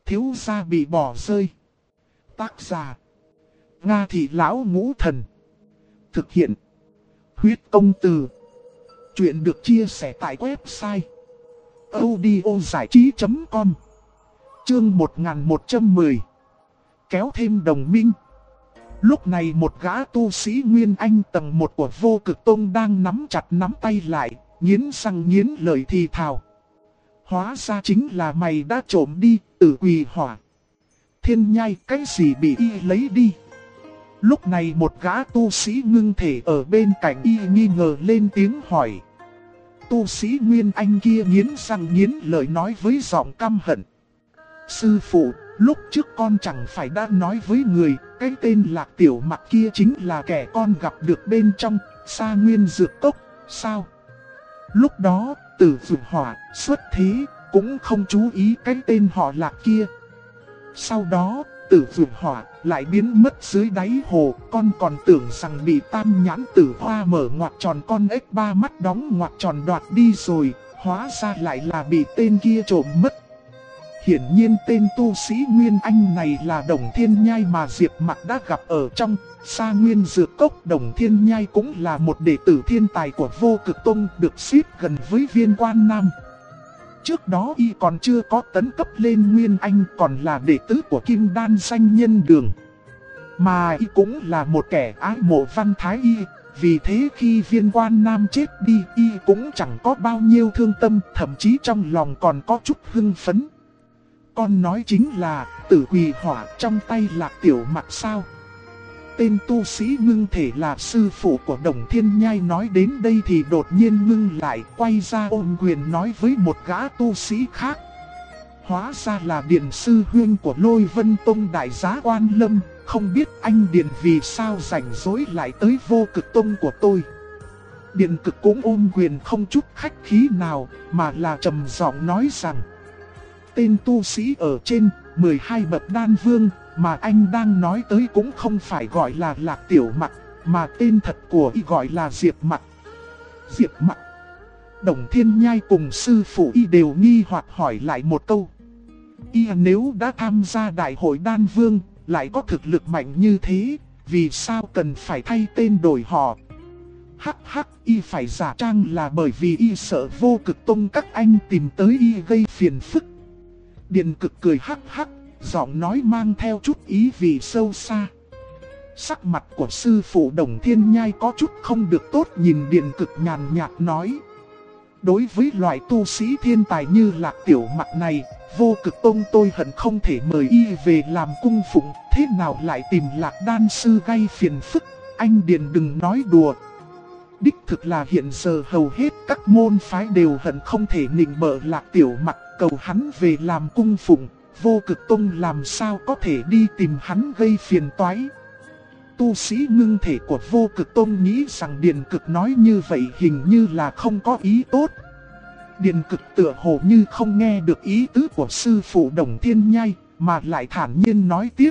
Thiếu gia bị bỏ rơi. Tác giả: Nga Thị Lão Ngũ Thần. Thực hiện: Huyết Công Từ. Chuyện được chia sẻ tại website audiozảichí.com. Chương 1110. Kéo thêm đồng minh. Lúc này một gã tu sĩ Nguyên Anh tầng 1 của Vô Cực Tông đang nắm chặt nắm tay lại, nghiến răng nghiến lợi thì thào. Hóa ra chính là mày đã trộm đi, Tử Quỳ Hỏa. Thiên nhai, cái gì bị y lấy đi? Lúc này một gã tu sĩ ngưng thể ở bên cạnh y nghi ngờ lên tiếng hỏi. Tu sĩ Nguyên Anh kia nghiến răng nghiến lợi nói với giọng căm hận. Sư phụ, lúc trước con chẳng phải đã nói với người, cái tên Lạc Tiểu Mặc kia chính là kẻ con gặp được bên trong Sa Nguyên Dược Cốc, sao? Lúc đó, Tử Quỳ Hỏa xuất thế, cũng không chú ý cái tên họ Lạc kia. Sau đó, Tử Quỳ Hỏa lại biến mất dưới đáy hồ, con còn tưởng rằng bị Tam Nhãn Tử Hoa mở ngoặc tròn con ếch ba mắt đóng ngoặc tròn đoạt đi rồi, hóa ra lại là bị tên kia trộm mất. Hiển nhiên tên tu sĩ Nguyên Anh này là Đồng Thiên Nhai mà Diệp Mặc đã gặp ở trong Sa Nguyên Dược Cốc. Đồng Thiên Nhai cũng là một đệ tử thiên tài của Vô Cực Tông, được xếp gần với Viên Quan Nam. Trước đó y còn chưa có tấn cấp lên Nguyên Anh, còn là đệ tử của Kim Đan Danh Nhân Đường. Mà y cũng là một kẻ ái mộ Văn Thái Y, vì thế khi Viên Quan Nam chết đi y cũng chẳng có bao nhiêu thương tâm, thậm chí trong lòng còn có chút hưng phấn. Con nói chính là Tử Quỳ Hỏa trong tay Lạc Tiểu Mặc sao? Tên tu sĩ ngưng thể là sư phụ của Đồng Thiên Nhai nói đến đây thì đột nhiên ngưng lại, quay ra ôm quyền nói với một gã tu sĩ khác. Hóa ra là Điền sư huynh của Lôi Vân Tông Đại Giá Quan Lâm, không biết anh Điền vì sao rảnh rỗi lại tới Vô Cực Tông của tôi. Điền Cực cũng ôm quyền không chút khách khí nào, mà là trầm giọng nói rằng. Tên tu sĩ ở trên 12 bậc đan vương mà anh đang nói tới cũng không phải gọi là Lạc Tiểu Mặc, mà tên thật của y gọi là Diệp Mặc. Diệp Mặc. Đồng Thiên Nhai cùng sư phụ y đều nghi hoặc hỏi lại một câu. Y nếu đã tham gia đại hội đan vương, lại có thực lực mạnh như thế, vì sao cần phải thay tên đổi họ? Hắc hắc, y phải giả trang là bởi vì y sợ Vô Cực Tông các anh tìm tới y gây phiền phức. Điền Cực cười hắc hắc, giọng nói mang theo chút ý vị sâu xa. Sắc mặt của sư phụ Đồng Thiên Nhai có chút không được tốt, nhìn Điền Cực nhàn nhạt nói. Đối với loại tu sĩ thiên tài như Lạc Tiểu Mặc này, Vô Cực Tông tôi hận không thể mời y về làm cung phụng, thế nào lại tìm Lạc đan sư gây phiền phức, anh Điền đừng nói đùa. Đích thực là hiện giờ hầu hết các môn phái đều hận không thể nịnh bợ Lạc Tiểu Mặc, cầu hắn về làm cung phụng. Vô Cực Tông làm sao có thể đi tìm hắn gây phiền toái. Tu sĩ ngưng thể của Vô Cực Tông nghĩ rằng Điền Cực nói như vậy hình như là không có ý tốt. Điền Cực tựa hồ như không nghe được ý tứ của sư phụ Đồng Thiên Nhai, mà lại thản nhiên nói tiếp.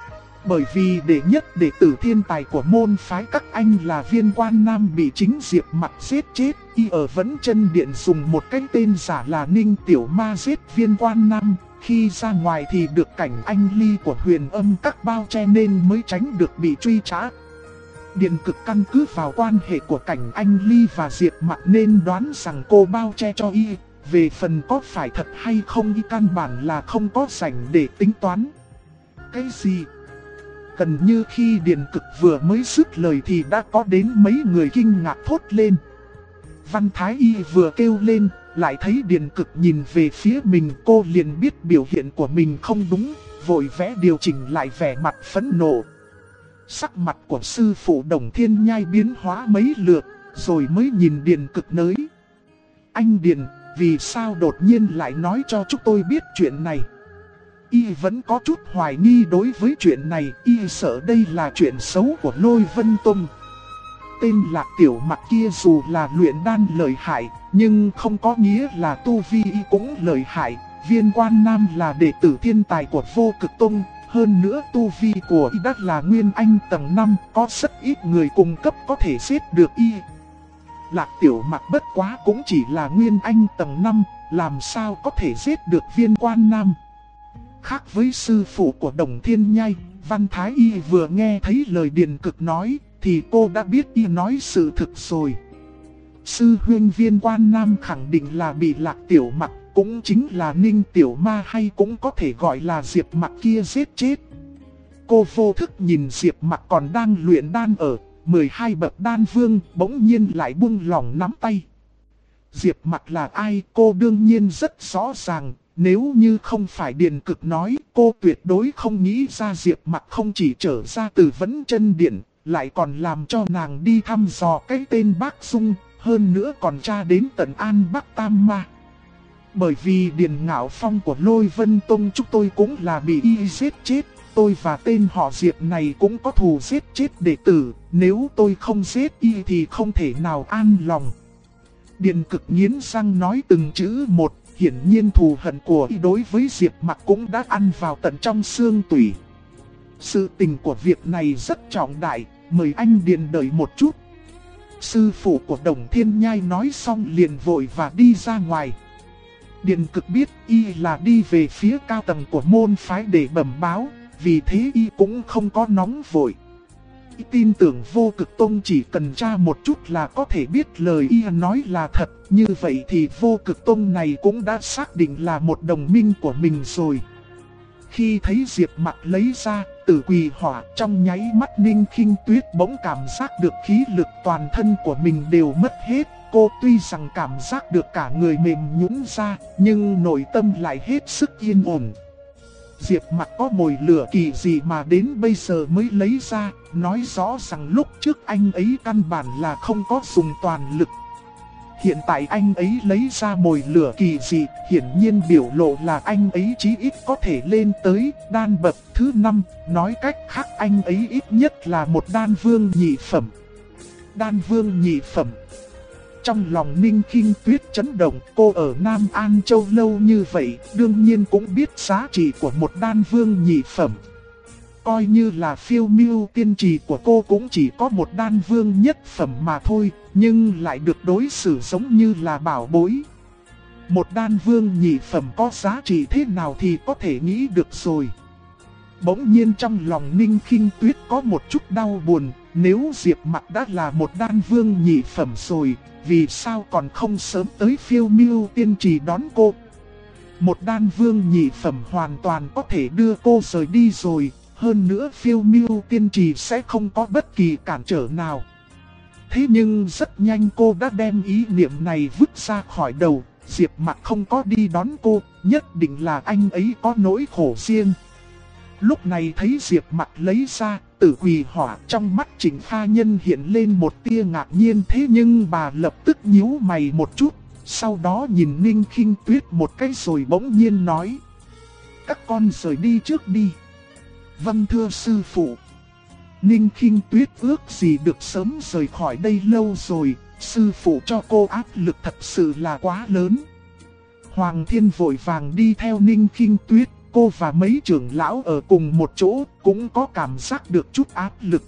Bởi vì đệ nhất đệ tử thiên tài của môn phái các anh là Viên Quan Nam bị chính Diệp Mặc giết chết, y ở Vẫn Chân Điện dùng một cái tên giả là Ninh Tiểu Ma giết Viên Quan Nam, khi ra ngoài thì được Cảnh Anh Ly của Huyền Âm Các bao che nên mới tránh được bị truy trá. Điền Cực căn cứ vào quan hệ của Cảnh Anh Ly và Diệp Mặc nên đoán rằng cô bao che cho y, về phần có phải thật hay không y căn bản là không có rảnh để tính toán. Cái gì? Gần như khi Điền Cực vừa mới dứt lời thì đã có đến mấy người kinh ngạc thốt lên. Văn Thái Y vừa kêu lên, lại thấy Điền Cực nhìn về phía mình, cô liền biết biểu hiện của mình không đúng, vội vẽ điều chỉnh lại vẻ mặt phẫn nộ. Sắc mặt của sư phụ Đồng Thiên Nhai biến hóa mấy lượt, rồi mới nhìn Điền Cực nói. Anh Điền, vì sao đột nhiên lại nói cho chúng tôi biết chuyện này? Y vẫn có chút hoài nghi đối với chuyện này, y sợ đây là chuyện xấu của Lôi Vân Tông. Tên Lạc Tiểu Mặc kia dù là luyện đan lợi hại, nhưng không có nghĩa là tu vi y cũng lợi hại. Viên Quan Nam là đệ tử thiên tài của Vô Cực Tông, hơn nữa tu vi của y đắt là Nguyên Anh tầng 5, có rất ít người cùng cấp có thể giết được y. Lạc Tiểu Mặc bất quá cũng chỉ là Nguyên Anh tầng 5, làm sao có thể giết được Viên Quan Nam. khác với sư phụ của Đồng Thiên Nhai, Văn Thái Y vừa nghe thấy lời Điền Cực nói, thì cô đã biết y nói sự thực rồi. Sư huynh Viên Quan Nam khẳng định là bị Lạc Tiểu Mặc, cũng chính là Ninh Tiểu Ma hay cũng có thể gọi là Diệp Mặc kia giết chết. Cô vô thức nhìn Diệp Mặc còn đang luyện đan ở 12 bậc đan vương, bỗng nhiên lại buông lỏng nắm tay. Diệp Mặc là ai cô đương nhiên rất rõ ràng, nếu như không phải Điền Cực nói, cô tuyệt đối không nghĩ ra Diệp Mặc không chỉ trở ra từ Vấn Chân Điện, lại còn làm cho nàng đi thăm dò cái tên Bác Dung, hơn nữa còn tra đến tận An Bắc Tam Ma. Bởi vì Điền Ngạo Phong của Lôi Vân Tông chúng tôi cũng là bị y giết chết, tôi và tên họ Diệp này cũng có thù giết chết đệ tử, nếu tôi không giết y thì không thể nào an lòng. Điền Cực nghiến răng nói từng chữ một, hiển nhiên thù hận của y đối với Diệp Mặc cũng đã ăn vào tận trong xương tủy. Sự tình của việc này rất trọng đại, mời anh Điền đợi một chút. Sư phụ của Đồng Thiên Nhai nói xong liền vội và đi ra ngoài. Điền Cực biết y là đi về phía cao tầng của môn phái để bẩm báo, vì thế y cũng không có nóng vội. Y tin tưởng Vô Cực Tông chỉ cần tra một chút là có thể biết lời y nói là thật, như vậy thì Vô Cực Tông này cũng đã xác định là một đồng minh của mình rồi. Khi thấy Diệp Mặc lấy ra Tử Quỳ Hỏa, trong nháy mắt Ninh Khinh Tuyết bỗng cảm giác được khí lực toàn thân của mình đều mất hết. Cô tuy rằng cảm giác được cả người mềm nhũn ra, nhưng nội tâm lại hết sức yên ổn. Diệp Mặc có mồi lửa kỳ gì mà đến bây giờ mới lấy ra, nói rõ rằng lúc trước anh ấy căn bản là không có dùng toàn lực. Hiện tại anh ấy lấy ra mồi lửa kỳ dị, hiển nhiên biểu lộ là anh ấy chí ít có thể lên tới đan bậc thứ 5, nói cách khác anh ấy ít nhất là một đan vương nhị phẩm. Đan vương nhị phẩm. Trong lòng Ninh Khinh Tuyết chấn động, cô ở Nam An Châu lâu như vậy, đương nhiên cũng biết giá trị của một đan vương nhị phẩm. Coi như là phiêu miêu tiên trì của cô cũng chỉ có một đan vương nhất phẩm mà thôi, nhưng lại được đối xử giống như là bảo bối. Một đan vương nhị phẩm có giá trị thế nào thì có thể nghĩ được rồi. Bỗng nhiên trong lòng Ninh Khinh Tuyết có một chút đau buồn, nếu Diệp Mặc đã là một đan vương nhị phẩm rồi, vì sao còn không sớm tới phiêu miêu tiên trì đón cô. Một đan vương nhị phẩm hoàn toàn có thể đưa cô rời đi rồi, hơn nữa phiêu miêu tiên trì sẽ không có bất kỳ cản trở nào. Thế nhưng rất nhanh cô đã đem ý niệm này vứt ra khỏi đầu, Diệp Mặc không có đi đón cô, nhất định là anh ấy có nỗi khổ riêng. Lúc này thấy Diệp Mặc lấy ra Tử Quỳ Hỏa, trong mắt Trịnh Pha Nhân hiện lên một tia ngạc nhiên, thế nhưng bà lập tức nhíu mày một chút, sau đó nhìn Ninh Khinh Tuyết một cái rồi bỗng nhiên nói: các con rời đi trước đi. Vâng thưa sư phụ. Ninh Khinh Tuyết ước gì được sớm rời khỏi đây lâu rồi, sư phụ cho cô áp lực thật sự là quá lớn. Hoàng Thiên vội vàng đi theo Ninh Khinh Tuyết, cô và mấy trưởng lão ở cùng một chỗ cũng có cảm giác được chút áp lực.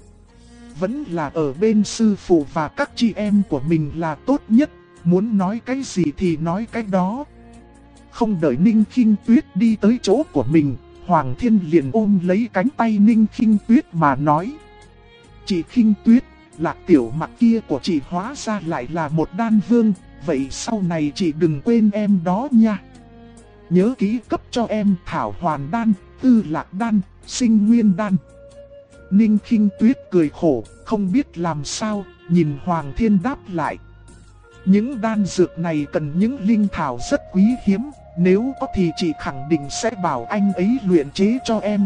Vẫn là ở bên sư phụ và các chị em của mình là tốt nhất, muốn nói cái gì thì nói cái đó. Không đợi Ninh Khinh Tuyết đi tới chỗ của mình, Hoàng Thiên liền ôm lấy cánh tay Ninh Khinh Tuyết mà nói: chị Khinh Tuyết, Lạc Tiểu Mặc kia của chị hóa ra lại là một đan vương, vậy sau này chị đừng quên em đó nha. Nhớ kỹ cấp cho em Thảo Hoàn Đan, Tư Lạc Đan, Sinh Nguyên Đan. Ninh Khinh Tuyết cười khổ, không biết làm sao, nhìn Hoàng Thiên đáp lại: những đan dược này cần những linh thảo rất quý hiếm, nếu có thì chị khẳng định sẽ bảo anh ấy luyện chế cho em.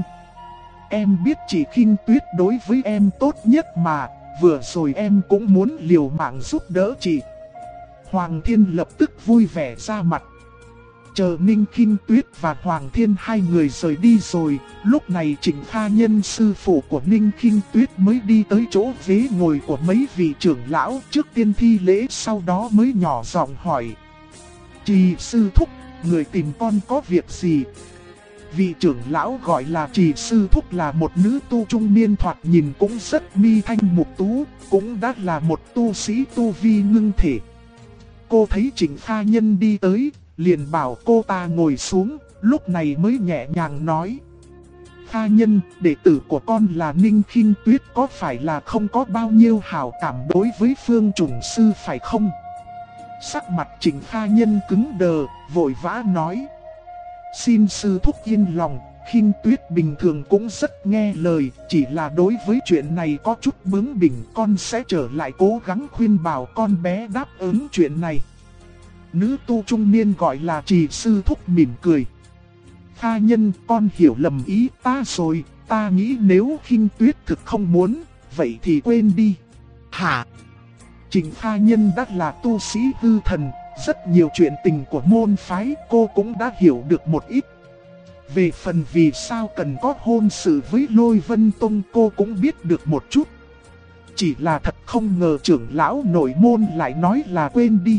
Em biết chị Khinh Tuyết đối với em tốt nhất mà, vừa rồi em cũng muốn liều mạng giúp đỡ chị. Hoàng Thiên lập tức vui vẻ ra mặt. Chờ Ninh Khinh Tuyết và Hoàng Thiên hai người rời đi rồi, lúc này Trịnh Pha Nhân sư phụ của Ninh Khinh Tuyết mới đi tới chỗ ghế ngồi của mấy vị trưởng lão, trước tiên thi lễ, sau đó mới nhỏ giọng hỏi: Trì sư thúc, người tìm con có việc gì? Vị trưởng lão gọi là Trì sư thúc là một nữ tu trung niên thoạt nhìn cũng rất mi thanh mục tú, cũng đã là một tu sĩ tu vi ngưng thể. Cô thấy Trịnh Pha Nhân đi tới, liền bảo cô ta ngồi xuống, lúc này mới nhẹ nhàng nói. Pha nhân, đệ tử của con là Ninh Khinh Tuyết có phải là không có bao nhiêu hảo cảm đối với Phương Trùng Sư phải không? Sắc mặt Trịnh pha nhân cứng đờ, vội vã nói. Xin sư thúc yên lòng, Khinh Tuyết bình thường cũng rất nghe lời, chỉ là đối với chuyện này có chút bướng bỉnh, con sẽ trở lại cố gắng khuyên bảo con bé đáp ứng chuyện này. Nữ tu trung niên gọi là Trì sư thúc mỉm cười. Pha nhân, con hiểu lầm ý ta rồi, ta nghĩ nếu Khinh Tuyết thực không muốn, vậy thì quên đi. Hả? Trịnh pha nhân đã là tu sĩ hư thần, rất nhiều chuyện tình của môn phái cô cũng đã hiểu được một ít. Về phần vì sao cần có hôn sự với Lôi Vân Tông cô cũng biết được một chút. Chỉ là thật không ngờ trưởng lão nội môn lại nói là quên đi.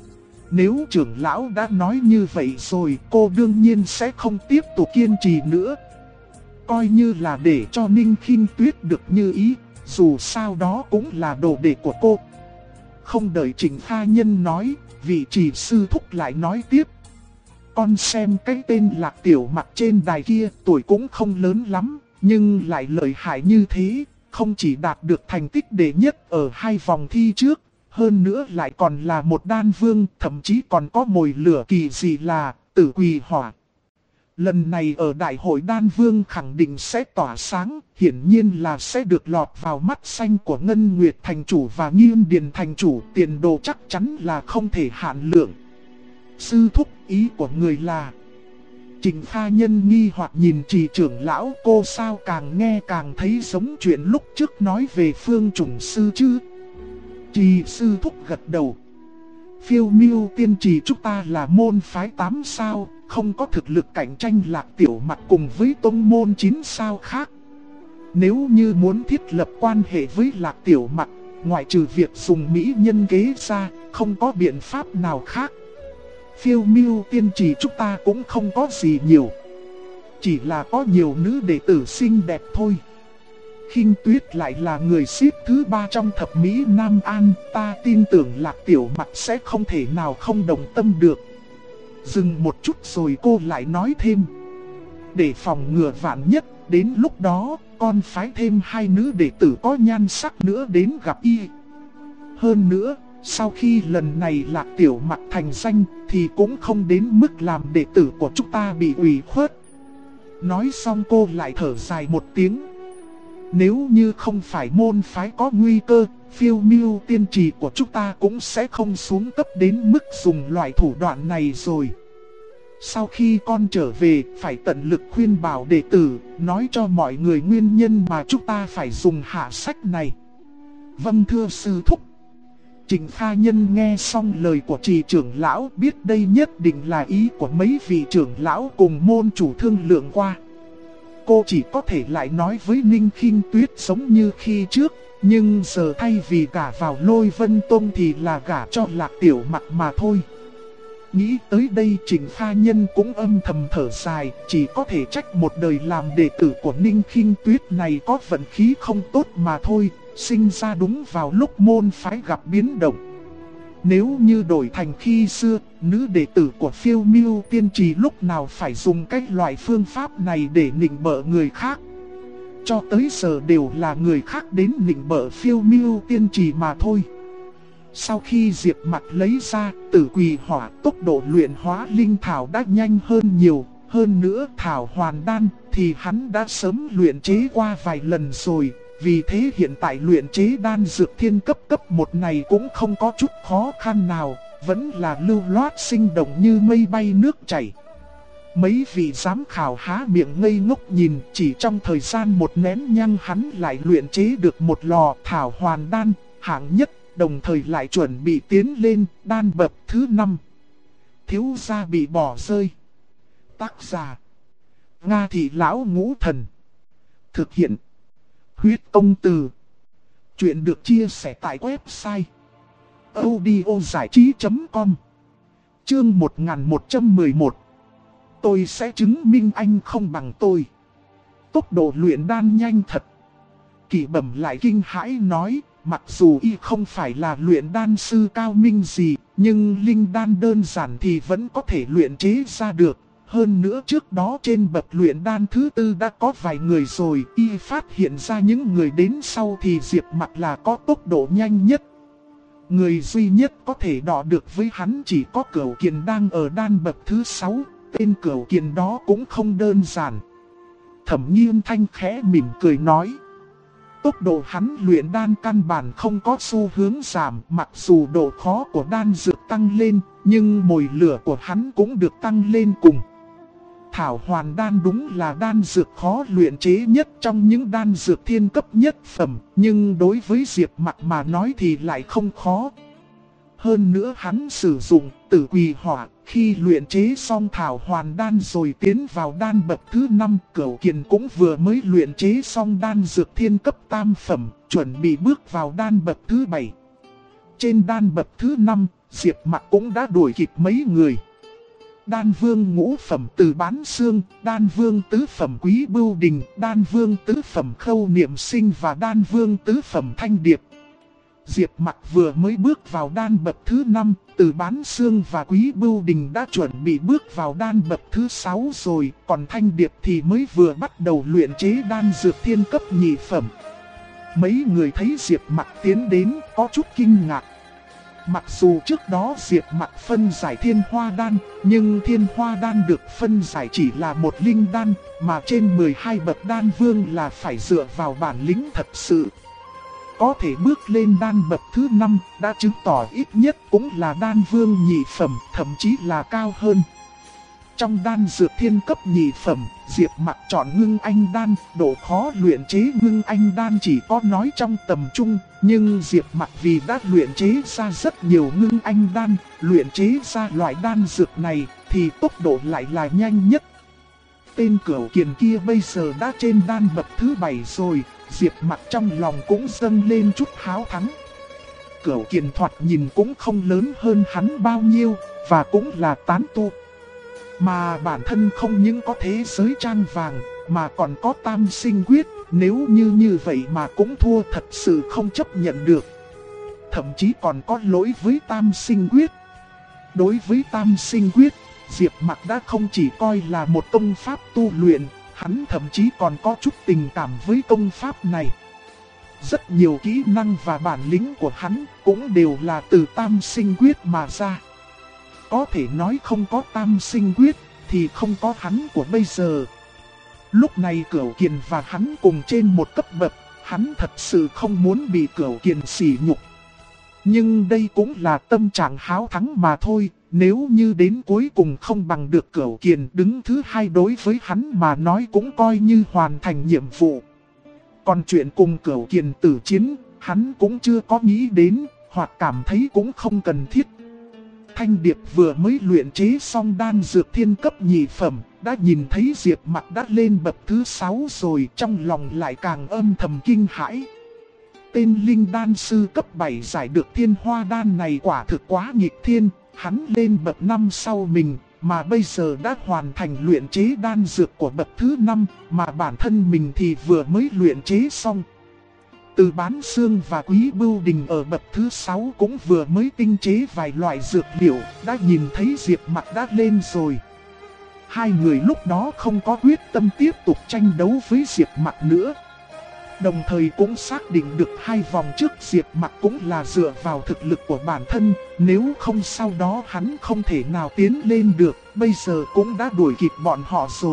Nếu trưởng lão đã nói như vậy rồi cô đương nhiên sẽ không tiếp tục kiên trì nữa. Coi như là để cho Ninh Khinh Tuyết được như ý, dù sao đó cũng là đồ đệ của cô. Không đợi Trịnh pha nhân nói, vị Trì sư thúc lại nói tiếp. Con xem cái tên Lạc Tiểu Mặc trên đài kia tuổi cũng không lớn lắm, nhưng lại lợi hại như thế, không chỉ đạt được thành tích đệ nhất ở 2 vòng thi trước, hơn nữa lại còn là một đan vương, thậm chí còn có mồi lửa kỳ dị là Tử Quỳ Hỏa. Lần này ở đại hội đan vương khẳng định sẽ tỏa sáng, hiển nhiên là sẽ được lọt vào mắt xanh của Ngân Nguyệt thành chủ và Nghiêm Điền thành chủ, tiền đồ chắc chắn là không thể hạn lượng. Sư thúc, ý của người là... Trịnh pha nhân nghi hoặc nhìn Trì trưởng lão, cô sao càng nghe càng thấy giống chuyện lúc trước nói về Phương Trùng Sư chứ. Trì sư thúc gật đầu. Phiêu Miêu Tiên Trì chúng ta là môn phái 8 sao, không có thực lực cạnh tranh Lạc Tiểu Mặc cùng với tông môn 9 sao khác. Nếu như muốn thiết lập quan hệ với Lạc Tiểu Mặc, ngoại trừ việc dùng mỹ nhân kế ra, không có biện pháp nào khác. Phiêu Miêu Tiên Trì chúng ta cũng không có gì nhiều, chỉ là có nhiều nữ đệ tử xinh đẹp thôi. Khinh Tuyết lại là người xếp thứ 3 trong thập mỹ Nam An, ta tin tưởng Lạc Tiểu Mặc sẽ không thể nào không đồng tâm được. Dừng một chút rồi cô lại nói thêm. Để phòng ngừa vạn nhất, đến lúc đó, con phái thêm 2 nữ đệ tử có nhan sắc nữa đến gặp y. Hơn nữa, sau khi lần này Lạc Tiểu Mặc thành danh, thì cũng không đến mức làm đệ tử của chúng ta bị ủy khuất. Nói xong cô lại thở dài một tiếng. Nếu như không phải môn phái có nguy cơ, Phiêu Miêu Tiên Trì của chúng ta cũng sẽ không xuống cấp đến mức dùng loại thủ đoạn này rồi. Sau khi con trở về, phải tận lực khuyên bảo đệ tử, nói cho mọi người nguyên nhân mà chúng ta phải dùng hạ sách này. Vâng thưa sư thúc. Trịnh pha nhân nghe xong lời của Trì trưởng lão, biết đây nhất định là ý của mấy vị trưởng lão cùng môn chủ thương lượng qua. Cô chỉ có thể lại nói với Ninh Khinh Tuyết giống như khi trước, nhưng giờ thay vì gả vào Lôi Vân Tông thì là gả cho Lạc Tiểu Mặc mà thôi. Nghĩ tới đây Trịnh pha nhân cũng âm thầm thở dài, chỉ có thể trách một đời làm đệ tử của Ninh Khinh Tuyết này có vận khí không tốt mà thôi, sinh ra đúng vào lúc môn phái gặp biến động. Nếu như đổi thành khi xưa, nữ đệ tử của Phiêu Miêu Tiên Trì lúc nào phải dùng cái loại phương pháp này để nịnh bợ người khác. Cho tới giờ đều là người khác đến nịnh bợ Phiêu Miêu Tiên Trì mà thôi. Sau khi Diệp Mặc lấy ra Tử Quỳ Hỏa, tốc độ luyện hóa linh thảo đã nhanh hơn nhiều. Hơn nữa thảo hoàn đan thì hắn đã sớm luyện chế qua vài lần rồi. Vì thế hiện tại luyện chế đan dược thiên cấp 1 này cũng không có chút khó khăn nào, vẫn là lưu loát sinh động như mây bay nước chảy. Mấy vị giám khảo há miệng ngây ngốc nhìn, chỉ trong thời gian một nén nhang hắn lại luyện chế được một lò thảo hoàn đan, hạng nhất, đồng thời lại chuẩn bị tiến lên đan bậc thứ 5. Thiếu gia bị bỏ rơi. Tác giả: Nga Thị Lão Ngũ Thần. Thực hiện: Huyết Công Từ. Chuyện được chia sẻ tại website audiozảichí.com. Chương 1111. Tôi sẽ chứng minh anh không bằng tôi. Tốc độ luyện đan nhanh thật. Kỳ Bẩm lại kinh hãi nói, mặc dù y không phải là luyện đan sư cao minh gì, nhưng linh đan đơn giản thì vẫn có thể luyện chế ra được. Hơn nữa trước đó trên bậc luyện đan thứ tư đã có vài người rồi, y phát hiện ra những người đến sau thì Diệp Mặc là có tốc độ nhanh nhất. Người duy nhất có thể đọ được với hắn chỉ có Cửu Kiền đang ở đan bậc thứ 6, tên Cửu Kiền đó cũng không đơn giản. Thẩm Nghiên Thanh khẽ mỉm cười nói. Tốc độ hắn luyện đan căn bản không có xu hướng giảm, mặc dù độ khó của đan dược tăng lên, nhưng mồi lửa của hắn cũng được tăng lên cùng. Thảo Hoàn đan đúng là đan dược khó luyện chế nhất trong những đan dược thiên cấp nhất phẩm, nhưng đối với Diệp Mặc mà nói thì lại không khó. Hơn nữa hắn sử dụng Tử Quỳ Hỏa, khi luyện chế xong Thảo Hoàn đan rồi tiến vào đan bậc thứ 5, Cửu Kiền cũng vừa mới luyện chế xong đan dược thiên cấp tam phẩm, chuẩn bị bước vào đan bậc thứ 7. Trên đan bậc thứ 5, Diệp Mặc cũng đã đuổi kịp mấy người. Đan vương ngũ phẩm Từ Bán Xương, đan vương tứ phẩm Quý Bưu Đình, đan vương tứ phẩm Khâu Niệm Sinh và đan vương tứ phẩm Thanh Điệp. Diệp Mặc vừa mới bước vào đan bậc thứ 5, Từ Bán Xương và Quý Bưu Đình đã chuẩn bị bước vào đan bậc thứ 6 rồi, còn Thanh Điệp thì mới vừa bắt đầu luyện chế đan dược thiên cấp nhị phẩm. Mấy người thấy Diệp Mặc tiến đến có chút kinh ngạc. Mặc dù trước đó Diệp Mặc phân giải thiên hoa đan, nhưng thiên hoa đan được phân giải chỉ là một linh đan, mà trên 12 bậc đan vương là phải dựa vào bản lĩnh thật sự. Có thể bước lên đan bậc thứ 5 đã chứng tỏ ít nhất cũng là đan vương nhị phẩm, thậm chí là cao hơn. Trong đan dược thiên cấp nhị phẩm, Diệp Mặc chọn ngưng anh đan, độ khó luyện chế ngưng anh đan chỉ có nói trong tầm trung, nhưng Diệp Mặc vì đã luyện chế ra rất nhiều ngưng anh đan, luyện chế ra loại đan dược này thì tốc độ lại là nhanh nhất. Tên Cửu Kiền kia bây giờ đã trên đan bậc thứ 7 rồi, Diệp Mặc trong lòng cũng dâng lên chút háo thắng. Cửu Kiền thoạt nhìn cũng không lớn hơn hắn bao nhiêu, và cũng là tán tu. Mà bản thân không những có thế giới trang vàng, mà còn có tam sinh quyết, nếu như vậy mà cũng thua thật sự không chấp nhận được. Thậm chí còn có lỗi với tam sinh quyết. Đối với tam sinh quyết, Diệp Mặc đã không chỉ coi là một công pháp tu luyện, hắn thậm chí còn có chút tình cảm với công pháp này. Rất nhiều kỹ năng và bản lĩnh của hắn cũng đều là từ tam sinh quyết mà ra. Có thể nói không có tam sinh quyết thì không có hắn của bây giờ. Lúc này Cửu Kiền và hắn cùng trên một cấp bậc, hắn thật sự không muốn bị Cửu Kiền sỉ nhục. Nhưng đây cũng là tâm trạng háo thắng mà thôi, nếu như đến cuối cùng không bằng được Cửu Kiền đứng thứ 2 đối với hắn mà nói cũng coi như hoàn thành nhiệm vụ. Còn chuyện cùng Cửu Kiền tử chiến, hắn cũng chưa có nghĩ đến, hoặc cảm thấy cũng không cần thiết. Thanh Điệp vừa mới luyện chế xong đan dược thiên cấp nhị phẩm, đã nhìn thấy Diệp Mặc đã lên bậc thứ 6 rồi, trong lòng lại càng âm thầm kinh hãi. Tên linh đan sư cấp 7 giải được thiên hoa đan này quả thực quá nghịch thiên, hắn lên bậc 5 sau mình, mà bây giờ đã hoàn thành luyện chế đan dược của bậc thứ 5, mà bản thân mình thì vừa mới luyện chế xong. Từ Bán Xương và Quý Bưu Đình ở bậc thứ 6 cũng vừa mới tinh chế vài loại dược liệu, đã nhìn thấy Diệp Mặc đã lên rồi. Hai người lúc đó không có quyết tâm tiếp tục tranh đấu với Diệp Mặc nữa. Đồng thời cũng xác định được 2 vòng trước Diệp Mặc cũng là dựa vào thực lực của bản thân, nếu không sau đó hắn không thể nào tiến lên được, bây giờ cũng đã đuổi kịp bọn họ rồi.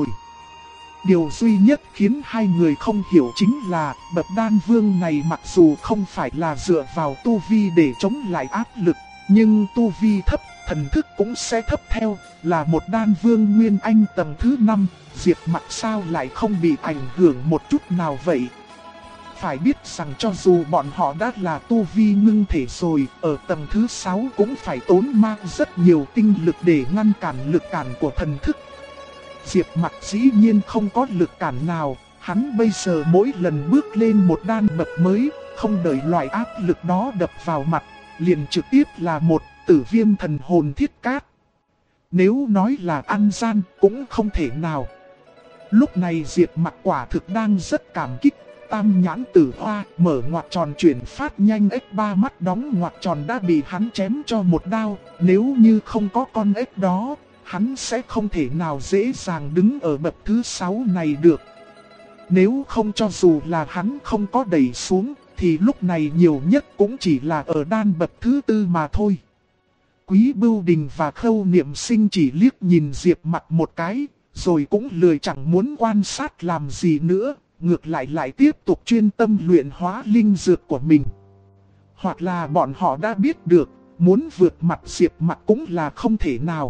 Điều duy nhất khiến hai người không hiểu chính là bậc đan vương này mặc dù không phải là dựa vào tu vi để chống lại áp lực, nhưng tu vi thấp, thần thức cũng sẽ thấp theo, là một đan vương nguyên anh tầng thứ 5, Diệp Mặc sao lại không bị ảnh hưởng một chút nào vậy? Phải biết rằng cho dù bọn họ đã là tu vi ngưng thể rồi, ở tầng thứ 6 cũng phải tốn mang rất nhiều tinh lực để ngăn cản lực cản của thần thức. Diệp Mặc dĩ nhiên không có lực cản nào, hắn bây giờ mỗi lần bước lên một đan bậc mới, không đợi loại áp lực đó đập vào mặt, liền trực tiếp là một Tử Viêm thần hồn thiết cát. Nếu nói là ăn gian cũng không thể nào. Lúc này Diệp Mặc quả thực đang rất cảm kích. Tam nhãn tử hoa mở ngoặc tròn chuyển phát nhanh, ếch 3 mắt đóng ngoặc tròn đã bị hắn chém cho một đao. Nếu như không có con ếch đó, hắn sẽ không thể nào dễ dàng đứng ở bậc thứ 6 này được. Nếu không cho dù là hắn không có đẩy xuống, thì lúc này nhiều nhất cũng chỉ là ở đan bậc thứ 4 mà thôi. Quý Bưu Đình và Khâu Niệm Sinh chỉ liếc nhìn Diệp Mặc một cái, rồi cũng lười chẳng muốn quan sát làm gì nữa, ngược lại tiếp tục chuyên tâm luyện hóa linh dược của mình. Hoặc là bọn họ đã biết được, muốn vượt mặt Diệp Mặc cũng là không thể nào.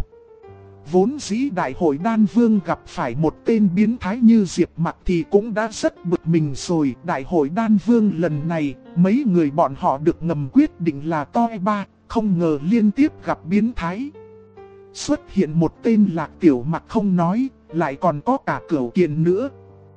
Vốn dĩ đại hội đan vương gặp phải một tên biến thái như Diệp Mặc thì cũng đã rất bực mình rồi. Đại hội đan vương lần này, mấy người bọn họ được ngầm quyết định là toi ba, không ngờ liên tiếp gặp biến thái. Xuất hiện một tên Lạc Tiểu Mặc không nói, lại còn có cả Cửu Kiền nữa.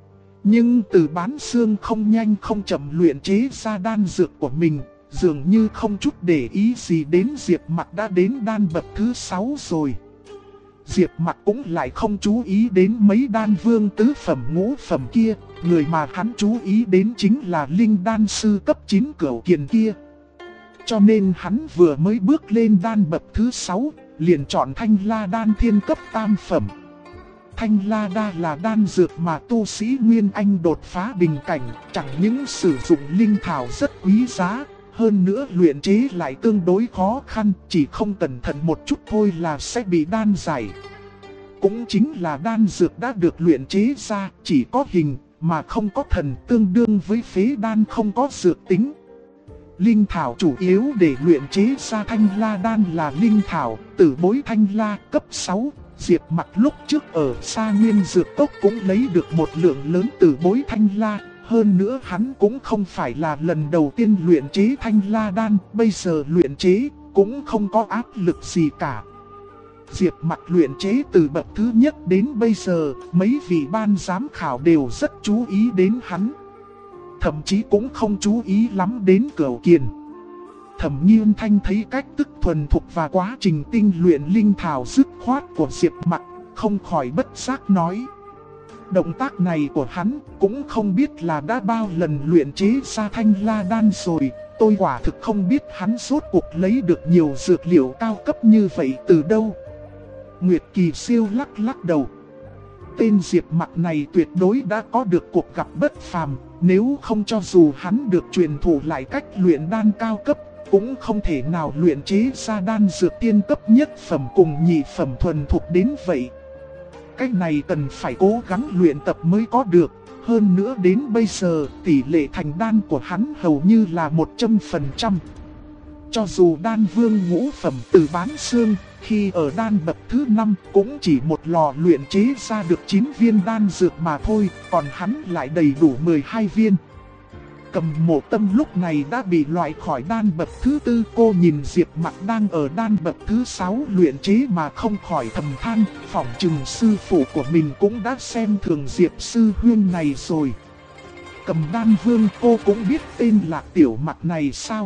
Nhưng từ bán xương không nhanh không chậm luyện chế ra đan dược của mình, dường như không chút để ý gì đến Diệp Mặc đã đến đan bậc thứ 6 rồi. Diệp Mặc cũng lại không chú ý đến mấy đan vương tứ phẩm ngũ phẩm kia, người mà hắn chú ý đến chính là linh đan sư cấp 9 Cửu Kiền kia. Cho nên hắn vừa mới bước lên đan bậc thứ 6, liền chọn Thanh La Đan thiên cấp tam phẩm. Thanh La Đa là đan dược mà tu sĩ Nguyên Anh đột phá bình cảnh, chẳng những sử dụng linh thảo rất quý giá, hơn nữa luyện chế lại tương đối khó khăn, chỉ không cẩn thận một chút thôi là sẽ bị đan giải. Cũng chính là đan dược đã được luyện chế ra, chỉ có hình mà không có thần, tương đương với phế đan không có dược tính. Linh thảo chủ yếu để luyện chế ra Thanh La Đan là linh thảo Tử Bối Thanh La cấp 6. Diệp Mặc lúc trước ở Sa Nguyên Dược Cốc cũng lấy được một lượng lớn Tử Bối Thanh La. Hơn nữa hắn cũng không phải là lần đầu tiên luyện chế Thanh La Đan, bây giờ luyện chế cũng không có áp lực gì cả. Diệp Mặc luyện chế từ bậc thứ nhất đến bây giờ, mấy vị ban giám khảo đều rất chú ý đến hắn. Thậm chí cũng không chú ý lắm đến Cửu Kiền. Thẩm Nghiên Thanh thấy cách thức thuần thục và quá trình tinh luyện linh thảo dứt khoát của Diệp Mặc, không khỏi bất giác nói. Động tác này của hắn cũng không biết là đã bao lần luyện chế ra Thanh La Đan rồi. Tôi quả thực không biết hắn rốt cuộc lấy được nhiều dược liệu cao cấp như vậy từ đâu. Nguyệt Kỳ Siêu lắc đầu. Tên Diệp Mặc này tuyệt đối đã có được cuộc gặp bất phàm. Nếu không cho dù hắn được truyền thụ lại cách luyện đan cao cấp, cũng không thể nào luyện chế ra đan dược tiên cấp nhất phẩm cùng nhị phẩm thuần thục đến vậy. Cách này cần phải cố gắng luyện tập mới có được. Hơn nữa đến bây giờ tỷ lệ thành đan của hắn hầu như là 100%. Cho dù đan vương ngũ phẩm từ bán xương, khi ở đan bậc thứ 5 cũng chỉ một lò luyện chế ra được 9 viên đan dược mà thôi, còn hắn lại đầy đủ 12 viên. Cầm Mộ Tâm lúc này đã bị loại khỏi đan bậc thứ 4, cô nhìn Diệp Mặc đang ở đan bậc thứ 6 luyện chế mà không khỏi thầm than, phỏng chừng sư phụ của mình cũng đã xem thường Diệp sư huynh này rồi. Cầm Đan Vương cô cũng biết tên Lạc Tiểu Mặc này sao?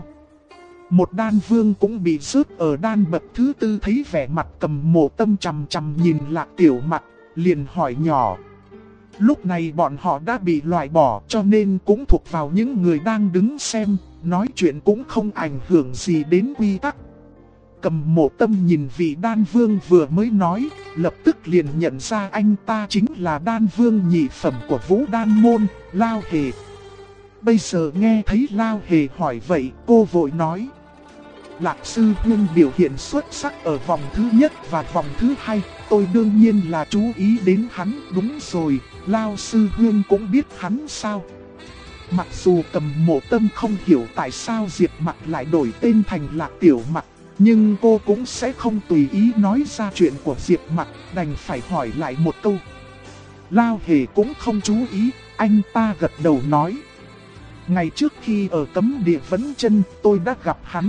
Một đan vương cũng bị rớt ở đan bậc thứ 4, thấy vẻ mặt Cầm Mộ Tâm chằm chằm nhìn Lạc Tiểu Mặc, liền hỏi nhỏ. Lúc này bọn họ đã bị loại bỏ cho nên cũng thuộc vào những người đang đứng xem, nói chuyện cũng không ảnh hưởng gì đến quy tắc. Cầm Mộ Tâm nhìn vị đan vương vừa mới nói, lập tức liền nhận ra anh ta chính là đan vương nhị phẩm của Vũ Đan Môn, Lao Hề. Bây giờ nghe thấy Lao Hề hỏi vậy, cô vội nói. Lạc sư huynh biểu hiện xuất sắc ở vòng thứ nhất và vòng thứ 2, tôi đương nhiên là chú ý đến hắn. Đúng rồi, Lao sư huynh cũng biết hắn sao? Mặc dù Cầm Mộ Tâm không hiểu tại sao Diệp Mặc lại đổi tên thành Lạc Tiểu Mặc, nhưng cô cũng sẽ không tùy ý nói ra chuyện của Diệp Mặc, đành phải hỏi lại một câu. Lao Hề cũng không chú ý, anh ta gật đầu nói. Ngày trước khi ở Cấm Địa Vấn Chân tôi đã gặp hắn.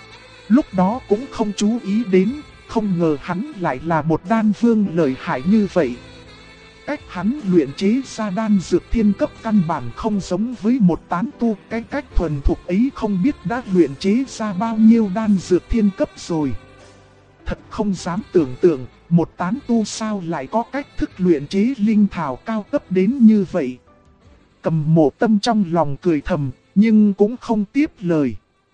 Lúc đó cũng không chú ý đến, không ngờ hắn lại là một đan vương lợi hại như vậy. Cách hắn luyện chế ra đan dược thiên cấp căn bản không giống với một tán tu. Cái cách thuần thục ấy không biết đã luyện chế ra bao nhiêu đan dược thiên cấp rồi. Thật không dám tưởng tượng, một tán tu sao lại có cách thức luyện chế linh thảo cao cấp đến như vậy. Cầm Mộ Tâm trong lòng cười thầm, nhưng cũng không tiếp lời.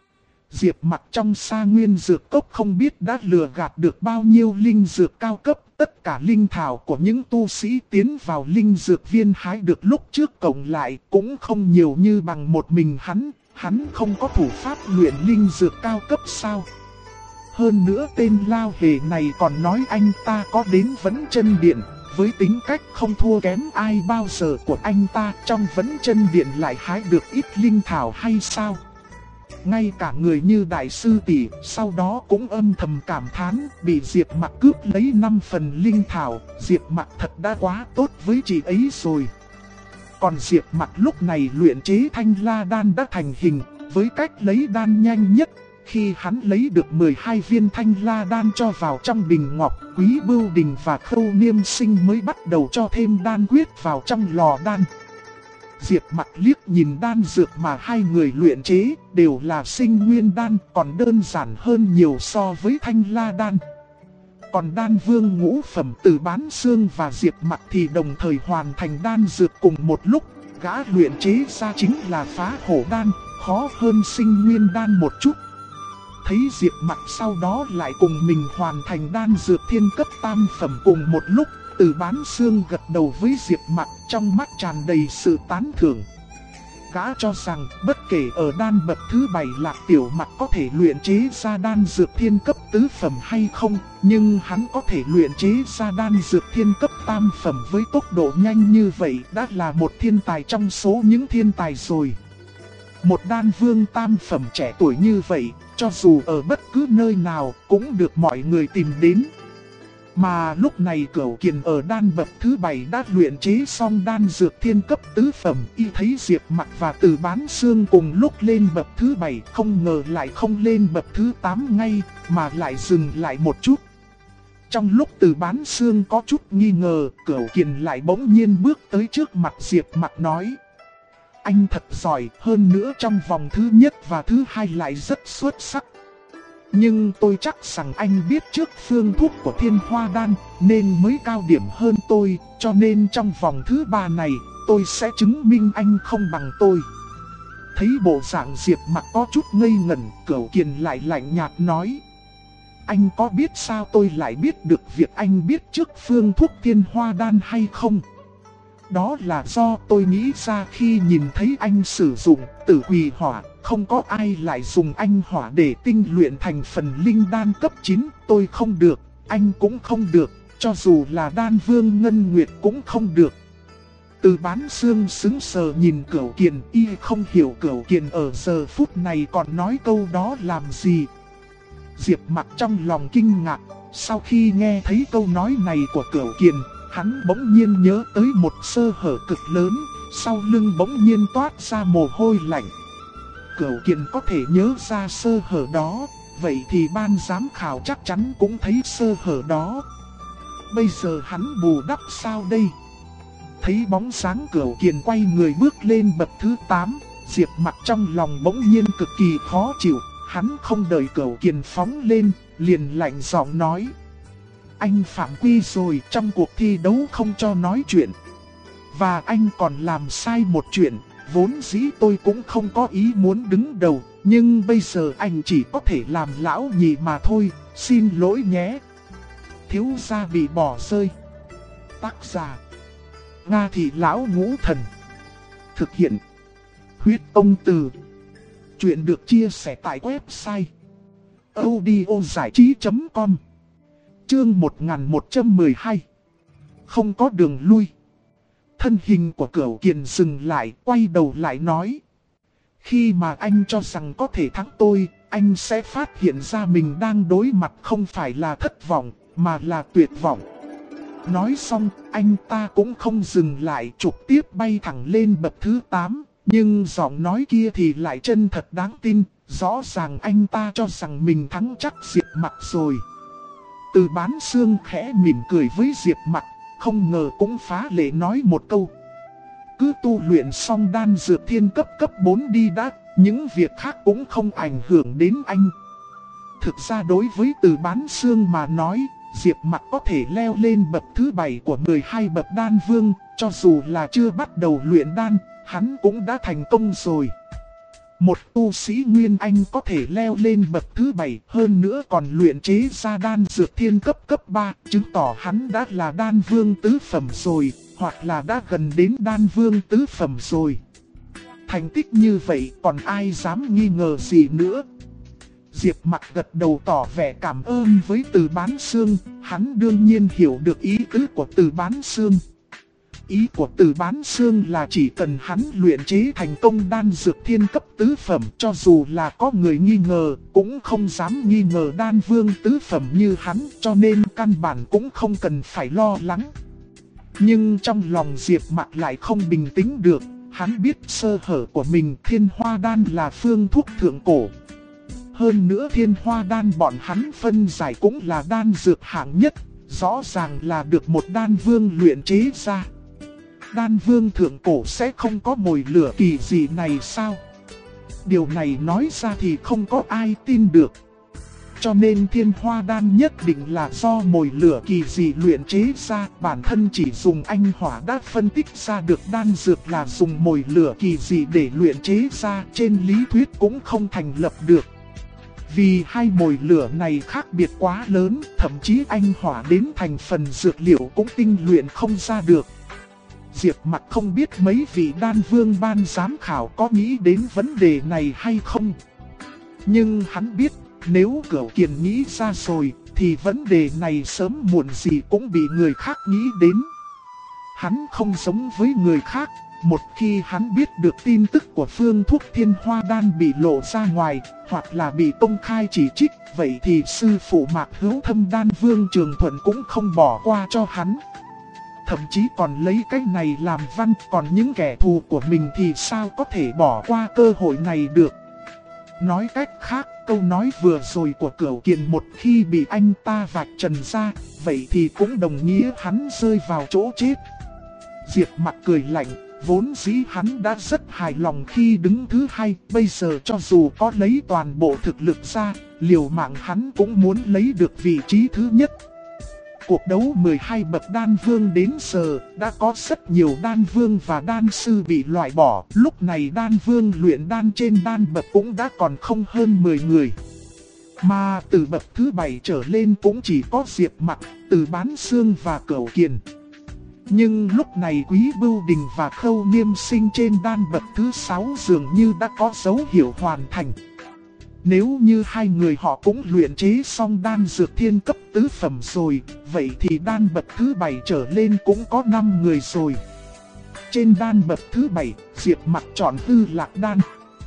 Diệp Mặc trong Sa Nguyên Dược Cốc không biết đã lừa gạt được bao nhiêu linh dược cao cấp. Tất cả linh thảo của những tu sĩ tiến vào linh dược viên hái được lúc trước cộng lại cũng không nhiều như bằng một mình hắn. Hắn không có thủ pháp luyện linh dược cao cấp sao? Hơn nữa tên Lao Hề này còn nói anh ta có đến Vấn Chân Điện. Với tính cách không thua kém ai bao giờ của anh ta, trong Vấn Chân Điện lại hái được ít linh thảo hay sao? Ngay cả người như đại sư tỷ sau đó cũng âm thầm cảm thán, bị Diệp Mặc cướp lấy 5 phần linh thảo, Diệp Mặc thật đã quá tốt với chị ấy rồi. Còn Diệp Mặc lúc này luyện chế Thanh La Đan đã thành hình, với cách lấy đan nhanh nhất. Khi hắn lấy được 12 viên Thanh La Đan cho vào trong bình ngọc, Quý Bưu Đình và Khâu Niêm Sinh mới bắt đầu cho thêm đan quyết vào trong lò đan. Diệp Mặc liếc nhìn đan dược mà hai người luyện chế, đều là sinh nguyên đan, còn đơn giản hơn nhiều so với Thanh La Đan. Còn đan vương ngũ phẩm Từ Bán Xương và Diệp Mặc thì đồng thời hoàn thành đan dược cùng một lúc. Gã luyện chế ra chính là Phá Hổ Đan, khó hơn sinh nguyên đan một chút. Thấy Diệp Mặc sau đó lại cùng mình hoàn thành đan dược thiên cấp tam phẩm cùng một lúc, Từ Bán Xương gật đầu với Diệp Mặc, trong mắt tràn đầy sự tán thưởng. Gã cho rằng bất kể ở đan bậc thứ 7 Lạc Tiểu Mặc có thể luyện chế ra đan dược thiên cấp tứ phẩm hay không, nhưng hắn có thể luyện chế ra đan dược thiên cấp tam phẩm với tốc độ nhanh như vậy đã là một thiên tài trong số những thiên tài rồi. Một đan vương tam phẩm trẻ tuổi như vậy, cho dù ở bất cứ nơi nào cũng được mọi người tìm đến. Mà lúc này Cửu Kiền ở đan bậc thứ 7 đã luyện chế xong đan dược thiên cấp tứ phẩm, y thấy Diệp Mặc và Từ Bán Xương cùng lúc lên bậc thứ 7, không ngờ lại không lên bậc thứ 8 ngay, mà lại dừng lại một chút. Trong lúc Từ Bán Xương có chút nghi ngờ, Cửu Kiền lại bỗng nhiên bước tới trước mặt Diệp Mặc nói: anh thật giỏi, hơn nữa trong vòng thứ nhất và thứ hai lại rất xuất sắc. Nhưng tôi chắc rằng anh biết trước phương thuốc của Thiên Hoa Đan nên mới cao điểm hơn tôi, cho nên trong vòng thứ 3 này tôi sẽ chứng minh anh không bằng tôi. Thấy bộ dạng Diệp Mặc có chút ngây ngẩn, Cửu Kiền lại lạnh nhạt nói: anh có biết sao tôi lại biết được việc anh biết trước phương thuốc Thiên Hoa Đan hay không? Đó là do tôi nghĩ ra khi nhìn thấy anh sử dụng Tử Quỳ Hỏa, không có ai lại dùng anh hỏa để tinh luyện thành phần linh đan cấp 9, tôi không được, anh cũng không được, cho dù là đan vương Ngân Nguyệt cũng không được. Từ Bán Xương sững sờ nhìn Cửu Kiền, y không hiểu Cửu Kiền ở giờ phút này còn nói câu đó làm gì. Diệp Mặc trong lòng kinh ngạc, sau khi nghe thấy câu nói này của Cửu Kiền, hắn bỗng nhiên nhớ tới một sơ hở cực lớn, sau lưng bỗng nhiên toát ra mồ hôi lạnh. Cửu Kiền có thể nhớ ra sơ hở đó, vậy thì ban giám khảo chắc chắn cũng thấy sơ hở đó. Bây giờ hắn bù đắp sao đây? Thấy bóng sáng Cửu Kiền quay người bước lên bậc thứ 8, Diệp Mặc trong lòng bỗng nhiên cực kỳ khó chịu. Hắn không đợi Cửu Kiền phóng lên, liền lạnh giọng nói: anh phạm quy rồi, trong cuộc thi đấu không cho nói chuyện. Và anh còn làm sai một chuyện, vốn dĩ tôi cũng không có ý muốn đứng đầu, nhưng bây giờ anh chỉ có thể làm lão nhị mà thôi, xin lỗi nhé. Thiếu gia bị bỏ rơi. Tác giả: Nga Thị Lão Ngũ Thần. Thực hiện: Huyết Ông Từ. Chuyện được chia sẻ tại website audiozảichí.com. Chương 1112. Không có đường lui. Thân hình của Cửu Kiền dừng lại, quay đầu lại nói: khi mà anh cho rằng có thể thắng tôi, anh sẽ phát hiện ra mình đang đối mặt không phải là thất vọng, mà là tuyệt vọng. Nói xong, anh ta cũng không dừng lại, trực tiếp bay thẳng lên bậc thứ 8. Nhưng giọng nói kia thì lại chân thật đáng tin, rõ ràng anh ta cho rằng mình thắng chắc Diệp Mặc rồi. Từ Bán Xương khẽ mỉm cười với Diệp Mặc, không ngờ cũng phá lệ nói một câu: cứ tu luyện xong đan dược thiên cấp 4 đi đã, những việc khác cũng không ảnh hưởng đến anh. Thực ra đối với Từ Bán Xương mà nói, Diệp Mặc có thể leo lên bậc thứ 7 của 12 bậc đan vương, cho dù là chưa bắt đầu luyện đan, hắn cũng đã thành công rồi. Một tu sĩ Nguyên Anh có thể leo lên bậc thứ 7, hơn nữa còn luyện chế ra đan dược thiên cấp 3, chứng tỏ hắn đã là đan vương tứ phẩm rồi, hoặc là đã gần đến đan vương tứ phẩm rồi. Thành tích như vậy còn ai dám nghi ngờ gì nữa. Diệp Mặc gật đầu tỏ vẻ cảm ơn với Từ Bán Xương, hắn đương nhiên hiểu được ý tứ của Từ Bán Xương. Ý của Từ Bán Xương là chỉ cần hắn luyện chế thành công đan dược thiên cấp tứ phẩm, cho dù là có người nghi ngờ, cũng không dám nghi ngờ đan vương tứ phẩm như hắn, cho nên căn bản cũng không cần phải lo lắng. Nhưng trong lòng Diệp Mặc lại không bình tĩnh được, hắn biết sơ hở của mình. Thiên Hoa Đan là phương thuốc thượng cổ. Hơn nữa Thiên Hoa Đan bọn hắn phân giải cũng là đan dược hạng nhất, rõ ràng là được một đan vương luyện chế ra. Đan vương thượng cổ sẽ không có mồi lửa kỳ dị này sao? Điều này nói ra thì không có ai tin được. Cho nên Thiên Hoa Đan nhất định là do mồi lửa kỳ dị luyện chế ra. Bản thân chỉ dùng anh hỏa đã phân tích ra được đan dược là dùng mồi lửa kỳ dị để luyện chế ra. Trên lý thuyết cũng không thành lập được. Vì hai mồi lửa này khác biệt quá lớn, thậm chí anh hỏa đến thành phần dược liệu cũng tinh luyện không ra được. Diệp Mặc không biết mấy vị đan vương ban giám khảo có nghĩ đến vấn đề này hay không. Nhưng hắn biết, nếu Cửu Kiền nghĩ ra rồi, thì vấn đề này sớm muộn gì cũng bị người khác nghĩ đến. Hắn không giống với người khác, một khi hắn biết được tin tức của phương thuốc Thiên Hoa Đan bị lộ ra ngoài, hoặc là bị công khai chỉ trích, vậy thì sư phụ Mạc Hữu Thâm Đan Vương Trường Thuận cũng không bỏ qua cho hắn. Thậm chí còn lấy cái này làm văn, còn những kẻ thù của mình thì sao có thể bỏ qua cơ hội này được. Nói cách khác, câu nói vừa rồi của Cửu Kiền một khi bị anh ta vạch trần ra, vậy thì cũng đồng nghĩa hắn rơi vào chỗ chết. Diệp Mặc cười lạnh, vốn dĩ hắn đã rất hài lòng khi đứng thứ hai, bây giờ cho dù có lấy toàn bộ thực lực ra, liều mạng hắn cũng muốn lấy được vị trí thứ nhất. Cuộc đấu 12 bậc đan vương đến giờ, đã có rất nhiều đan vương và đan sư bị loại bỏ. Lúc này đan vương luyện đan trên đan bậc cũng đã còn không hơn 10 người. Mà từ bậc thứ 7 trở lên cũng chỉ có Diệp Mặc, Từ Bán Xương và Cửu Kiền. Nhưng lúc này Quý Bưu Đình và Khâu Niêm Sinh trên đan bậc thứ 6 dường như đã có dấu hiệu hoàn thành. Nếu như hai người họ cũng luyện chế xong đan dược thiên cấp tứ phẩm rồi, vậy thì đan bậc thứ 7 trở lên cũng có 5 người rồi. Trên đan bậc thứ 7, Diệp Mặc chọn Hư Lạc Đan.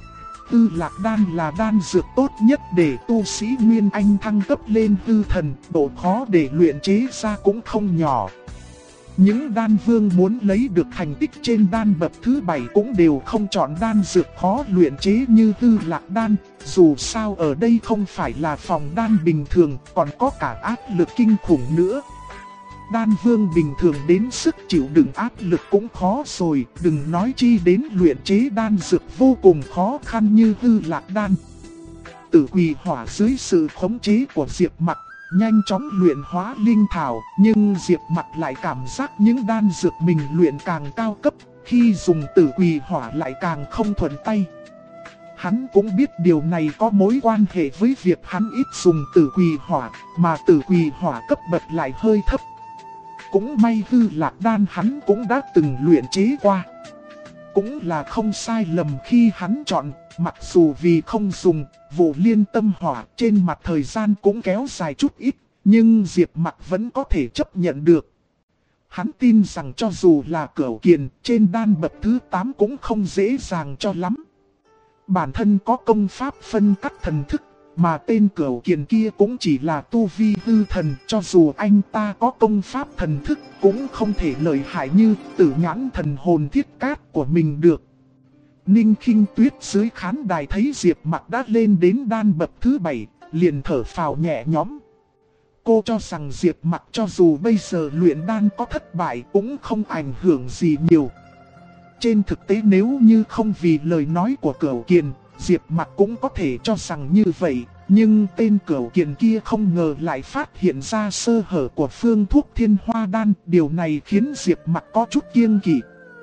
Hư Lạc Đan là đan dược tốt nhất để tu sĩ Nguyên Anh thăng cấp lên hư thần, độ khó để luyện chế ra cũng không nhỏ. Những đan vương muốn lấy được thành tích trên đan bậc thứ 7 cũng đều không chọn đan dược khó luyện chế như Hư Lạc Đan. Dù sao ở đây không phải là phòng đan bình thường, còn có cả áp lực kinh khủng nữa. Đan vương bình thường đến sức chịu đựng áp lực cũng khó rồi, đừng nói chi đến luyện chế đan dược vô cùng khó khăn như Hư Lạc Đan. Tử Quỳ Hỏa dưới sự khống chế của Diệp Mặc nhanh chóng luyện hóa linh thảo, nhưng Diệp Mặc lại cảm giác những đan dược mình luyện càng cao cấp, khi dùng Tử Quỳ Hỏa lại càng không thuận tay. Hắn cũng biết điều này có mối quan hệ với việc hắn ít dùng Tử Quỳ Hỏa, mà Tử Quỳ Hỏa cấp bậc lại hơi thấp. Cũng may Hư Lạc Đan hắn cũng đã từng luyện chế qua. Cũng là không sai lầm khi hắn chọn, mặc dù vì không dùng Vụ Liên Tâm Hỏa trên mặt thời gian cũng kéo dài chút ít, nhưng Diệp Mặc vẫn có thể chấp nhận được. Hắn tin rằng cho dù là Cửu Kiền trên đan bậc thứ 8 cũng không dễ dàng cho lắm. Bản thân có công pháp phân cắt thần thức, mà tên Cửu Kiền kia cũng chỉ là tu vi hư thần, cho dù anh ta có công pháp thần thức cũng không thể lợi hại như Tử Nhãn Thần Hồn Thiết Cát của mình được. Ninh Khinh Tuyết dưới khán đài thấy Diệp Mặc đã lên đến đan bậc thứ 7, liền thở phào nhẹ nhõm. Cô cho rằng Diệp Mặc cho dù bây giờ luyện đan có thất bại cũng không ảnh hưởng gì nhiều. Trên thực tế nếu như không vì lời nói của Cửu Kiền, Diệp Mặc cũng có thể cho rằng như vậy. Nhưng tên Cửu Kiền kia không ngờ lại phát hiện ra sơ hở của phương thuốc Thiên Hoa Đan. Điều này khiến Diệp Mặc có chút kiêng kỵ.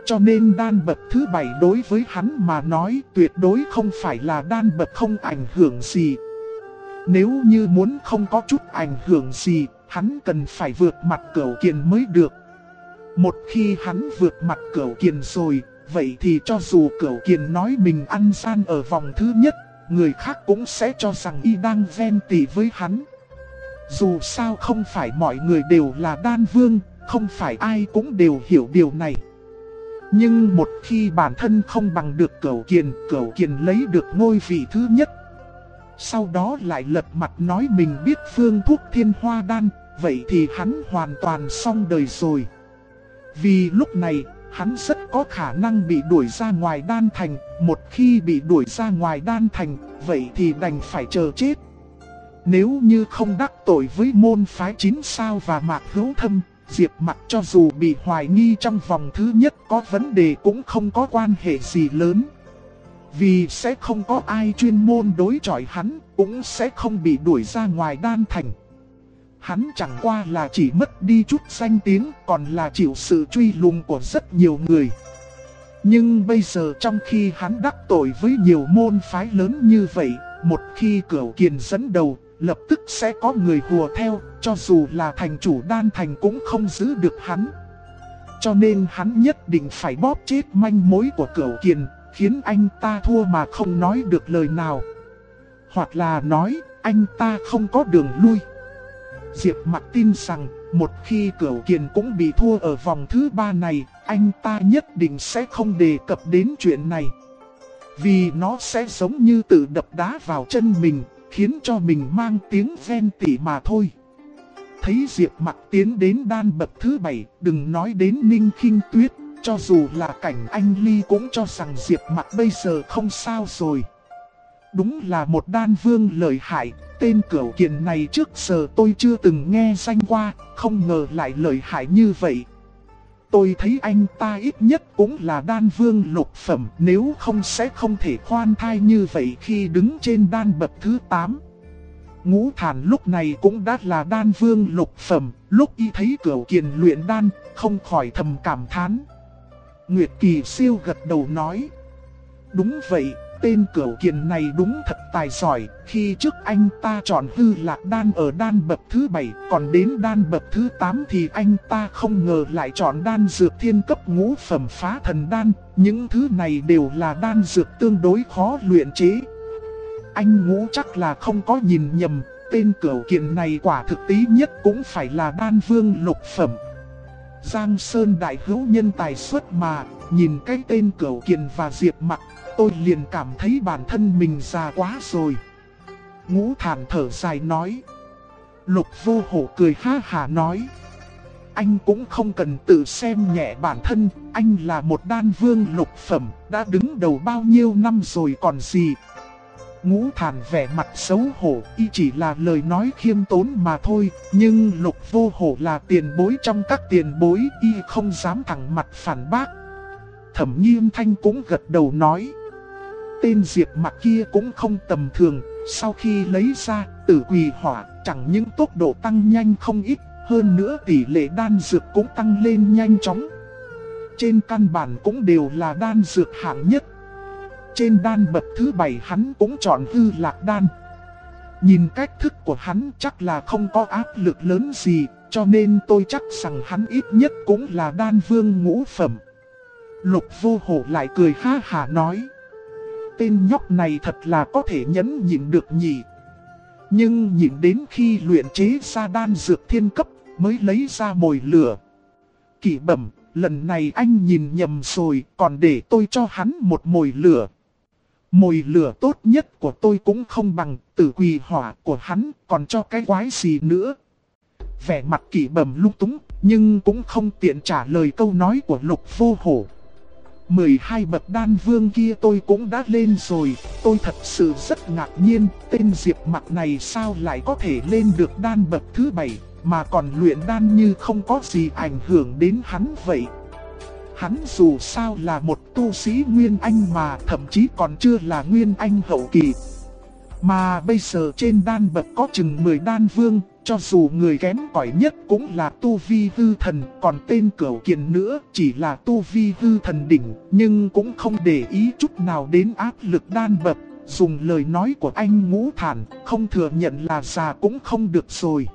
Cho nên đan bậc thứ 7 đối với hắn mà nói tuyệt đối không phải là đan bậc không ảnh hưởng gì. Nếu như muốn không có chút ảnh hưởng gì, hắn cần phải vượt mặt Cửu Kiền mới được. Một khi hắn vượt mặt Cửu Kiền rồi, vậy thì cho dù Cửu Kiền nói mình ăn gian ở vòng thứ nhất, người khác cũng sẽ cho rằng y đang ghen tị với hắn. Dù sao không phải mọi người đều là đan vương, không phải ai cũng đều hiểu điều này. Nhưng một khi bản thân không bằng được Cửu Kiền lấy được ngôi vị thứ nhất, sau đó lại lật mặt nói mình biết phương thuốc thiên hoa đan, vậy thì hắn hoàn toàn xong đời rồi. Vì lúc này, hắn rất có khả năng bị đuổi ra ngoài đan thành. Một khi bị đuổi ra ngoài đan thành, vậy thì đành phải chờ chết. Nếu như không đắc tội với môn phái 9 sao và Mạc Hữu Thâm, Diệp Mặc cho dù bị hoài nghi trong vòng thứ nhất có vấn đề cũng không có quan hệ gì lớn. Vì sẽ không có ai chuyên môn đối chọi hắn, cũng sẽ không bị đuổi ra ngoài đan thành. Hắn chẳng qua là chỉ mất đi chút danh tiếng, còn là chịu sự truy lùng của rất nhiều người. Nhưng bây giờ trong khi hắn đắc tội với nhiều môn phái lớn như vậy, một khi Cửu Kiền dẫn đầu, lập tức sẽ có người hùa theo, cho dù là thành chủ đan thành cũng không giữ được hắn. Cho nên hắn nhất định phải bóp chết manh mối của Cửu Kiền, khiến anh ta thua mà không nói được lời nào. Hoặc là nói, anh ta không có đường lui. Diệp Mặc tin rằng, một khi Cửu Kiền cũng bị thua ở vòng thứ 3 này, anh ta nhất định sẽ không đề cập đến chuyện này. Vì nó sẽ giống như tự đập đá vào chân mình, khiến cho mình mang tiếng ghen tị mà thôi. Thấy Diệp Mặc tiến đến đan bậc thứ 7, đừng nói đến Ninh Khinh Tuyết, cho dù là Cảnh Anh Ly cũng cho rằng Diệp Mặc bây giờ không sao rồi. Đúng là một đan vương lợi hại, tên Cửu Kiền này trước giờ tôi chưa từng nghe danh qua, không ngờ lại lợi hại như vậy. Tôi thấy anh ta ít nhất cũng là đan vương lục phẩm, nếu không sẽ không thể khoan thai như vậy khi đứng trên đan bậc thứ 8. Ngũ Thản lúc này cũng đã là đan vương lục phẩm, lúc y thấy Cửu Kiền luyện đan, không khỏi thầm cảm thán. Nguyệt Kỳ Siêu gật đầu nói: đúng vậy, tên Cửu Kiền này đúng thật tài giỏi. Khi trước anh ta chọn Hư Lạc đan ở đan bậc thứ 7, còn đến đan bậc thứ 8 thì anh ta không ngờ lại chọn đan dược thiên cấp ngũ phẩm phá thần đan. Những thứ này đều là đan dược tương đối khó luyện chế. Anh Ngũ chắc là không có nhìn nhầm, tên Cửu Kiền này quả thực tí nhất cũng phải là đan vương lục phẩm. Giang Sơn đại hữu nhân tài xuất mà, nhìn cái tên Cửu Kiền và Diệp Mặc, tôi liền cảm thấy bản thân mình già quá rồi. Ngũ Thản thở dài nói. Lục Vô Hổ cười ha hả nói: anh cũng không cần tự xem nhẹ bản thân, anh là một đan vương lục phẩm, đã đứng đầu bao nhiêu năm rồi còn gì. Ngũ Thản vẻ mặt xấu hổ, y chỉ là lời nói khiêm tốn mà thôi, nhưng Lục Vô Hổ là tiền bối trong các tiền bối, y không dám thẳng mặt phản bác. Thẩm Nghiêm Thanh cũng gật đầu nói: tên Diệp Mặc kia cũng không tầm thường, sau khi lấy ra Tử Quỳ Hỏa, chẳng những tốc độ tăng nhanh không ít, hơn nữa tỷ lệ đan dược cũng tăng lên nhanh chóng. Trên căn bản cũng đều là đan dược hạng nhất. Trên đan bậc thứ 7 hắn cũng chọn Hư Lạc đan. Nhìn cách thức của hắn chắc là không có áp lực lớn gì, cho nên tôi chắc rằng hắn ít nhất cũng là đan vương ngũ phẩm. Lục Vô Hổ lại cười ha hả nói: tên nhóc này thật là có thể nhẫn nhịn được nhỉ. Nhưng nhịn đến khi luyện chế ra đan dược thiên cấp mới lấy ra mồi lửa. Kỷ Bẩm, lần này anh nhìn nhầm rồi, còn để tôi cho hắn một mồi lửa. Mồi lửa tốt nhất của tôi cũng không bằng Tử Quỳ Hỏa của hắn, còn cho cái quái gì nữa. Vẻ mặt Kỷ Bẩm lung túng, nhưng cũng không tiện trả lời câu nói của Lục Vô Hổ. 12 bậc đan vương kia tôi cũng đã lên rồi, tôi thật sự rất ngạc nhiên, tên Diệp Mặc này sao lại có thể lên được đan bậc thứ 7, mà còn luyện đan như không có gì ảnh hưởng đến hắn vậy. Hắn dù sao là một tu sĩ Nguyên Anh mà thậm chí còn chưa là Nguyên Anh hậu kỳ. Mà bây giờ trên đan bậc có chừng 10 đan vương, Cho dù người kém cỏi nhất cũng là tu vi hư thần, còn tên Cửu Kiền nữa chỉ là tu vi hư thần đỉnh, nhưng cũng không để ý chút nào đến áp lực đan bậc. Dùng lời nói của anh Ngũ Thản, không thừa nhận là già cũng không được rồi.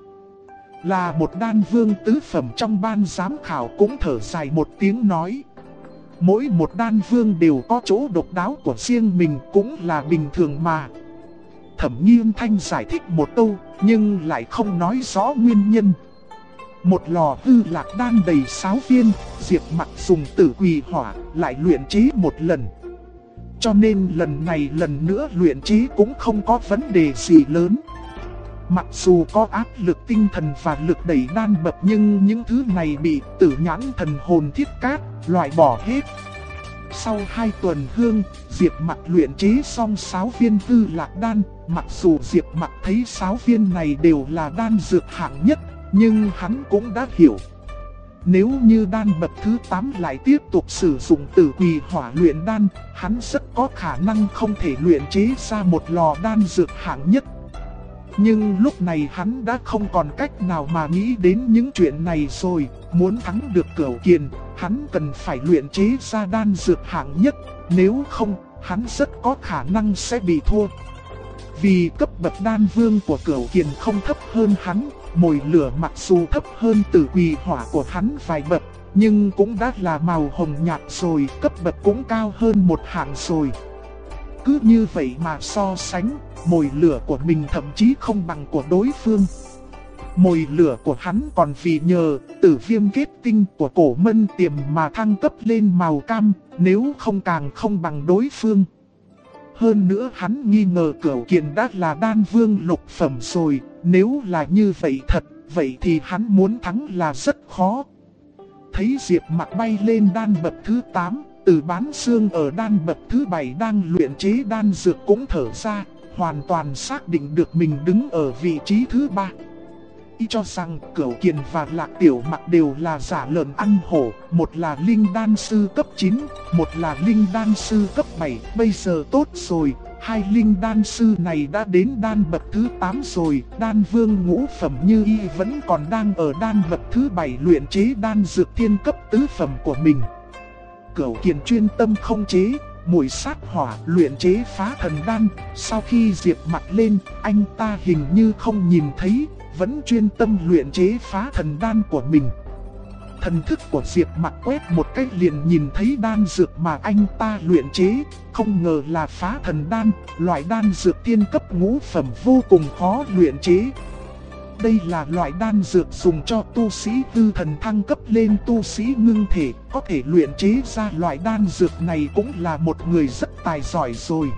Là một đan vương tứ phẩm trong ban giám khảo cũng thở dài một tiếng nói. Mỗi một đan vương đều có chỗ độc đáo của riêng mình, cũng là bình thường mà. Thẩm Nghiên Thanh giải thích một câu, nhưng lại không nói rõ nguyên nhân. Một lò hư lạc đan đầy 6 viên, Diệp Mặc dùng tử quỳ hỏa lại luyện chế một lần. Cho nên lần này lần nữa luyện chế cũng không có vấn đề gì lớn. Mặc dù có áp lực tinh thần và lực đẩy đan bậc, nhưng những thứ này bị Tử Nhãn Thần Hồn Thiết Cát loại bỏ hết. Sau 2 tuần hương, Diệp Mặc luyện chế xong 6 viên hư lạc đan. Mặc dù Diệp Mặc thấy 6 viên này đều là đan dược hạng nhất, nhưng hắn cũng đã hiểu. Nếu như đan bậc thứ 8 lại tiếp tục sử dụng tử quỳ hỏa luyện đan, hắn rất có khả năng không thể luyện chế ra một lò đan dược hạng nhất. Nhưng lúc này hắn đã không còn cách nào mà nghĩ đến những chuyện này rồi. Muốn thắng được Cửu Kiền, hắn cần phải luyện chế ra đan dược hạng nhất. Nếu không, hắn rất có khả năng sẽ bị thua. Vì cấp bậc đan vương của Cửu Kiền không thấp hơn hắn, mồi lửa mặc dù thấp hơn tử quỳ hỏa của hắn vài bậc, nhưng cũng đã là màu hồng nhạt rồi, cấp bậc cũng cao hơn một hạng rồi. Cứ như vậy mà so sánh, mồi lửa của mình thậm chí không bằng của đối phương. Mồi lửa của hắn còn vì nhờ tử viêm kết tinh của Cổ Mân Tiềm mà thăng cấp lên màu cam, nếu không càng không bằng đối phương. Hơn nữa hắn nghi ngờ Cửu Kiền đã là đan vương lục phẩm rồi, nếu là như vậy thật, vậy thì hắn muốn thắng là rất khó. Thấy Diệp Mặc bay lên đan bậc thứ 8, Từ Bán Xương ở đan bậc thứ 7 đang luyện chế đan dược cũng thở ra, hoàn toàn xác định được mình đứng ở vị trí thứ 3. Y cho rằng Cửu Kiền và Lạc Tiểu Mặc đều là giả lợn ăn hổ, một là linh đan sư cấp 9, một là linh đan sư cấp 7, bây giờ tốt rồi, 2 linh đan sư này đã đến đan bậc thứ 8 rồi, đan vương ngũ phẩm như y vẫn còn đang ở đan bậc thứ 7 luyện chế đan dược thiên cấp tứ phẩm của mình. Cửu Kiền chuyên tâm không chế mùi sát hỏa luyện chế phá thần đan, sau khi Diệp Mặc lên, anh ta hình như không nhìn thấy, vẫn chuyên tâm luyện chế phá thần đan của mình. Thần thức của Diệp Mặc quét một cách liền nhìn thấy đan dược mà anh ta luyện chế, không ngờ là phá thần đan, loại đan dược thiên cấp ngũ phẩm vô cùng khó luyện chế. Đây là loại đan dược dùng cho tu sĩ tư thần thăng cấp lên tu sĩ ngưng thể, có thể luyện chế ra loại đan dược này cũng là một người rất tài giỏi rồi.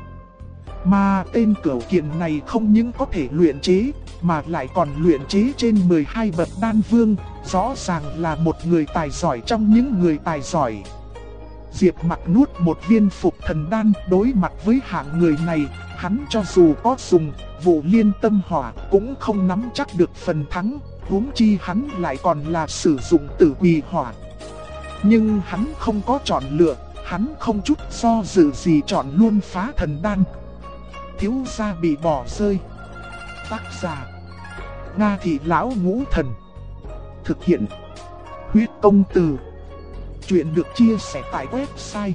Mà tên Cửu Kiền này không những có thể luyện chế, mà lại còn luyện chế trên 12 bậc đan vương, rõ ràng là một người tài giỏi trong những người tài giỏi. Diệp Mặc nuốt một viên phục thần đan, đối mặt với hạng người này, hắn cho dù có dùng Vụ Liên Tâm Hỏa cũng không nắm chắc được phần thắng, huống chi hắn lại còn là sử dụng tử quỳ hỏa. Nhưng hắn không có chọn lựa, hắn không chút do dự gì chọn luôn phá thần đan. Thiếu gia bị bỏ rơi. Tác giả: Nga Thị Lão Ngũ Thần. Thực hiện: Huyết Công Từ. Chuyện được chia sẻ tại website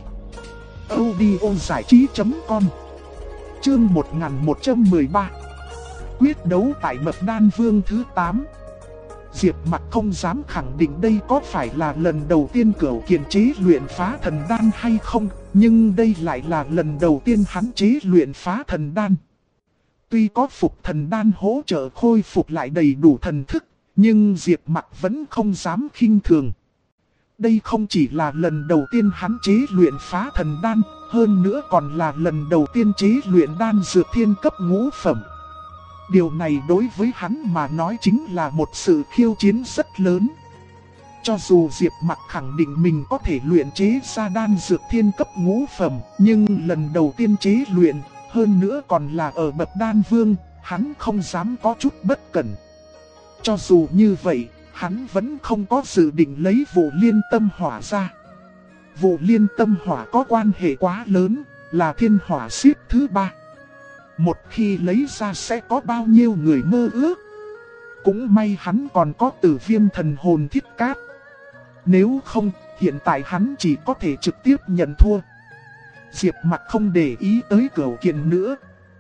audiozảichí.com. Chương 1113. Quyết đấu tại bậc đan vương thứ 8. Diệp Mặc không dám khẳng định đây có phải là lần đầu tiên Cửu Kiền chế luyện phá thần đan hay không, nhưng đây lại là lần đầu tiên hắn chế luyện phá thần đan. Tuy có phục thần đan hỗ trợ khôi phục lại đầy đủ thần thức, nhưng Diệp Mặc vẫn không dám khinh thường. Đây không chỉ là lần đầu tiên hắn chế luyện phá thần đan, hơn nữa còn là lần đầu tiên chế luyện đan dược thiên cấp ngũ phẩm. Điều này đối với hắn mà nói chính là một sự khiêu chiến rất lớn. Cho dù Diệp Mặc khẳng định mình có thể luyện chế ra đan dược thiên cấp ngũ phẩm, nhưng lần đầu tiên chế luyện, hơn nữa còn là ở bậc đan vương, hắn không dám có chút bất cẩn. Cho dù như vậy, hắn vẫn không có dự định lấy Vụ Liên Tâm Hỏa ra. Vụ Liên Tâm Hỏa có quan hệ quá lớn, là thiên hỏa xếp thứ 3. Một khi lấy ra sẽ có bao nhiêu người mơ ước. cũng may hắn còn có Tử Viêm thần hồn thiết cát. Nếu không, hiện tại hắn chỉ có thể trực tiếp nhận thua. Diệp Mặc không để ý tới Cửu Kiền nữa.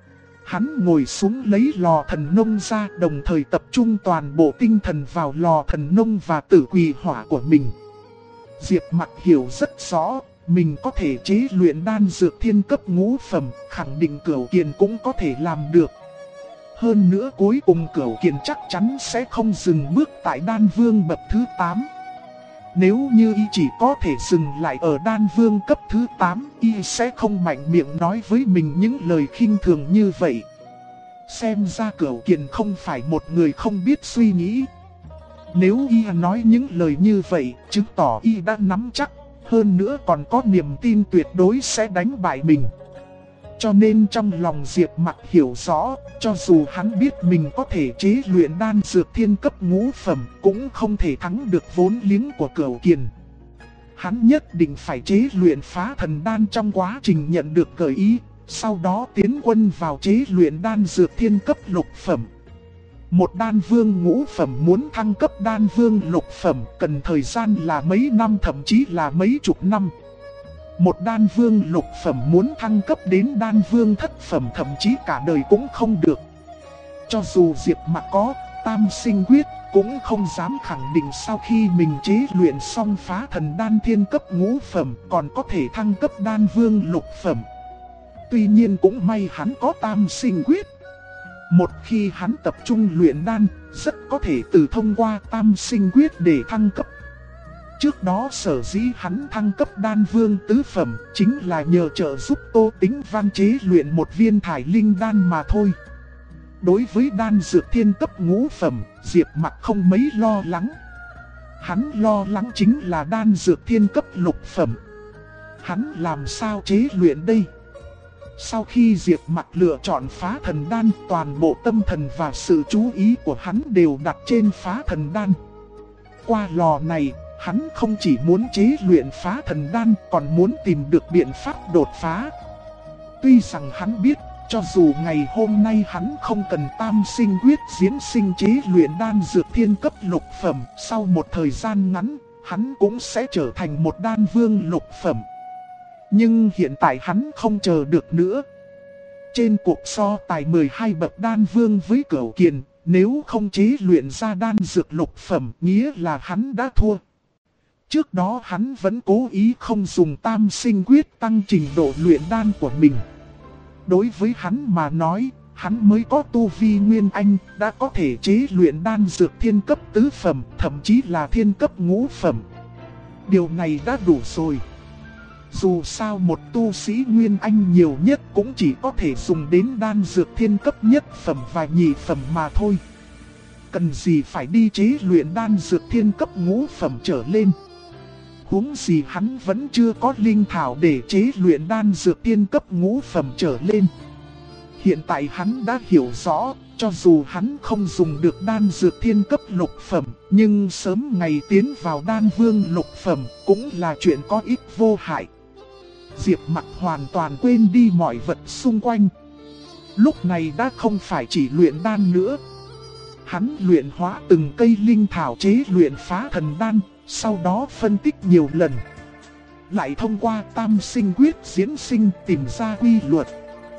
Hắn ngồi xuống lấy lò thần nông ra, đồng thời tập trung toàn bộ tinh thần vào lò thần nông và tử quỳ hỏa của mình. Diệp Mặc hiểu rất rõ, mình có thể chế luyện đan dược thiên cấp ngũ phẩm, khẳng định Cửu Kiền cũng có thể làm được. Hơn nữa cuối cùng Cửu Kiền chắc chắn sẽ không dừng bước tại đan vương bậc thứ 8. Nếu như y chỉ có thể dừng lại ở đan vương cấp thứ 8, y sẽ không mạnh miệng nói với mình những lời khinh thường như vậy. Xem ra Cửu Kiền không phải một người không biết suy nghĩ. Nếu y nói những lời như vậy, chứng tỏ y đã nắm chắc, hơn nữa còn có niềm tin tuyệt đối sẽ đánh bại mình. Cho nên trong lòng Diệp Mặc hiểu rõ, cho dù hắn biết mình có thể chế luyện đan dược thiên cấp ngũ phẩm, cũng không thể thắng được vốn liếng của Cửu Kiền. Hắn nhất định phải chế luyện phá thần đan trong quá trình nhận được gợi ý, sau đó tiến quân vào chế luyện đan dược thiên cấp lục phẩm. Một đan vương ngũ phẩm muốn thăng cấp đan vương lục phẩm cần thời gian là mấy năm, thậm chí là mấy chục năm. Một đan vương lục phẩm muốn thăng cấp đến đan vương thất phẩm thậm chí cả đời cũng không được. Cho dù Diệp Mặc có Tam Sinh Quyết, cũng không dám khẳng định sau khi mình chế luyện xong phá thần đan thiên cấp ngũ phẩm còn có thể thăng cấp đan vương lục phẩm. Tuy nhiên cũng may hắn có Tam Sinh Quyết. Một khi hắn tập trung luyện đan, rất có thể từ thông qua Tam Sinh Quyết để thăng cấp. Trước đó sở dĩ hắn thăng cấp đan vương tứ phẩm chính là nhờ trợ giúp Tô Tĩnh Văn chế luyện một viên thải linh đan mà thôi. Đối với đan dược thiên cấp ngũ phẩm, Diệp Mặc không mấy lo lắng. Hắn lo lắng chính là đan dược thiên cấp lục phẩm. Hắn làm sao chế luyện đây? Sau khi Diệp Mặc lựa chọn phá thần đan, toàn bộ tâm thần và sự chú ý của hắn đều đặt trên phá thần đan. Qua lò này, hắn không chỉ muốn chế luyện phá thần đan, còn muốn tìm được biện pháp đột phá. Tuy rằng hắn biết, cho dù ngày hôm nay hắn không cần Tam Sinh Quyết diễn sinh chế luyện đan dược thiên cấp lục phẩm, sau một thời gian ngắn, hắn cũng sẽ trở thành một đan vương lục phẩm. Nhưng hiện tại hắn không chờ được nữa. Trên cuộc so tài 12 bậc đan vương với Cửu Kiền, nếu không chế luyện ra đan dược lục phẩm, nghĩa là hắn đã thua. Trước đó hắn vẫn cố ý không dùng Tam Sinh Quyết tăng trình độ luyện đan của mình. Đối với hắn mà nói, hắn mới có tu vi Nguyên Anh, đã có thể chế luyện đan dược thiên cấp tứ phẩm, thậm chí là thiên cấp ngũ phẩm. Điều này đã đủ rồi. Dù sao một tu sĩ Nguyên Anh nhiều nhất cũng chỉ có thể dùng đến đan dược thiên cấp nhất phẩm và nhị phẩm mà thôi. Cần gì phải đi chế luyện đan dược thiên cấp ngũ phẩm trở lên. Huống gì hắn vẫn chưa có linh thảo để chế luyện đan dược thiên cấp ngũ phẩm trở lên. Hiện tại hắn đã hiểu rõ, cho dù hắn không dùng được đan dược thiên cấp lục phẩm, nhưng sớm ngày tiến vào đan vương lục phẩm cũng là chuyện có ích vô hại. Diệp Mặc hoàn toàn quên đi mọi vật xung quanh. Lúc này đã không phải chỉ luyện đan nữa. Hắn luyện hóa từng cây linh thảo chế luyện phá thần đan, sau đó phân tích nhiều lần. Lại thông qua Tam Sinh Quyết diễn sinh tìm ra quy luật.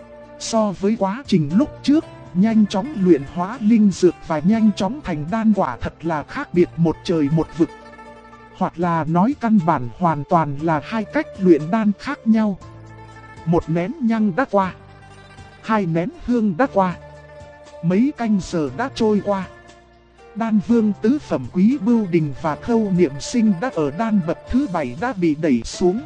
So với quá trình lúc trước, nhanh chóng luyện hóa linh dược và nhanh chóng thành đan quả thật là khác biệt một trời một vực. Hoặc là nói căn bản hoàn toàn là hai cách luyện đan khác nhau. Một nén nhang đã qua, hai nén hương đã qua, mấy canh giờ đã trôi qua. Đan vương tứ phẩm Quý Bưu Đình và Khâu Niệm Sinh đã ở đan bậc thứ 7 đã bị đẩy xuống.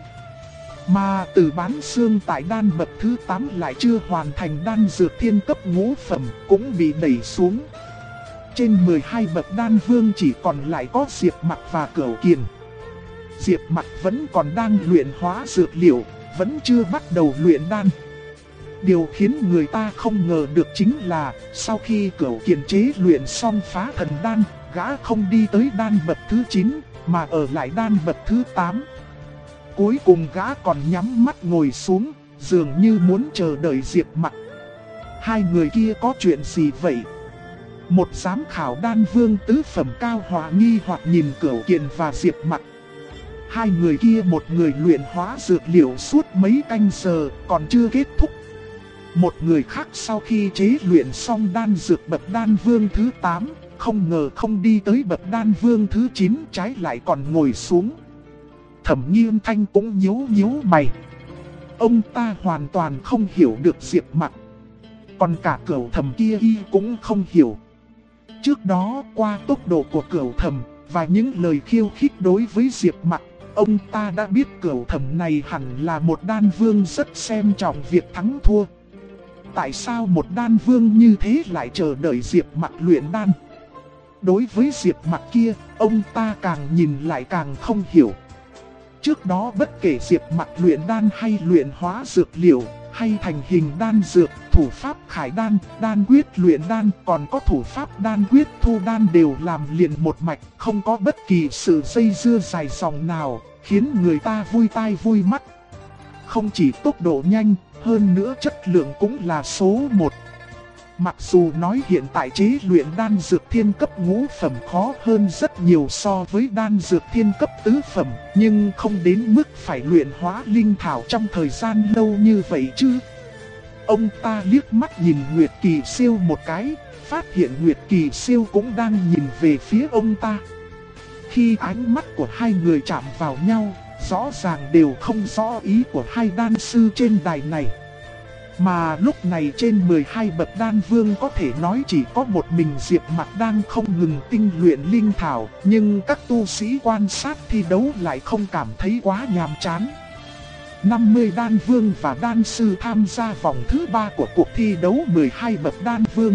Mà từ bán xương tại đan bậc thứ 8 lại chưa hoàn thành đan dược thiên cấp ngũ phẩm cũng bị đẩy xuống. Trên 12 bậc đan vương chỉ còn lại có Diệp Mặc và Cửu Kiền. Diệp Mặc vẫn còn đang luyện hóa dược liệu, vẫn chưa bắt đầu luyện đan. Điều khiến người ta không ngờ được chính là, sau khi Cửu Kiền chế luyện xong phá thần đan, gã không đi tới đan bậc thứ 9, mà ở lại đan bậc thứ 8. Cuối cùng gã còn nhắm mắt ngồi xuống, dường như muốn chờ đợi Diệp Mặc. Hai người kia có chuyện gì vậy? Một giám khảo đan vương tứ phẩm Cao Hòa nghi hoặc nhìn Cửu Kiền và Diệp Mặc. Hai người kia một người luyện hóa dược liệu suốt mấy canh giờ còn chưa kết thúc. Một người khác sau khi chế luyện xong đan dược bậc đan vương thứ 8, không ngờ không đi tới bậc đan vương thứ 9, trái lại còn ngồi xuống. Thẩm Nghiêm Thanh cũng nhíu mày. Ông ta hoàn toàn không hiểu được Diệp Mặc. Còn cả Cửu Thẩm kia y cũng không hiểu. Trước đó qua tốc độ của Cửu Thẩm và những lời khiêu khích đối với Diệp Mặc, ông ta đã biết Cửu Thẩm này hẳn là một đan vương rất xem trọng việc thắng thua. Tại sao một đan vương như thế lại chờ đợi Diệp Mặc luyện đan? Đối với Diệp Mặc kia, ông ta càng nhìn lại càng không hiểu. Trước đó bất kể Diệp Mặc luyện đan hay luyện hóa dược liệu, hay thành hình đan dược, thủ pháp khải đan, đan quyết luyện đan, còn có thủ pháp đan quyết thu đan đều làm liền một mạch, không có bất kỳ sự dây dưa dài dòng nào, khiến người ta vui tai vui mắt. Không chỉ tốc độ nhanh, hơn nữa chất lượng cũng là số 1. Mặc dù nói hiện tại chế luyện đan dược thiên cấp ngũ phẩm khó hơn rất nhiều so với đan dược thiên cấp tứ phẩm, nhưng không đến mức phải luyện hóa linh thảo trong thời gian lâu như vậy chứ. Ông ta liếc mắt nhìn Nguyệt Kỳ Siêu một cái, phát hiện Nguyệt Kỳ Siêu cũng đang nhìn về phía ông ta. Khi ánh mắt của hai người chạm vào nhau, rõ ràng đều không rõ ý của hai đan sư trên đài này. Mà lúc này trên 12 bậc đan vương có thể nói chỉ có một mình Diệp Mặc đang không ngừng tinh luyện linh thảo, nhưng các tu sĩ quan sát thi đấu lại không cảm thấy quá nhàm chán. 50 đan vương và đan sư tham gia vòng thứ 3 của cuộc thi đấu 12 bậc đan vương.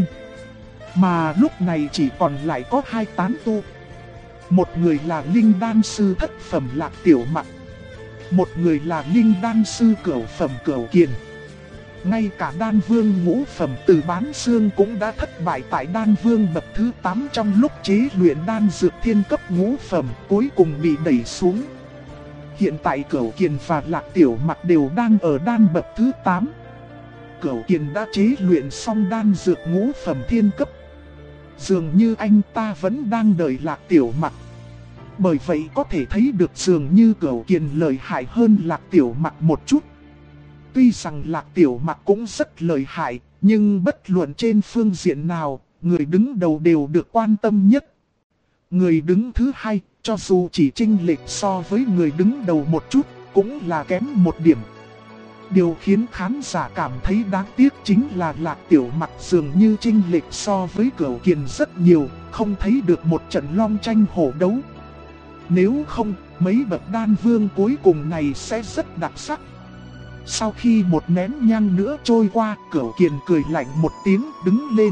Mà lúc này chỉ còn lại có 2 tán tu. Một người là linh đan sư thất phẩm Lạc Tiểu Mặc, một người là linh đan sư cửu phẩm Cửu Kiền. Ngay cả đan vương ngũ phẩm Từ Bán Xương cũng đã thất bại tại đan vương bậc thứ 8 trong lúc chế luyện đan dược thiên cấp ngũ phẩm, cuối cùng bị đẩy xuống. Hiện tại Cửu Kiền và Lạc Tiểu Mặc đều đang ở đan bậc thứ 8. Cửu Kiền đã chế luyện xong đan dược ngũ phẩm thiên cấp. Dường như anh ta vẫn đang đợi Lạc Tiểu Mặc. Bởi vậy có thể thấy được dường như Cửu Kiền lợi hại hơn Lạc Tiểu Mặc một chút. Tuy rằng Lạc Tiểu Mặc cũng rất lợi hại, nhưng bất luận trên phương diện nào, người đứng đầu đều được quan tâm nhất. Người đứng thứ hai, cho dù chỉ chênh lệch so với người đứng đầu một chút, cũng là kém một điểm. Điều khiến khán giả cảm thấy đáng tiếc chính là Lạc Tiểu Mặc dường như chênh lệch so với Cửu Kiền rất nhiều, không thấy được một trận long tranh hổ đấu. Nếu không, mấy bậc đan vương cuối cùng này sẽ rất đặc sắc. Sau khi một nén nhang nữa trôi qua, Cửu Kiền cười lạnh một tiếng đứng lên.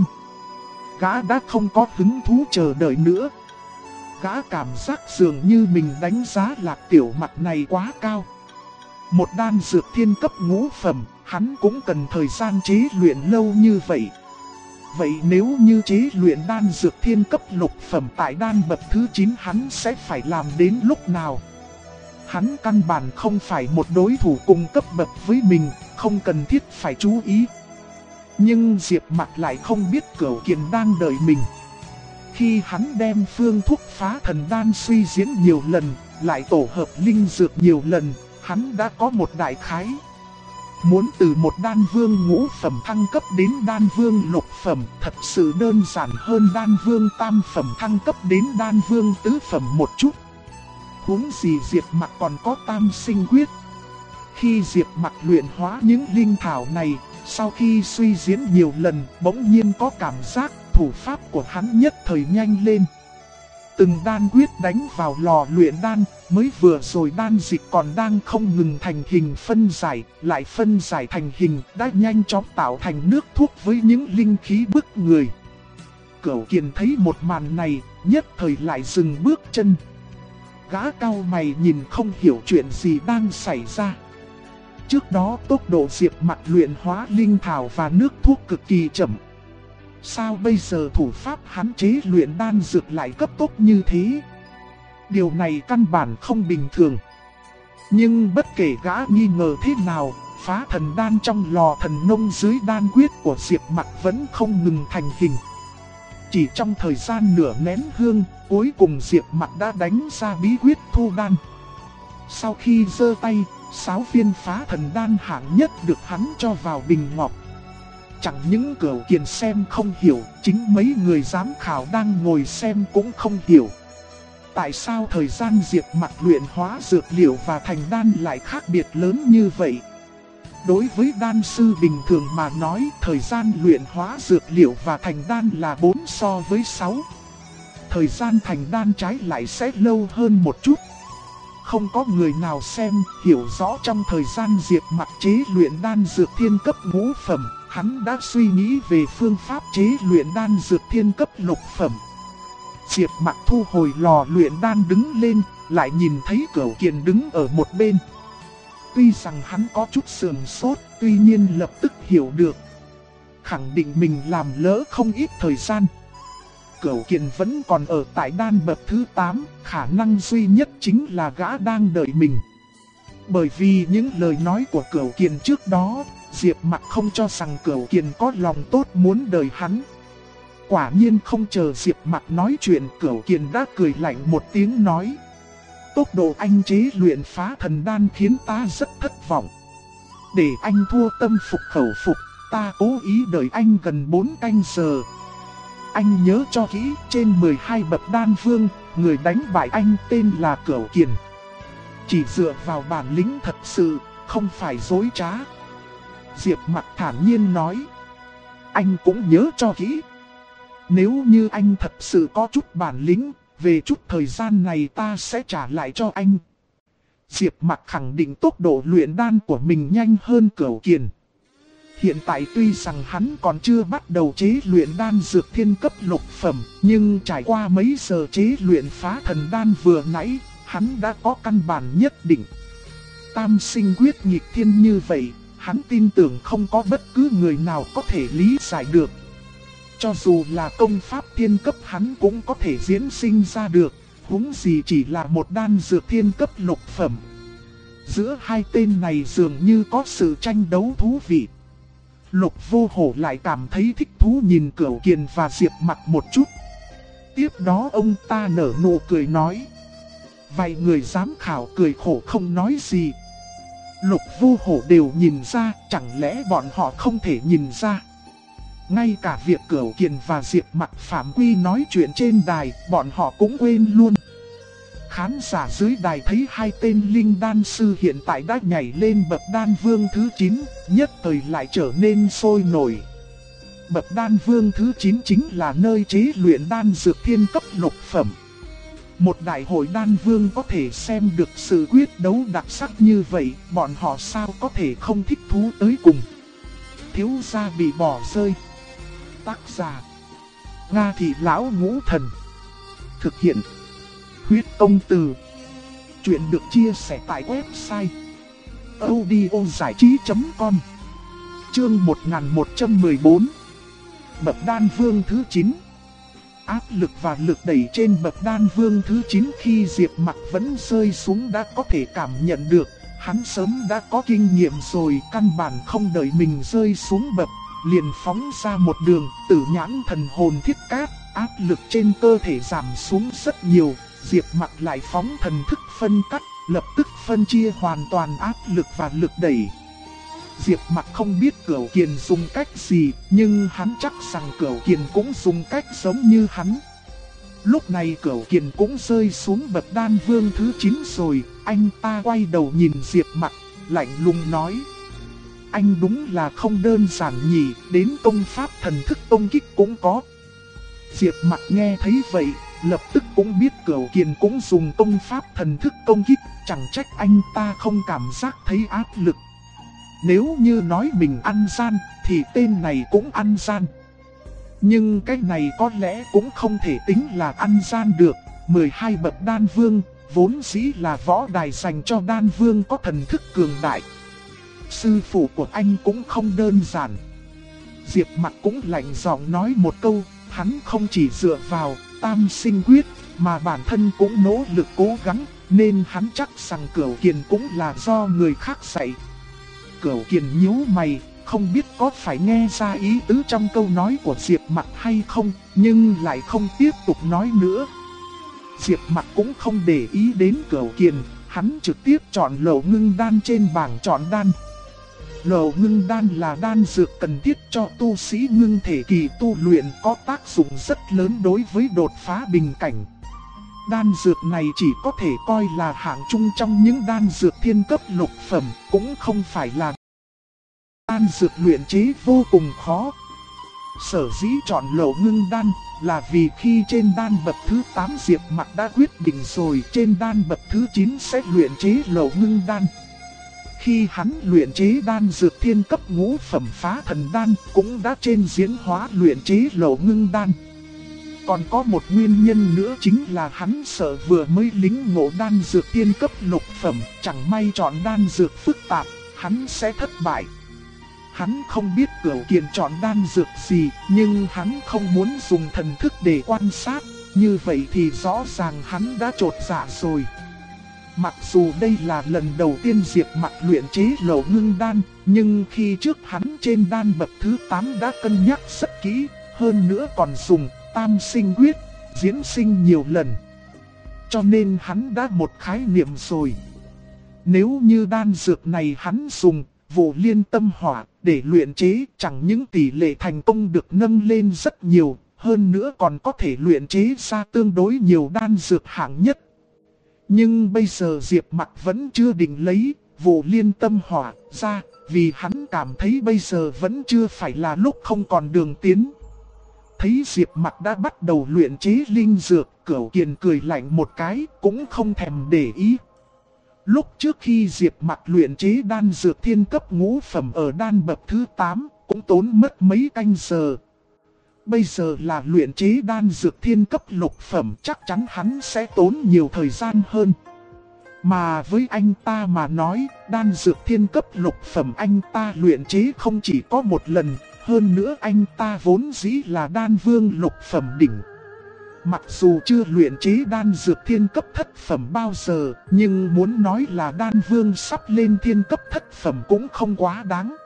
Gã đã không có hứng thú chờ đợi nữa. Gã cảm giác dường như mình đánh giá Lạc Tiểu Mặc này quá cao. Một đan dược thiên cấp ngũ phẩm, hắn cũng cần thời gian chế luyện lâu như vậy. Vậy nếu như chế luyện đan dược thiên cấp lục phẩm tại đan bậc thứ 9, hắn sẽ phải làm đến lúc nào? Hắn căn bản không phải một đối thủ cùng cấp bậc với mình, không cần thiết phải chú ý. Nhưng Diệp Mặc lại không biết Cửu Kiền đang đợi mình. Khi hắn đem phương thuốc phá thần đan suy diễn nhiều lần, lại tổ hợp linh dược nhiều lần, hắn đã có một đại khái. Muốn từ một đan vương ngũ phẩm thăng cấp đến đan vương lục phẩm thật sự đơn giản hơn đan vương tam phẩm thăng cấp đến đan vương tứ phẩm một chút. Huống gì Diệp Mặc còn có tam sinh quyết. Khi Diệp Mặc luyện hóa những linh thảo này, sau khi suy diễn nhiều lần, bỗng nhiên có cảm giác thủ pháp của hắn nhất thời nhanh lên. Từng đan quyết đánh vào lò luyện đan, mới vừa rồi đan dịch còn đang không ngừng thành hình phân giải, lại phân giải thành hình, đã nhanh chóng tạo thành nước thuốc với những linh khí bức người. Cửu Kiền thấy một màn này, nhất thời lại dừng bước chân. Gã cau mày nhìn không hiểu chuyện gì đang xảy ra. Trước đó tốc độ Diệp Mặc luyện hóa linh thảo và nước thuốc cực kỳ chậm. Sao bây giờ thủ pháp hắn chế luyện đan dược lại cấp tốc như thế? Điều này căn bản không bình thường. Nhưng bất kể gã nghi ngờ thế nào, phá thần đan trong lò thần nông dưới đan quyết của Diệp Mặc vẫn không ngừng thành hình. Chỉ trong thời gian nửa nén hương, cuối cùng Diệp Mặc đã đánh ra bí quyết thu đan. Sau khi giơ tay, 6 viên phá thần đan hạng nhất được hắn cho vào bình ngọc. Chẳng những Cửu Kiền xem không hiểu, chính mấy người giám khảo đang ngồi xem cũng không hiểu. Tại sao thời gian Diệp Mặc luyện hóa dược liệu và thành đan lại khác biệt lớn như vậy? Đối với đan sư bình thường mà nói, thời gian luyện hóa dược liệu và thành đan là 4 so với 6. Thời gian thành đan trái lại sẽ lâu hơn một chút. Không có người nào xem, hiểu rõ trong thời gian Diệp Mặc chế luyện đan dược thiên cấp ngũ phẩm, hắn đã suy nghĩ về phương pháp chế luyện đan dược thiên cấp lục phẩm. Diệp Mặc thu hồi lò luyện đan đứng lên, lại nhìn thấy Cửu Kiền đứng ở một bên. Tuy rằng hắn có chút sườn sốt, tuy nhiên lập tức hiểu được. Khẳng định mình làm lỡ không ít thời gian. Cửu Kiền vẫn còn ở tại đan bậc thứ 8, khả năng duy nhất chính là gã đang đợi mình. Bởi vì những lời nói của Cửu Kiền trước đó, Diệp Mặc không cho rằng Cửu Kiền có lòng tốt muốn đợi hắn. Quả nhiên không chờ Diệp Mặc nói chuyện, Cửu Kiền đã cười lạnh một tiếng nói: tốc độ anh chế luyện phá thần đan khiến ta rất thất vọng. Để anh thua tâm phục khẩu phục, ta cố ý đợi anh gần 4 canh giờ. Anh nhớ cho kỹ, trên 12 bậc đan vương, người đánh bại anh tên là Cửu Kiền. Chỉ dựa vào bản lĩnh thật sự, không phải dối trá. Diệp Mặc thản nhiên nói: anh cũng nhớ cho kỹ. Nếu như anh thật sự có chút bản lĩnh, về chút thời gian này ta sẽ trả lại cho anh. Diệp Mặc khẳng định tốc độ luyện đan của mình nhanh hơn Cửu Kiền. Hiện tại tuy rằng hắn còn chưa bắt đầu chế luyện đan dược thiên cấp lục phẩm, nhưng trải qua mấy giờ chế luyện phá thần đan vừa nãy, hắn đã có căn bản nhất định. Tam sinh quyết nghịch thiên như vậy, hắn tin tưởng không có bất cứ người nào có thể lý giải được. Cho dù là công pháp thiên cấp hắn cũng có thể diễn sinh ra được, huống gì chỉ là một đan dược thiên cấp lục phẩm. Giữa hai tên này dường như có sự tranh đấu thú vị. Lục Vô Hổ lại cảm thấy thích thú nhìn Cửu Kiền và Diệp Mặc một chút. Tiếp đó ông ta nở nụ cười nói: vài người giám khảo cười khổ không nói gì. Lục Vô Hổ đều nhìn ra, chẳng lẽ bọn họ không thể nhìn ra? Ngay cả việc Cửu Kiền và Diệp Mặc phạm quy nói chuyện trên đài, bọn họ cũng quên luôn. Khán giả dưới đài thấy hai tên linh đan sư hiện tại đã nhảy lên bậc đan vương thứ 9, nhất thời lại trở nên sôi nổi. Bậc đan vương thứ 9 chính là nơi chế luyện đan dược thiên cấp lục phẩm. Một đại hội đan vương có thể xem được sự quyết đấu đặc sắc như vậy, bọn họ sao có thể không thích thú tới cùng. Thiếu gia bị bỏ rơi. Tác giả: Nga Thị Lão Ngũ Thần. Thực hiện: Huyết Công Từ. Chuyện được chia sẻ tại website audiozảichí.com. Chương 1114. Bậc đan vương thứ 9. Áp lực và lực đẩy trên bậc đan vương thứ 9 khi Diệp Mặc vẫn rơi xuống đã có thể cảm nhận được. Hắn sớm đã có kinh nghiệm rồi, căn bản không đợi mình rơi xuống bậc, liền phóng ra một đường, Tử Nhãn Thần Hồn Thiết Cát, áp lực trên cơ thể giảm xuống rất nhiều. Diệp Mặc lại phóng thần thức phân cắt, lập tức phân chia hoàn toàn áp lực và lực đẩy. Diệp Mặc không biết Cửu Kiền dùng cách gì, nhưng hắn chắc rằng Cửu Kiền cũng dùng cách giống như hắn. Lúc này Cửu Kiền cũng rơi xuống bậc đan vương thứ 9 rồi, anh ta quay đầu nhìn Diệp Mặc, lạnh lùng nói: anh đúng là không đơn giản nhỉ, đến công pháp thần thức công kích cũng có. Diệp Mặc nghe thấy vậy, lập tức cũng biết Cửu Kiền cũng dùng công pháp thần thức công kích, chẳng trách anh ta không cảm giác thấy áp lực. Nếu như nói mình ăn gian, thì tên này cũng ăn gian. Nhưng cái này có lẽ cũng không thể tính là ăn gian được. 12 bậc đan vương, vốn dĩ là võ đài dành cho đan vương có thần thức cường đại. Sư phụ của anh cũng không đơn giản. Diệp Mặc cũng lạnh giọng nói một câu, hắn không chỉ dựa vào tam sinh quyết, mà bản thân cũng nỗ lực cố gắng, nên hắn chắc rằng Cửu Kiền cũng là do người khác dạy. Cửu Kiền nhíu mày, không biết có phải nghe ra ý tứ trong câu nói của Diệp Mặc hay không, nhưng lại không tiếp tục nói nữa. Diệp Mặc cũng không để ý đến Cửu Kiền, hắn trực tiếp chọn Lầu Ngưng Đan trên bảng chọn đan. Lầu Ngưng Đan là đan dược cần thiết cho tu sĩ ngưng thể kỳ tu luyện, có tác dụng rất lớn đối với đột phá bình cảnh. Đan dược này chỉ có thể coi là hạng trung trong những đan dược thiên cấp lục phẩm, cũng không phải là đan dược luyện chế vô cùng khó. Sở dĩ chọn Lầu Ngưng Đan là vì khi trên đan bậc thứ 8 Diệp Mặc đã quyết định rồi, trên đan bậc thứ 9 sẽ luyện chế Lầu Ngưng Đan. Khi hắn luyện chế đan dược thiên cấp ngũ phẩm Phá Thần Đan cũng đã trên diễn hóa luyện chế Lầu Ngưng Đan. Còn có một nguyên nhân nữa chính là hắn sợ vừa mới lĩnh ngộ đan dược thiên cấp lục phẩm, chẳng may chọn đan dược phức tạp, hắn sẽ thất bại. Hắn không biết Cửu Kiền chọn đan dược gì, nhưng hắn không muốn dùng thần thức để quan sát, như vậy thì rõ ràng hắn đã chột dạ rồi. Mặc dù đây là lần đầu tiên Diệp Mặc luyện chế Lầu Ngưng Đan, nhưng khi trước hắn trên đan bậc thứ 8 đã cân nhắc rất kỹ, hơn nữa còn dùng Tam Sinh Quyết, diễn sinh nhiều lần. Cho nên hắn đã một khái niệm rồi. Nếu như đan dược này hắn dùng Vụ Liên Tâm Hỏa để luyện chế, chẳng những tỷ lệ thành công được nâng lên rất nhiều, hơn nữa còn có thể luyện chế ra tương đối nhiều đan dược hạng nhất. Nhưng bây giờ Diệp Mặc vẫn chưa định lấy Vụ Liên Tâm Hỏa ra, vì hắn cảm thấy bây giờ vẫn chưa phải là lúc không còn đường tiến. Thấy Diệp Mặc đã bắt đầu luyện chế linh dược, Cửu Kiền cười lạnh một cái, cũng không thèm để ý. Lúc trước khi Diệp Mặc luyện chế đan dược thiên cấp ngũ phẩm ở đan bậc thứ 8, cũng tốn mất mấy canh giờ. Bây giờ là luyện chế đan dược thiên cấp lục phẩm, chắc chắn hắn sẽ tốn nhiều thời gian hơn. Mà với anh ta mà nói, đan dược thiên cấp lục phẩm anh ta luyện chế không chỉ có một lần, hơn nữa anh ta vốn dĩ là đan vương lục phẩm đỉnh. Mặc dù chưa luyện chế đan dược thiên cấp thất phẩm bao giờ, nhưng muốn nói là đan vương sắp lên thiên cấp thất phẩm cũng không quá đáng.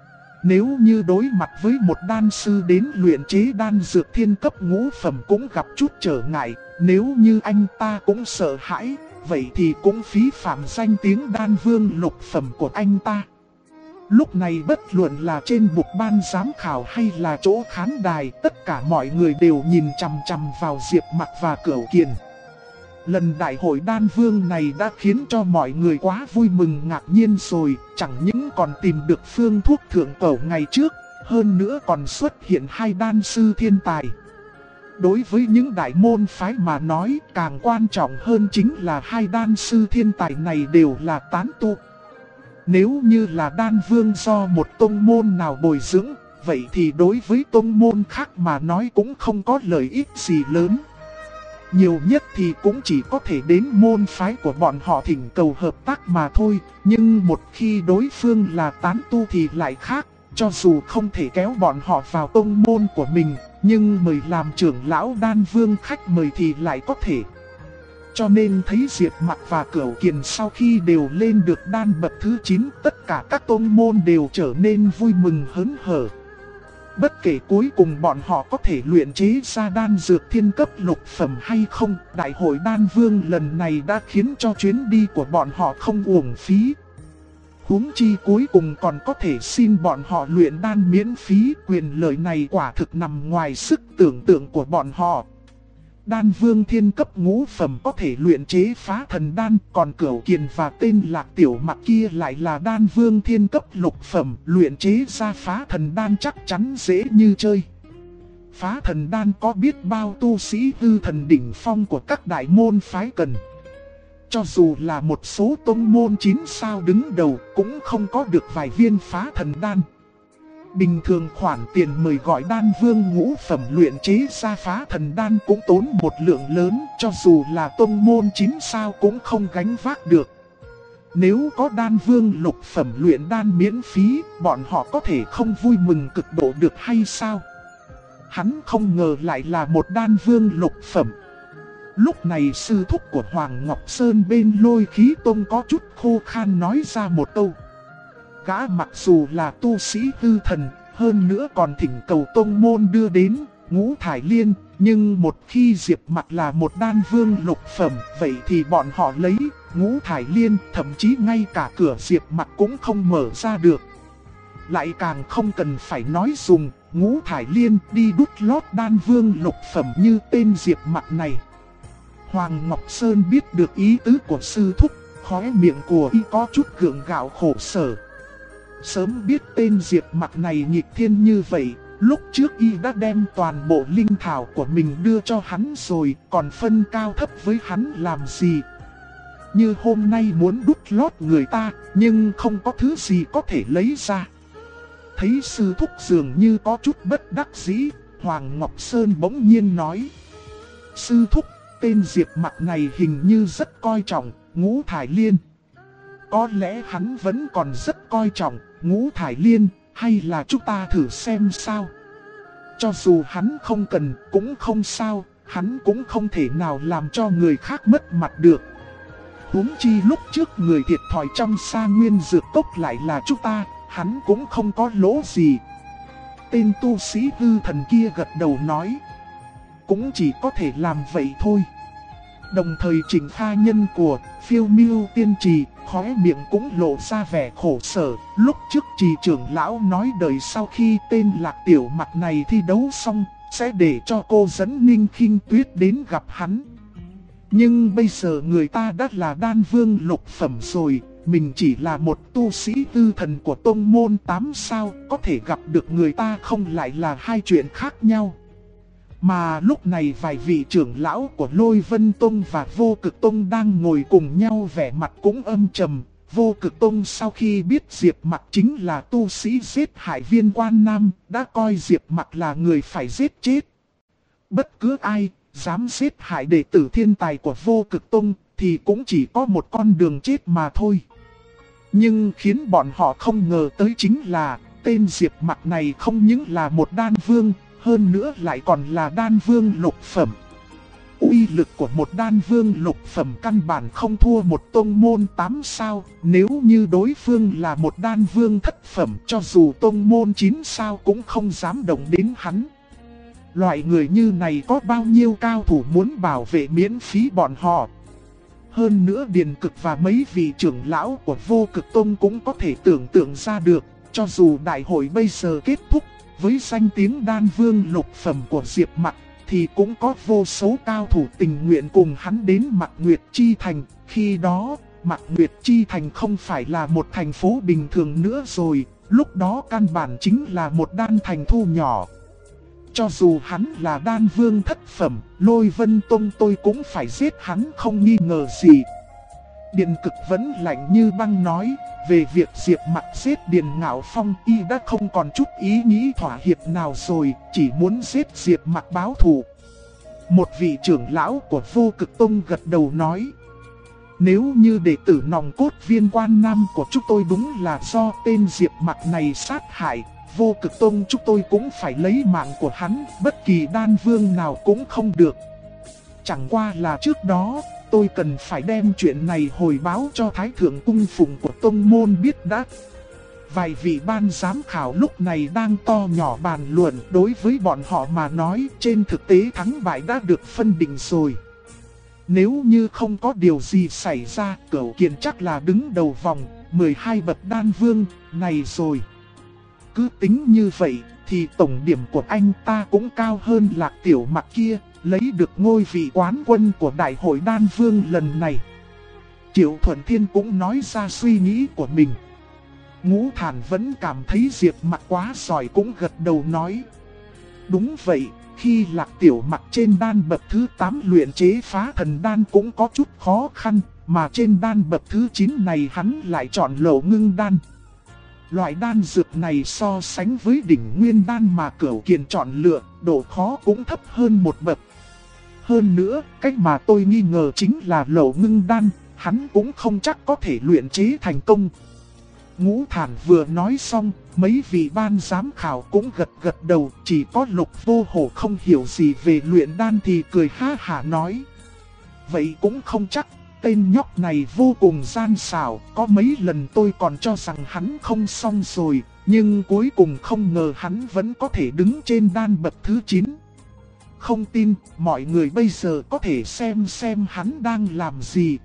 Nếu như đối mặt với một đan sư đến luyện chế đan dược thiên cấp ngũ phẩm cũng gặp chút trở ngại, nếu như anh ta cũng sợ hãi, vậy thì cũng phí phạm danh tiếng đan vương lục phẩm của anh ta. Lúc này bất luận là trên bục ban giám khảo hay là chỗ khán đài, tất cả mọi người đều nhìn chằm chằm vào Diệp Mặc và Cửu Kiền. Lần đại hội đan vương này đã khiến cho mọi người quá vui mừng ngạc nhiên rồi, chẳng những còn tìm được phương thuốc thượng cổ ngày trước, hơn nữa còn xuất hiện hai đan sư thiên tài. Đối với những đại môn phái mà nói, càng quan trọng hơn chính là hai đan sư thiên tài này đều là tán tu. Nếu như là đan vương do một tông môn nào bồi dưỡng, vậy thì đối với tông môn khác mà nói cũng không có lợi ích gì lớn. Nhiều nhất thì cũng chỉ có thể đến môn phái của bọn họ thỉnh cầu hợp tác mà thôi. Nhưng một khi đối phương là tán tu thì lại khác. Cho dù không thể kéo bọn họ vào tông môn của mình, nhưng mời làm trưởng lão đan vương khách mời thì lại có thể. Cho nên thấy Diệp Mặc và Cửu Kiền sau khi đều lên được đan bậc thứ 9, tất cả các tôn môn đều trở nên vui mừng hớn hở. Bất kể cuối cùng bọn họ có thể luyện chế ra đan dược thiên cấp lục phẩm hay không, đại hội đan vương lần này đã khiến cho chuyến đi của bọn họ không uổng phí. Huống chi cuối cùng còn có thể xin bọn họ luyện đan miễn phí, quyền lợi này quả thực nằm ngoài sức tưởng tượng của bọn họ. Đan vương thiên cấp ngũ phẩm có thể luyện chế Phá Thần Đan, còn Cửu Kiền và tên Lạc Tiểu Mặc kia lại là đan vương thiên cấp lục phẩm, luyện chế ra Phá Thần Đan chắc chắn dễ như chơi. Phá Thần Đan có biết bao tu sĩ hư thần đỉnh phong của các đại môn phái cần. Cho dù là một số tông môn 9 sao đứng đầu cũng không có được vài viên Phá Thần Đan. Bình thường khoản tiền mời gọi đan vương ngũ phẩm luyện chế ra Phá Thần Đan cũng tốn một lượng lớn, cho dù là tông môn 9 sao cũng không gánh vác được. Nếu có đan vương lục phẩm luyện đan miễn phí, bọn họ có thể không vui mừng cực độ được hay sao? Hắn không ngờ lại là một đan vương lục phẩm. Lúc này sư thúc của Hoàng Ngọc Sơn bên Lôi Khí Tông có chút khô khan nói ra một câu. Gã mặc dù là tu sĩ hư thần, hơn nữa còn thỉnh cầu tông môn đưa đến Ngũ Thải Liên, nhưng một khi Diệp Mặc là một đan vương lục phẩm, vậy thì bọn họ lấy Ngũ Thải Liên, thậm chí ngay cả cửa Diệp Mặc cũng không mở ra được. Lại càng không cần phải nói dùng Ngũ Thải Liên đi đút lót đan vương lục phẩm như tên Diệp Mặc này. Hoàng Ngọc Sơn biết được ý tứ của sư thúc, khóe miệng của y có chút gượng gạo khổ sở. Sớm biết tên Diệp Mặc này nghịch thiên như vậy, lúc trước y đã đem toàn bộ linh thảo của mình đưa cho hắn rồi, còn phân cao thấp với hắn làm gì. Như hôm nay muốn đút lót người ta, nhưng không có thứ gì có thể lấy ra. Thấy sư thúc dường như có chút bất đắc dĩ, Hoàng Ngọc Sơn bỗng nhiên nói: sư thúc, tên Diệp Mặc này hình như rất coi trọng Ngũ Thải Liên. Có lẽ hắn vẫn còn rất coi trọng Ngũ Thải Liên, hay là chúng ta thử xem sao? Cho dù hắn không cần cũng không sao, hắn cũng không thể nào làm cho người khác mất mặt được. Huống chi lúc trước người thiệt thòi trong Sa Nguyên Dược Cốc lại là chúng ta, hắn cũng không có lỗ gì. Tên tu sĩ hư thần kia gật đầu nói: cũng chỉ có thể làm vậy thôi. Đồng thời Trình Kha nhân của Phiêu Miêu Tiên Trì, khóe miệng cũng lộ ra vẻ khổ sở. Lúc trước Trì trưởng lão nói đời sau khi tên Lạc Tiểu Mặc này thi đấu xong, sẽ để cho cô dẫn Ninh Khinh Tuyết đến gặp hắn. Nhưng bây giờ người ta đã là đan vương lục phẩm rồi, mình chỉ là một tu sĩ tư thần của tông môn 8 sao, có thể gặp được người ta không lại là hai chuyện khác nhau. Mà lúc này vài vị trưởng lão của Lôi Vân Tông và Vô Cực Tông đang ngồi cùng nhau, vẻ mặt cũng âm trầm. Vô Cực Tông sau khi biết Diệp Mặc chính là tu sĩ giết hại Viên Quan Nam, đã coi Diệp Mặc là người phải giết chết. Bất cứ ai dám giết hại đệ tử thiên tài của Vô Cực Tông thì cũng chỉ có một con đường chết mà thôi. Nhưng khiến bọn họ không ngờ tới chính là tên Diệp Mặc này không những là một đan vương, hơn nữa lại còn là đan vương lục phẩm. Uy lực của một đan vương lục phẩm căn bản không thua một tông môn 8 sao. Nếu như đối phương là một đan vương thất phẩm, cho dù tông môn 9 sao cũng không dám động đến hắn. Loại người như này có bao nhiêu cao thủ muốn bảo vệ miễn phí bọn họ. Hơn nữa Điền Cực và mấy vị trưởng lão của Vô Cực Tông cũng có thể tưởng tượng ra được, cho dù đại hội bây giờ kết thúc, với danh tiếng đan vương lục phẩm của Diệp Mặc, thì cũng có vô số cao thủ tình nguyện cùng hắn đến Mạc Nguyệt Chi Thành. Khi đó, Mạc Nguyệt Chi Thành không phải là một thành phố bình thường nữa rồi, lúc đó căn bản chính là một đan thành thu nhỏ. Cho dù hắn là đan vương thất phẩm, Lôi Vân Tông tôi cũng phải giết hắn không nghi ngờ gì. Điền Cực vẫn lạnh như băng nói, về việc Diệp Mặc giết Điền Ngạo Phong, y đã không còn chút ý nghĩ thỏa hiệp nào rồi, chỉ muốn giết Diệp Mặc báo thù. Một vị trưởng lão của Vô Cực Tông gật đầu nói, nếu như đệ tử nòng cốt Viên Quan Nam của chúng tôi đúng là do tên Diệp Mặc này sát hại, Vô Cực Tông chúng tôi cũng phải lấy mạng của hắn, bất kỳ đan vương nào cũng không được. Chẳng qua là trước đó, tôi cần phải đem chuyện này hồi báo cho Thái Thượng Cung Phụng của tông môn biết đã. Vài vị ban giám khảo lúc này đang to nhỏ bàn luận, đối với bọn họ mà nói trên thực tế thắng bại đã được phân định rồi. Nếu như không có điều gì xảy ra, Cửu Kiền chắc là đứng đầu vòng 12 bậc đan vương này rồi. Cứ tính như vậy thì tổng điểm của anh ta cũng cao hơn Lạc Tiểu Mặc kia, lấy được ngôi vị quán quân của Đại hội Đan Vương lần này. Triệu Thuận Thiên cũng nói ra suy nghĩ của mình. Ngũ Thản vẫn cảm thấy Diệp Mặc quá giỏi cũng gật đầu nói, đúng vậy, khi Lạc Tiểu Mặc trên đan bậc thứ 8 luyện chế phá thần đan cũng có chút khó khăn, mà trên đan bậc thứ 9 này hắn lại chọn Lỗ Ngưng đan. Loại đan dược này so sánh với đỉnh nguyên đan mà Cửu Kiền chọn lựa, độ khó cũng thấp hơn một bậc. Hơn nữa, cách mà tôi nghi ngờ chính là Lỗ Ngưng đan, hắn cũng không chắc có thể luyện chế thành công. Ngũ Thản vừa nói xong, mấy vị ban giám khảo cũng gật đầu, chỉ có Lục Vô Hổ không hiểu gì về luyện đan thì cười ha hả nói. Vậy cũng không chắc, tên nhóc này vô cùng gian xảo, có mấy lần tôi còn cho rằng hắn không xong rồi, nhưng cuối cùng không ngờ hắn vẫn có thể đứng trên đan bậc thứ 9. Không tin, mọi người bây giờ có thể xem hắn đang làm gì.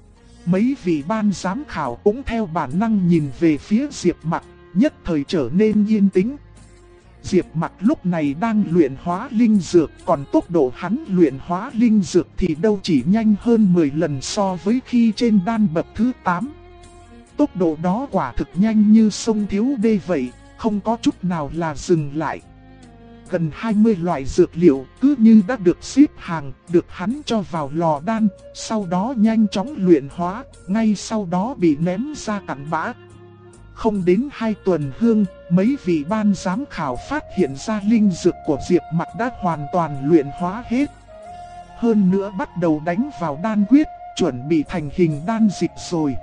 Mấy vị ban giám khảo cũng theo bản năng nhìn về phía Diệp Mặc, nhất thời trở nên yên tĩnh. Diệp Mặc lúc này đang luyện hóa linh dược, còn tốc độ hắn luyện hóa linh dược thì đâu chỉ nhanh hơn 10 lần so với khi trên đan bậc thứ 8. Tốc độ đó quả thực nhanh như sông thiếu đê vậy, không có chút nào là dừng lại. Gần 20 loại dược liệu cứ như đã được xếp hàng, được hắn cho vào lò đan, sau đó nhanh chóng luyện hóa, ngay sau đó bị ném ra cặn bã. Không đến 2 tuần hương, mấy vị ban giám khảo phát hiện ra linh dược của Diệp Mặc đã hoàn toàn luyện hóa hết. Hơn nữa bắt đầu đánh vào đan quyết, chuẩn bị thành hình đan dịch rồi.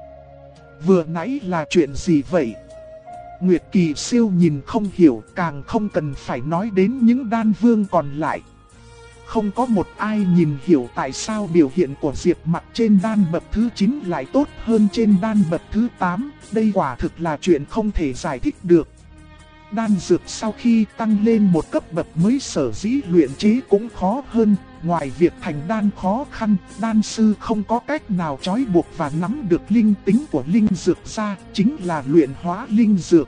Vừa nãy là chuyện gì vậy? Nguyệt Kỳ Siêu nhìn không hiểu, càng không cần phải nói đến những đan vương còn lại. Không có một ai nhìn hiểu tại sao biểu hiện của Diệp Mặc trên đan bậc thứ 9 lại tốt hơn trên đan bậc thứ 8, đây quả thực là chuyện không thể giải thích được. Đan dược sau khi tăng lên một cấp bậc mới sở dĩ luyện chế cũng khó hơn, ngoài việc thành đan khó khăn, đan sư không có cách nào trói buộc và nắm được linh tính của linh dược ra, chính là luyện hóa linh dược.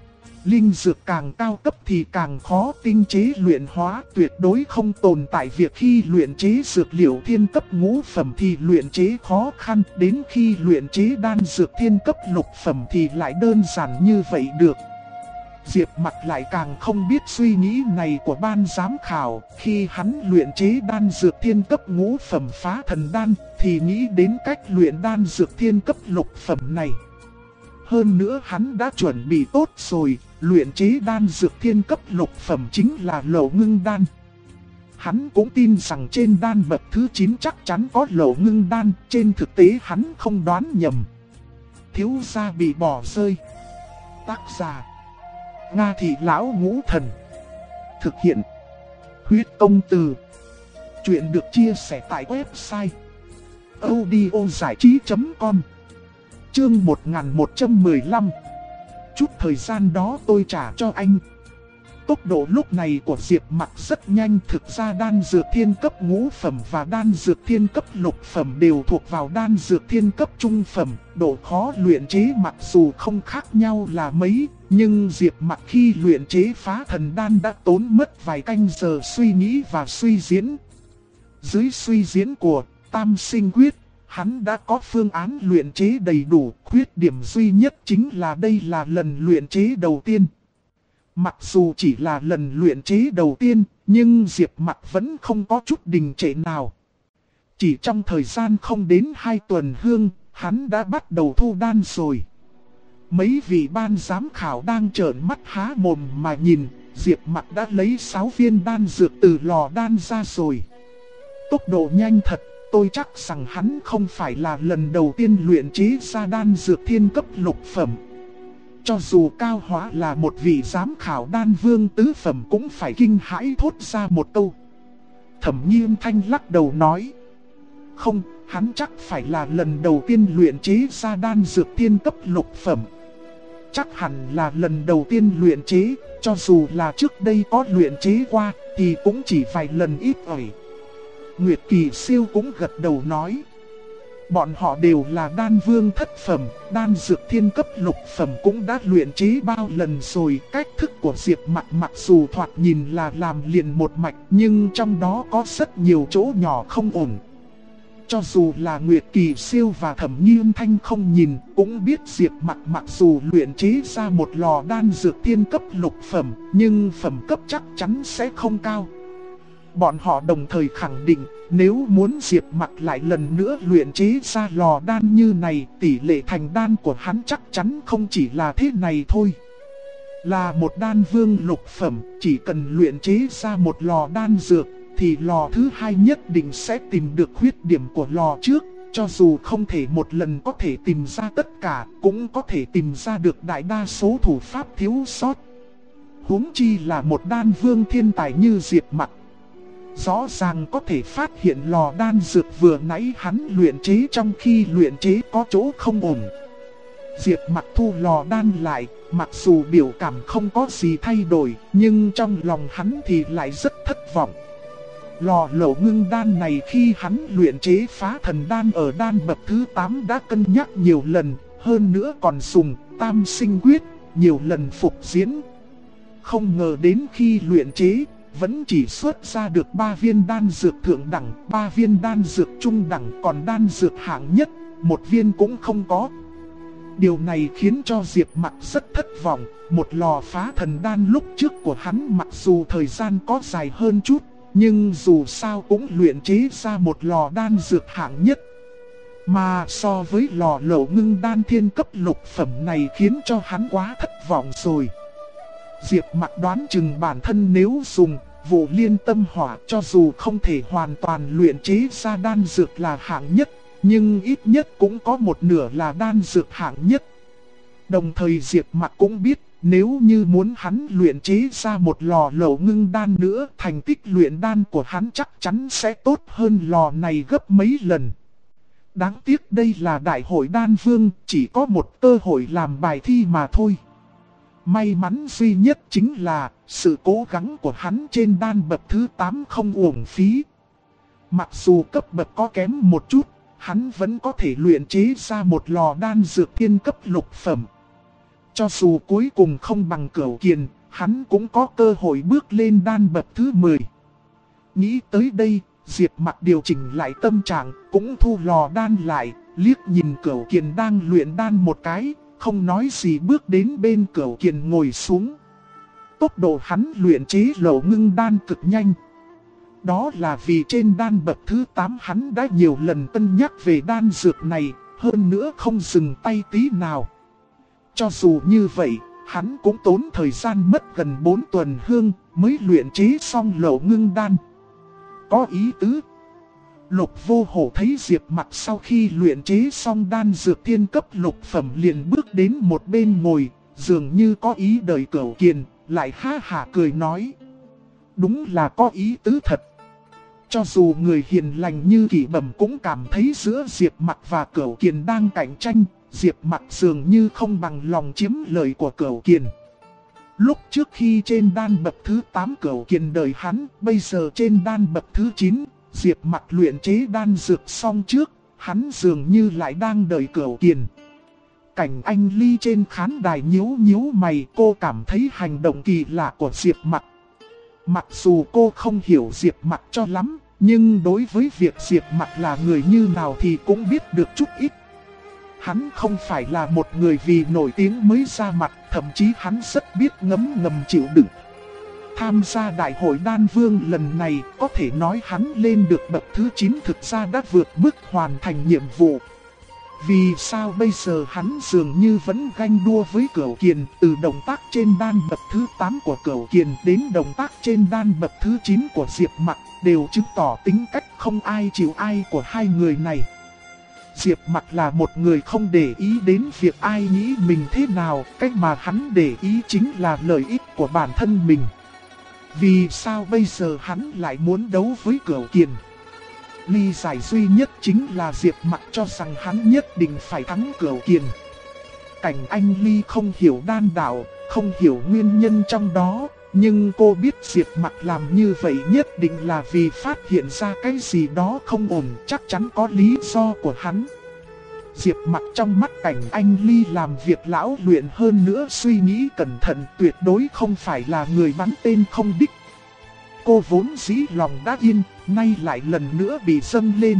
Linh dược càng cao cấp thì càng khó tinh chế luyện hóa, tuyệt đối không tồn tại việc khi luyện chế dược liệu thiên cấp ngũ phẩm thì luyện chế khó khăn, đến khi luyện chế đan dược thiên cấp lục phẩm thì lại đơn giản như vậy được. Diệp Mặc lại càng không biết suy nghĩ này của ban giám khảo, khi hắn luyện chế đan dược thiên cấp ngũ phẩm phá thần đan thì nghĩ đến cách luyện đan dược thiên cấp lục phẩm này. Hơn nữa hắn đã chuẩn bị tốt rồi, luyện chế đan dược thiên cấp lục phẩm chính là Lỗ Ngưng đan. Hắn cũng tin rằng trên đan bậc thứ 9 chắc chắn có Lỗ Ngưng đan, trên thực tế hắn không đoán nhầm. Thiếu gia bị bỏ rơi. Tác giả: Nga Thị Lão Ngũ Thần. Thực hiện: Huyết Công Từ. Chuyện được chia sẻ tại website audiozảichí.com. Chương 1115. Chút thời gian đó tôi trả cho anh. Tốc độ lúc này của Diệp Mặc rất nhanh, thực ra đan dược thiên cấp ngũ phẩm và đan dược thiên cấp lục phẩm đều thuộc vào đan dược thiên cấp trung phẩm, độ khó luyện chế mặc dù không khác nhau là mấy, nhưng Diệp Mặc khi luyện chế phá thần đan đã tốn mất vài canh giờ suy nghĩ và suy diễn. Dưới suy diễn của Tam Sinh Quyết, hắn đã có phương án luyện chế đầy đủ, khuyết điểm duy nhất chính là đây là lần luyện chế đầu tiên. Mặc dù chỉ là lần luyện chế đầu tiên, nhưng Diệp Mặc vẫn không có chút đình trệ nào. Chỉ trong thời gian không đến 2 tuần hương, hắn đã bắt đầu thu đan rồi. Mấy vị ban giám khảo đang trợn mắt há mồm mà nhìn, Diệp Mặc đã lấy 6 viên đan dược từ lò đan ra rồi. Tốc độ nhanh thật, tôi chắc rằng hắn không phải là lần đầu tiên luyện chế ra đan dược thiên cấp lục phẩm. Cho dù Cao Hóa là một vị giám khảo đan vương tứ phẩm cũng phải kinh hãi thốt ra một câu. Thẩm Nghiêm Thanh lắc đầu nói: Không, hắn chắc phải là lần đầu tiên luyện chế ra đan dược thiên cấp lục phẩm. Chắc hẳn là lần đầu tiên luyện chế, cho dù là trước đây có luyện chế qua thì cũng chỉ vài lần ít ỏi. Nguyệt Kỳ Siêu cũng gật đầu nói: Bọn họ đều là đan vương thất phẩm, đan dược thiên cấp lục phẩm cũng đã luyện chế bao lần rồi. Cách thức của Diệp Mặc mặc dù thoạt nhìn là làm liền một mạch, nhưng trong đó có rất nhiều chỗ nhỏ không ổn. Cho dù là Nguyệt Kỳ Siêu và Thẩm Nghiêm Thanh không nhìn, cũng biết Diệp Mặc mặc dù luyện chế ra một lò đan dược thiên cấp lục phẩm, nhưng phẩm cấp chắc chắn sẽ không cao. Bọn họ đồng thời khẳng định, nếu muốn Diệp Mặc lại lần nữa luyện chế ra lò đan như này, tỷ lệ thành đan của hắn chắc chắn không chỉ là thế này thôi. Là một đan vương lục phẩm, chỉ cần luyện chế ra một lò đan dược, thì lò thứ hai nhất định sẽ tìm được khuyết điểm của lò trước. Cho dù không thể một lần có thể tìm ra tất cả, cũng có thể tìm ra được đại đa số thủ pháp thiếu sót. Huống chi là một đan vương thiên tài như Diệp Mặc. rõ ràng có thể phát hiện lò đan dược vừa nãy hắn luyện chế trong khi luyện chế có chỗ không ổn. Diệp Mặc thu lò đan lại, mặc dù biểu cảm không có gì thay đổi, nhưng trong lòng hắn thì lại rất thất vọng. Lò lẩu ngưng đan này khi hắn luyện chế phá thần đan ở đan bậc thứ 8 đã cân nhắc nhiều lần, hơn nữa còn dùng tam sinh quyết, nhiều lần phục diễn. Không ngờ đến khi luyện chế, vẫn chỉ xuất ra được 3 viên đan dược thượng đẳng, 3 viên đan dược trung đẳng, còn đan dược hạng nhất, 1 viên cũng không có. Điều này khiến cho Diệp Mặc rất thất vọng, một lò phá thần đan lúc trước của hắn mặc dù thời gian có dài hơn chút, nhưng dù sao cũng luyện chế ra một lò đan dược hạng nhất. Mà so với lò lẩu ngưng đan thiên cấp lục phẩm này khiến cho hắn quá thất vọng rồi. Diệp Mặc đoán chừng bản thân nếu dùng vụ liên tâm hỏa cho dù không thể hoàn toàn luyện chế ra đan dược là hạng nhất, nhưng ít nhất cũng có một nửa là đan dược hạng nhất. Đồng thời Diệp Mặc cũng biết nếu như muốn hắn luyện chế ra một lò lẩu ngưng đan nữa, thành tích luyện đan của hắn chắc chắn sẽ tốt hơn lò này gấp mấy lần. Đáng tiếc đây là đại hội đan vương, chỉ có một cơ hội làm bài thi mà thôi. May mắn duy nhất chính là sự cố gắng của hắn trên đan bậc thứ 8 không uổng phí. Mặc dù cấp bậc có kém một chút, hắn vẫn có thể luyện chế ra một lò đan dược thiên cấp lục phẩm. Cho dù cuối cùng không bằng Cửu Kiền, hắn cũng có cơ hội bước lên đan bậc thứ 10. Nghĩ tới đây, Diệp Mặc điều chỉnh lại tâm trạng, cũng thu lò đan lại, liếc nhìn Cửu Kiền đang luyện đan một cái, không nói gì bước đến bên Cửu Kiền ngồi xuống. Tốc độ hắn luyện chế lẩu ngưng đan cực nhanh. Đó là vì trên đan bậc thứ 8 hắn đã nhiều lần cân nhắc về đan dược này, hơn nữa không dừng tay tí nào. Cho dù như vậy, hắn cũng tốn thời gian mất gần 4 tuần hương mới luyện chế xong lẩu ngưng đan. Có ý tứ. Lục Vô Hổ thấy Diệp Mặc sau khi luyện chế xong đan dược thiên cấp lục phẩm liền bước đến một bên ngồi, dường như có ý đợi Cửu Kiền, lại ha hả cười nói. Đúng là có ý tứ thật. Cho dù người hiền lành như Kỷ Bẩm cũng cảm thấy giữa Diệp Mặc và Cửu Kiền đang cạnh tranh, Diệp Mặc dường như không bằng lòng chiếm lợi của Cửu Kiền. Lúc trước khi trên đan bậc thứ 8 Cửu Kiền đợi hắn, bây giờ trên đan bậc thứ 9, Diệp Mặc luyện chế đan dược xong trước, hắn dường như lại đang đợi Cửu Kiền. Cảnh Anh Ly trên khán đài nhíu nhíu mày, cô cảm thấy hành động kỳ lạ của Diệp Mặc. Mặc dù cô không hiểu Diệp Mặc cho lắm, nhưng đối với việc Diệp Mặc là người như nào thì cũng biết được chút ít. Hắn không phải là một người vì nổi tiếng mới ra mặt, thậm chí hắn rất biết ngấm ngầm chịu đựng. Tham gia đại hội đan vương lần này có thể nói hắn lên được bậc thứ 9 thực ra đã vượt mức hoàn thành nhiệm vụ. Vì sao bây giờ hắn dường như vẫn ganh đua với Cửu Kiền, từ động tác trên đan bậc thứ 8 của Cửu Kiền đến động tác trên đan bậc thứ 9 của Diệp Mặc đều chứng tỏ tính cách không ai chịu ai của hai người này. Diệp Mặc là một người không để ý đến việc ai nghĩ mình thế nào, cách mà hắn để ý chính là lợi ích của bản thân mình. Vì sao bây giờ hắn lại muốn đấu với Cửu Kiền? Lý giải duy nhất chính là Diệp Mặc cho rằng hắn nhất định phải thắng Cửu Kiền. Cảnh Anh Ly không hiểu đan đạo, không hiểu nguyên nhân trong đó, nhưng cô biết Diệp Mặc làm như vậy nhất định là vì phát hiện ra cái gì đó không ổn, chắc chắn có lý do của hắn. Diệp Mặc trong mắt Cảnh Anh Ly làm việc lão luyện hơn nữa suy nghĩ cẩn thận, tuyệt đối không phải là người bắn tên không đích. Cô vốn dĩ lòng đã yên, nay lại lần nữa bị dâng lên.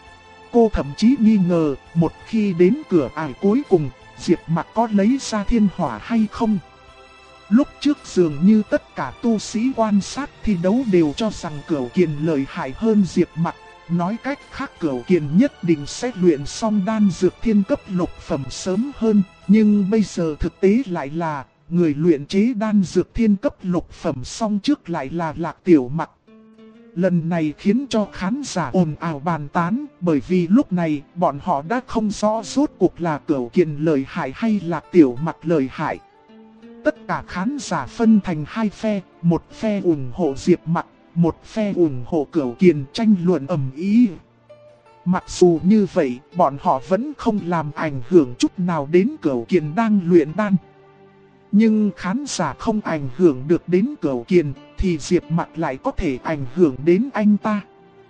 Cô thậm chí nghi ngờ, một khi đến cửa ải cuối cùng, Diệp Mặc có lấy ra thiên hỏa hay không. Lúc trước dường như tất cả tu sĩ quan sát thi đấu đều cho rằng Cửu Kiền lợi hại hơn Diệp Mặc. Nói cách khác Cửu Kiền nhất định sẽ luyện xong đan dược thiên cấp lục phẩm sớm hơn. Nhưng bây giờ thực tế lại là người luyện chế đan dược thiên cấp lục phẩm xong trước lại là Lạc Tiểu Mặc. Lần này khiến cho khán giả ồn ào bàn tán, bởi vì lúc này bọn họ đã không rõ rốt cuộc là Cửu Kiền lợi hại hay Lạc Tiểu Mặc lợi hại. Tất cả khán giả phân thành hai phe, một phe ủng hộ Diệp Mặc, một phe ủng hộ Cửu Kiền tranh luận ầm ĩ. Mặc dù như vậy, bọn họ vẫn không làm ảnh hưởng chút nào đến Cửu Kiền đang luyện đan. Nhưng khán giả không ảnh hưởng được đến Cửu Kiền, thì Diệp Mặc lại có thể ảnh hưởng đến anh ta.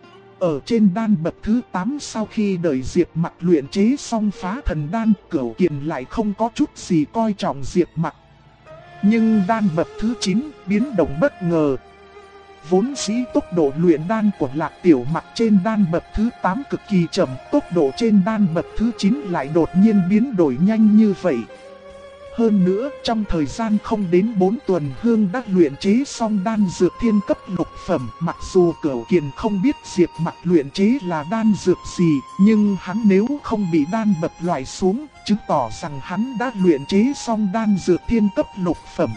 Ở trên đan bậc thứ 8 sau khi đợi Diệp Mặc luyện chế xong phá thần đan, Cửu Kiền lại không có chút gì coi trọng Diệp Mặc. Nhưng đan bậc thứ 9 biến động bất ngờ. Vốn dĩ tốc độ luyện đan của Lạc Tiểu Mặc trên đan bậc thứ 8 cực kỳ chậm, tốc độ trên đan bậc thứ 9 lại đột nhiên biến đổi nhanh như vậy. Hơn nữa, trong thời gian không đến 4 tuần Hương đã luyện chế xong đan dược thiên cấp lục phẩm. Mặc dù Cửu Kiền không biết Diệp Mặc luyện chế là đan dược gì, nhưng hắn nếu không bị đan bậc loại xuống, chứng tỏ rằng hắn đã luyện chế xong đan dược thiên cấp lục phẩm.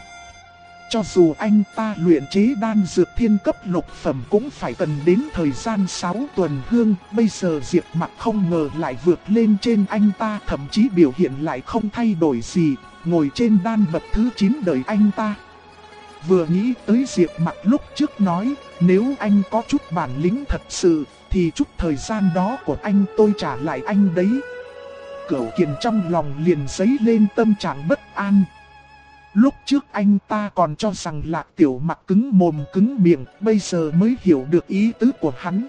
Cho dù anh ta luyện chế đan dược thiên cấp lục phẩm cũng phải cần đến thời gian 6 tuần Hương. Bây giờ Diệp Mặc không ngờ lại vượt lên trên anh ta, thậm chí biểu hiện lại không thay đổi gì, ngồi trên đan bậc thứ 9 đợi anh ta. Vừa nghĩ tới Diệp Mặc lúc trước nói, nếu anh có chút bản lĩnh thật sự, thì chút thời gian đó của anh tôi trả lại anh đấy. Cửu Kiền trong lòng liền dấy lên tâm trạng bất an. Lúc trước anh ta còn cho rằng Lạc Tiểu Mặc cứng mồm cứng miệng, bây giờ mới hiểu được ý tứ của hắn.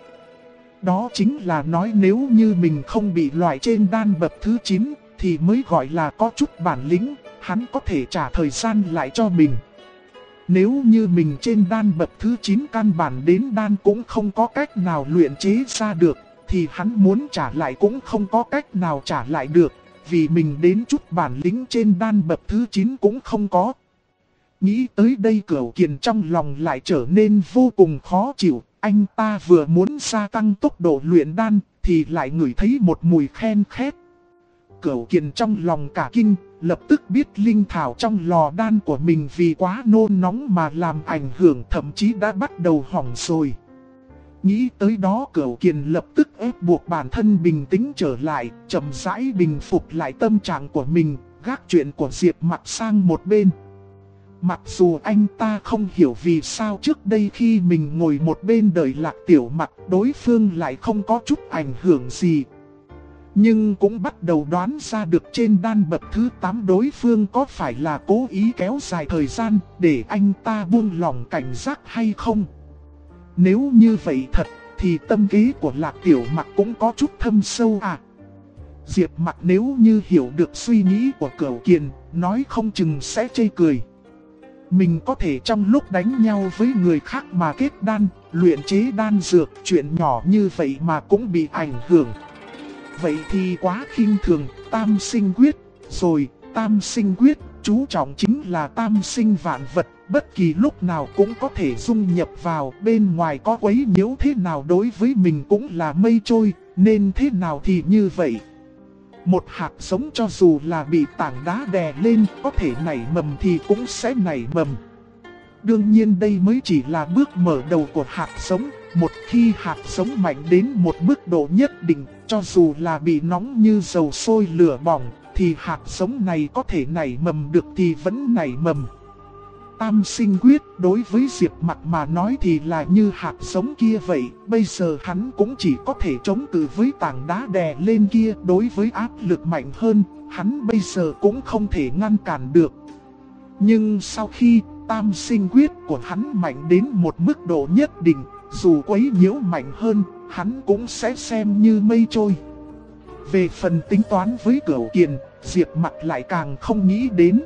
Đó chính là nói nếu như mình không bị loại trên đan bậc thứ 9, thì mới gọi là có chút bản lĩnh, hắn có thể trả thời gian lại cho mình. Nếu như mình trên đan bậc thứ 9 căn bản đến đan cũng không có cách nào luyện chế ra được, thì hắn muốn trả lại cũng không có cách nào trả lại được. Vì mình đến chút bản lĩnh trên đan bậc thứ 9 cũng không có. Nghĩ tới đây Cửu Kiền trong lòng lại trở nên vô cùng khó chịu. Anh ta vừa muốn gia tăng tốc độ luyện đan thì lại ngửi thấy một mùi khen khét. Cửu Kiền trong lòng cả kinh, lập tức biết linh thảo trong lò đan của mình vì quá nôn nóng mà làm ảnh hưởng, thậm chí đã bắt đầu hỏng rồi. Nghĩ tới đó Cửu Kiền lập tức ép buộc bản thân bình tĩnh trở lại, chậm rãi bình phục lại tâm trạng của mình, gác chuyện của Diệp Mặc sang một bên. Mặc dù anh ta không hiểu vì sao trước đây khi mình ngồi một bên đợi Lạc Tiểu Mặc, đối phương lại không có chút ảnh hưởng gì. Nhưng cũng bắt đầu đoán ra được trên đan bậc thứ 8 đối phương có phải là cố ý kéo dài thời gian để anh ta buông lỏng cảnh giác hay không. Nếu như vậy thật, thì tâm kế của Lạc Tiểu Mặc cũng có chút thâm sâu à. Diệp Mặc nếu như hiểu được suy nghĩ của Cửu Kiền, nói không chừng sẽ chê cười. Mình có thể trong lúc đánh nhau với người khác mà kết đan, luyện chế đan dược, chuyện nhỏ như vậy mà cũng bị ảnh hưởng. Vậy thì quá khinh thường, tam sinh quyết, rồi tam sinh quyết, chú trọng chính là tam sinh vạn vật. Bất kỳ lúc nào cũng có thể dung nhập vào, bên ngoài có quấy nhiễu thế nào đối với mình cũng là mây trôi, nên thế nào thì như vậy. Một hạt giống cho dù là bị tảng đá đè lên, có thể nảy mầm thì cũng sẽ nảy mầm. Đương nhiên đây mới chỉ là bước mở đầu của hạt giống. Một khi hạt giống mạnh đến một mức độ nhất định, cho dù là bị nóng như dầu sôi lửa bỏng, thì hạt giống này có thể nảy mầm được thì vẫn nảy mầm. Tam sinh quyết đối với Diệp Mặc mà nói thì là như hạt giống kia vậy. Bây giờ hắn cũng chỉ có thể chống cự với tảng đá đè lên kia. Đối với áp lực mạnh hơn, hắn bây giờ cũng không thể ngăn cản được. Nhưng sau khi tam sinh quyết của hắn mạnh đến một mức độ nhất định, dù quấy nhiễu mạnh hơn, hắn cũng sẽ xem như mây trôi. Về phần tính toán với Cửu Kiền, Diệp Mặc lại càng không nghĩ đến.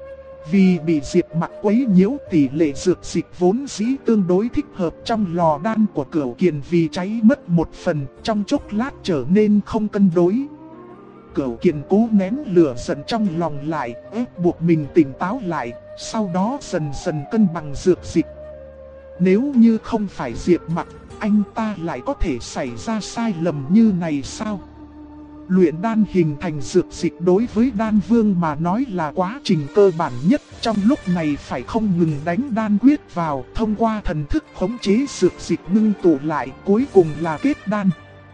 Vì bị Diệp Mặc quấy nhiễu, tỷ lệ dược dịch vốn dĩ tương đối thích hợp trong lò đan của Cửu Kiền vì cháy mất một phần, trong chốc lát trở nên không cân đối. Cửu Kiền cố nén lửa giận trong lòng lại, ép buộc mình tỉnh táo lại, sau đó dần dần cân bằng dược dịch. Nếu như không phải Diệp Mặc, anh ta lại có thể xảy ra sai lầm như này sao? Luyện đan hình thành dược dịch đối với đan vương mà nói là quá trình cơ bản nhất. Trong lúc này phải không ngừng đánh đan quyết vào, thông qua thần thức khống chế dược dịch ngưng tụ lại, cuối cùng là kết đan.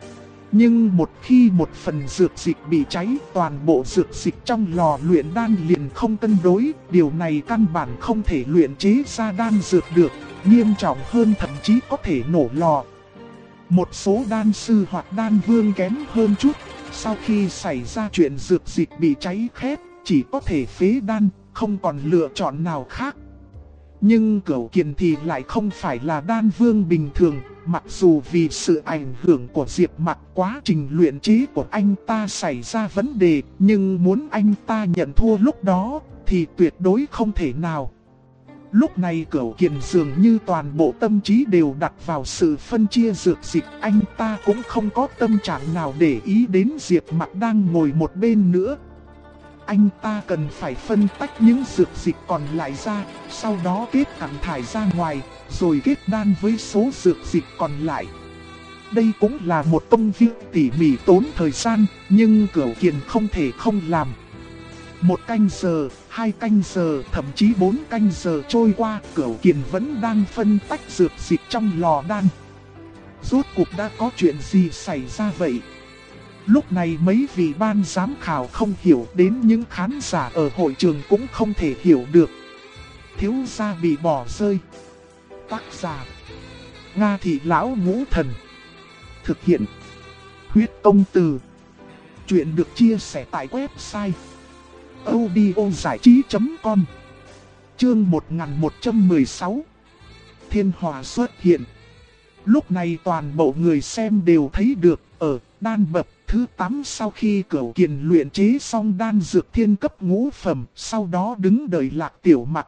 Nhưng một khi một phần dược dịch bị cháy, toàn bộ dược dịch trong lò luyện đan liền không cân đối. Điều này căn bản không thể luyện chế ra đan dược được. nghiêm trọng hơn, thậm chí có thể nổ lò. Một số đan sư hoặc đan vương kém hơn chút, sau khi xảy ra chuyện dược dịch bị cháy khét, chỉ có thể phế đan, không còn lựa chọn nào khác. Nhưng Cửu Kiền thì lại không phải là đan vương bình thường, mặc dù vì sự ảnh hưởng của Diệp Mặc, quá trình luyện chế của anh ta xảy ra vấn đề, nhưng muốn anh ta nhận thua lúc đó thì tuyệt đối không thể nào. Lúc này Cửu Kiền dường như toàn bộ tâm trí đều đặt vào sự phân chia dược dịch, anh ta cũng không có tâm trạng nào để ý đến Diệp Mặc đang ngồi một bên nữa. Anh ta cần phải phân tách những dược dịch còn lại ra, sau đó kết cặn thải ra ngoài, rồi kết đan với số dược dịch còn lại. Đây cũng là một công việc tỉ mỉ tốn thời gian, nhưng Cửu Kiền không thể không làm. 1 canh giờ, 2 canh giờ, thậm chí 4 canh giờ trôi qua, Cửu Kiền vẫn đang phân tách dược dịch trong lò đan. Rốt cuộc đã có chuyện gì xảy ra vậy? Lúc này mấy vị ban giám khảo không hiểu, đến những khán giả ở hội trường cũng không thể hiểu được. Thiếu gia bị bỏ rơi. Tác giả: Nga Thị Lão Ngũ Thần. Thực hiện: Huyết Công Từ. Chuyện được chia sẻ tại website audiozảichí.com. Chương 1116. Thiên hỏa xuất hiện. Lúc này toàn bộ người xem đều thấy được, ở đan bậc thứ 8 sau khi Cửu Kiền luyện chế xong đan dược thiên cấp ngũ phẩm, sau đó đứng đợi Lạc Tiểu Mặc.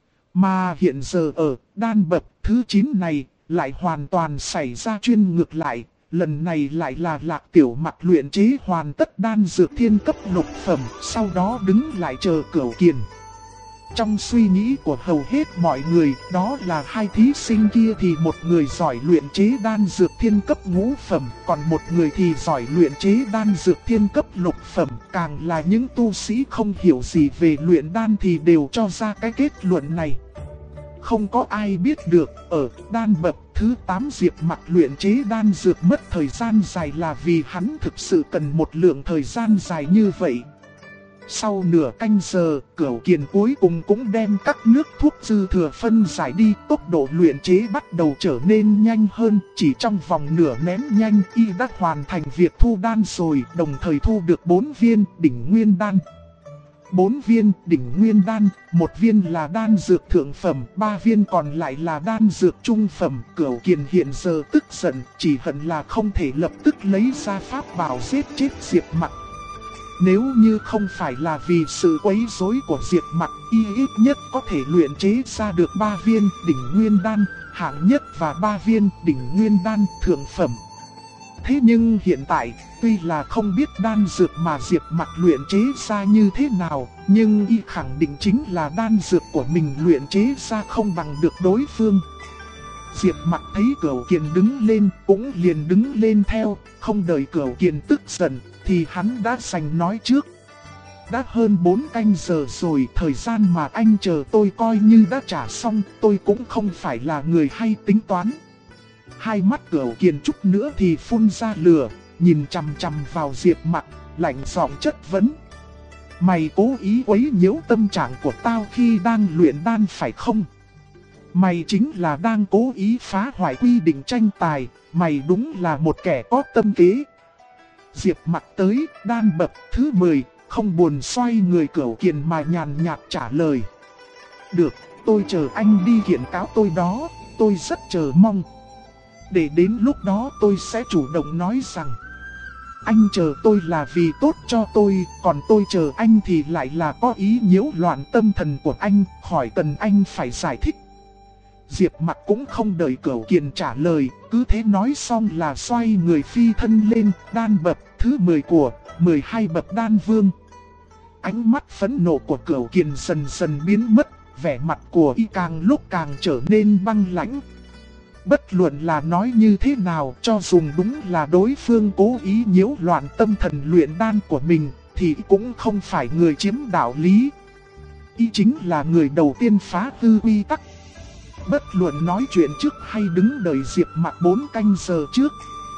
Mà hiện giờ ở đan bậc thứ 9 này lại hoàn toàn xảy ra chuyên ngược lại. Lần này lại là Lạc Tiểu Mặc luyện chế hoàn tất đan dược thiên cấp lục phẩm, sau đó đứng lại chờ Cửu Kiền. Trong suy nghĩ của hầu hết mọi người, đó là hai thí sinh kia thì một người giỏi luyện chế đan dược thiên cấp ngũ phẩm, còn một người thì giỏi luyện chế đan dược thiên cấp lục phẩm. Càng là những tu sĩ không hiểu gì về luyện đan thì đều cho ra cái kết luận này. Không có ai biết được, ở đan bậc thứ 8 Diệp Mặc luyện chế đan dược mất thời gian dài là vì hắn thực sự cần một lượng thời gian dài như vậy. Sau nửa canh giờ, Cửu Kiền cuối cùng cũng đem các nước thuốc dư thừa phân giải đi, tốc độ luyện chế bắt đầu trở nên nhanh hơn, chỉ trong vòng nửa nén nhanh y đã hoàn thành việc thu đan rồi, đồng thời thu được 4 viên đỉnh nguyên đan. 4 viên đỉnh nguyên đan, 1 viên là đan dược thượng phẩm, 3 viên còn lại là đan dược trung phẩm. Cửu Kiền hiện giờ tức giận, chỉ hận là không thể lập tức lấy ra pháp bảo giết chết Diệp Mặc. Nếu như không phải là vì sự quấy rối của Diệp Mặc, y ít nhất có thể luyện chế ra được 3 viên đỉnh nguyên đan hạng nhất và 3 viên đỉnh nguyên đan thượng phẩm. Thế nhưng hiện tại, tuy là không biết đan dược mà Diệp Mặc luyện chế ra như thế nào, nhưng y khẳng định chính là đan dược của mình luyện chế ra không bằng được đối phương. Diệp Mặc thấy Cửu Kiền đứng lên, cũng liền đứng lên theo, không đợi Cửu Kiền tức giận, thì hắn đã giành nói trước. Đã hơn 4 canh giờ rồi, thời gian mà anh chờ tôi coi như đã trả xong, tôi cũng không phải là người hay tính toán. Hai mắt Cửu Kiền chút nữa thì phun ra lửa, nhìn chằm chằm vào Diệp Mặc, lạnh giọng chất vấn. Mày cố ý quấy nhiễu tâm trạng của tao khi đang luyện đan phải không? Mày chính là đang cố ý phá hoại quy định tranh tài, mày đúng là một kẻ có tâm kế. Diệp Mặc tới đan bậc thứ 10, không buồn xoay người Cửu Kiền mà nhàn nhạt trả lời. Được, tôi chờ anh đi kiện cáo tôi đó, tôi rất chờ mong. Để đến lúc đó tôi sẽ chủ động nói rằng anh chờ tôi là vì tốt cho tôi, còn tôi chờ anh thì lại là có ý nhiễu loạn tâm thần của anh, khỏi cần anh phải giải thích. Diệp Mặc cũng không đợi Cửu Kiền trả lời, cứ thế nói xong là xoay người phi thân lên đan bậc thứ 10 của 12 bậc đan vương. Ánh mắt phẫn nộ của Cửu Kiền dần dần biến mất, vẻ mặt của y càng lúc càng trở nên băng lãnh. Bất luận là nói như thế nào, cho dùng đúng là đối phương cố ý nhiễu loạn tâm thần luyện đan của mình, thì cũng không phải người chiếm đạo lý. Y chính là người đầu tiên phá hư quy tắc. Bất luận nói chuyện trước hay đứng đợi Diệp Mặc 4 canh giờ trước,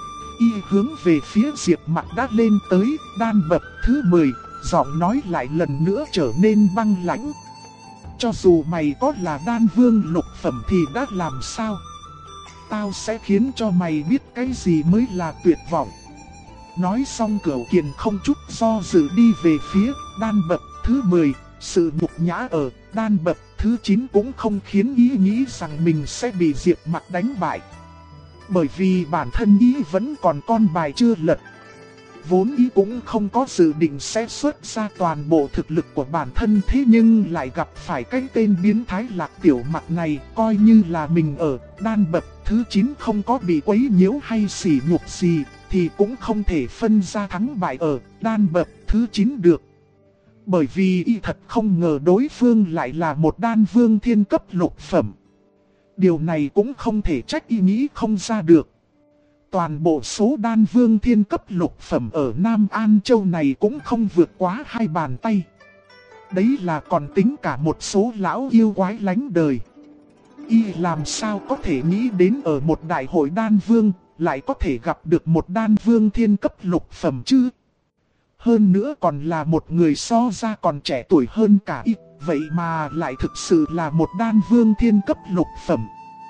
y hướng về phía Diệp Mặc đã lên tới đan bậc thứ 10, giọng nói lại lần nữa trở nên băng lãnh. cho dù mày có là đan vương lục phẩm thì đã làm sao? Tao sẽ khiến cho mày biết cái gì mới là tuyệt vọng. Nói xong Cửu Kiền không chút do dự đi về phía đan bậc thứ 10. Sự nhục nhã ở đan bậc thứ 9 cũng không khiến ý nghĩ rằng mình sẽ bị Diệp Mặc đánh bại. Bởi vì bản thân ý vẫn còn con bài chưa lật. Vốn ý cũng không có dự định sẽ xuất ra toàn bộ thực lực của bản thân, thế nhưng lại gặp phải cái tên biến thái Lạc Tiểu Mặc này, coi như là mình ở đan bậc thứ 9 không có bị quấy nhiễu hay sỉ nhục gì, thì cũng không thể phân ra thắng bại ở đan bậc thứ 9 được. Bởi vì y thật không ngờ đối phương lại là một đan vương thiên cấp lục phẩm. Điều này cũng không thể trách y nghĩ không ra được. Toàn bộ số đan vương thiên cấp lục phẩm ở Nam An Châu này cũng không vượt quá 2 bàn tay. Đấy là còn tính cả một số lão yêu quái lánh đời. Y làm sao có thể nghĩ đến ở một đại hội đan vương lại có thể gặp được một đan vương thiên cấp lục phẩm chứ? Hơn nữa còn là một người so ra còn trẻ tuổi hơn cả y, vậy mà lại thực sự là một đan vương thiên cấp lục phẩm.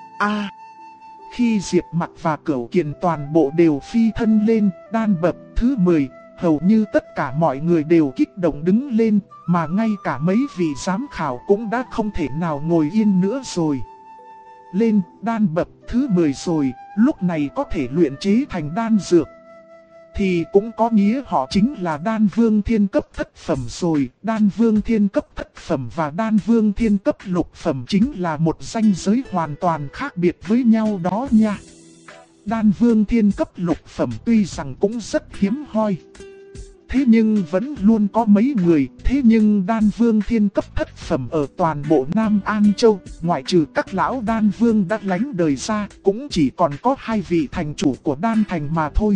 Khi Diệp Mặc và Cửu Kiền toàn bộ đều phi thân lên đan bậc thứ 10, hầu như tất cả mọi người đều kích động đứng lên, mà ngay cả mấy vị giám khảo cũng đã không thể nào ngồi yên nữa rồi. Lên đan bậc thứ 10 rồi, lúc này có thể luyện chế thành đan dược, thì cũng có nghĩa họ chính là đan vương thiên cấp thất phẩm rồi. Đan vương thiên cấp thất phẩm và đan vương thiên cấp lục phẩm chính là một ranh giới hoàn toàn khác biệt với nhau đó nha. Đan vương thiên cấp lục phẩm tuy rằng cũng rất hiếm hoi, thế nhưng vẫn luôn có mấy người. Thế nhưng đan vương thiên cấp thất phẩm ở toàn bộ Nam An Châu, ngoại trừ các lão đan vương đã lánh đời ra, cũng chỉ còn có 2 vị thành chủ của đan thành mà thôi.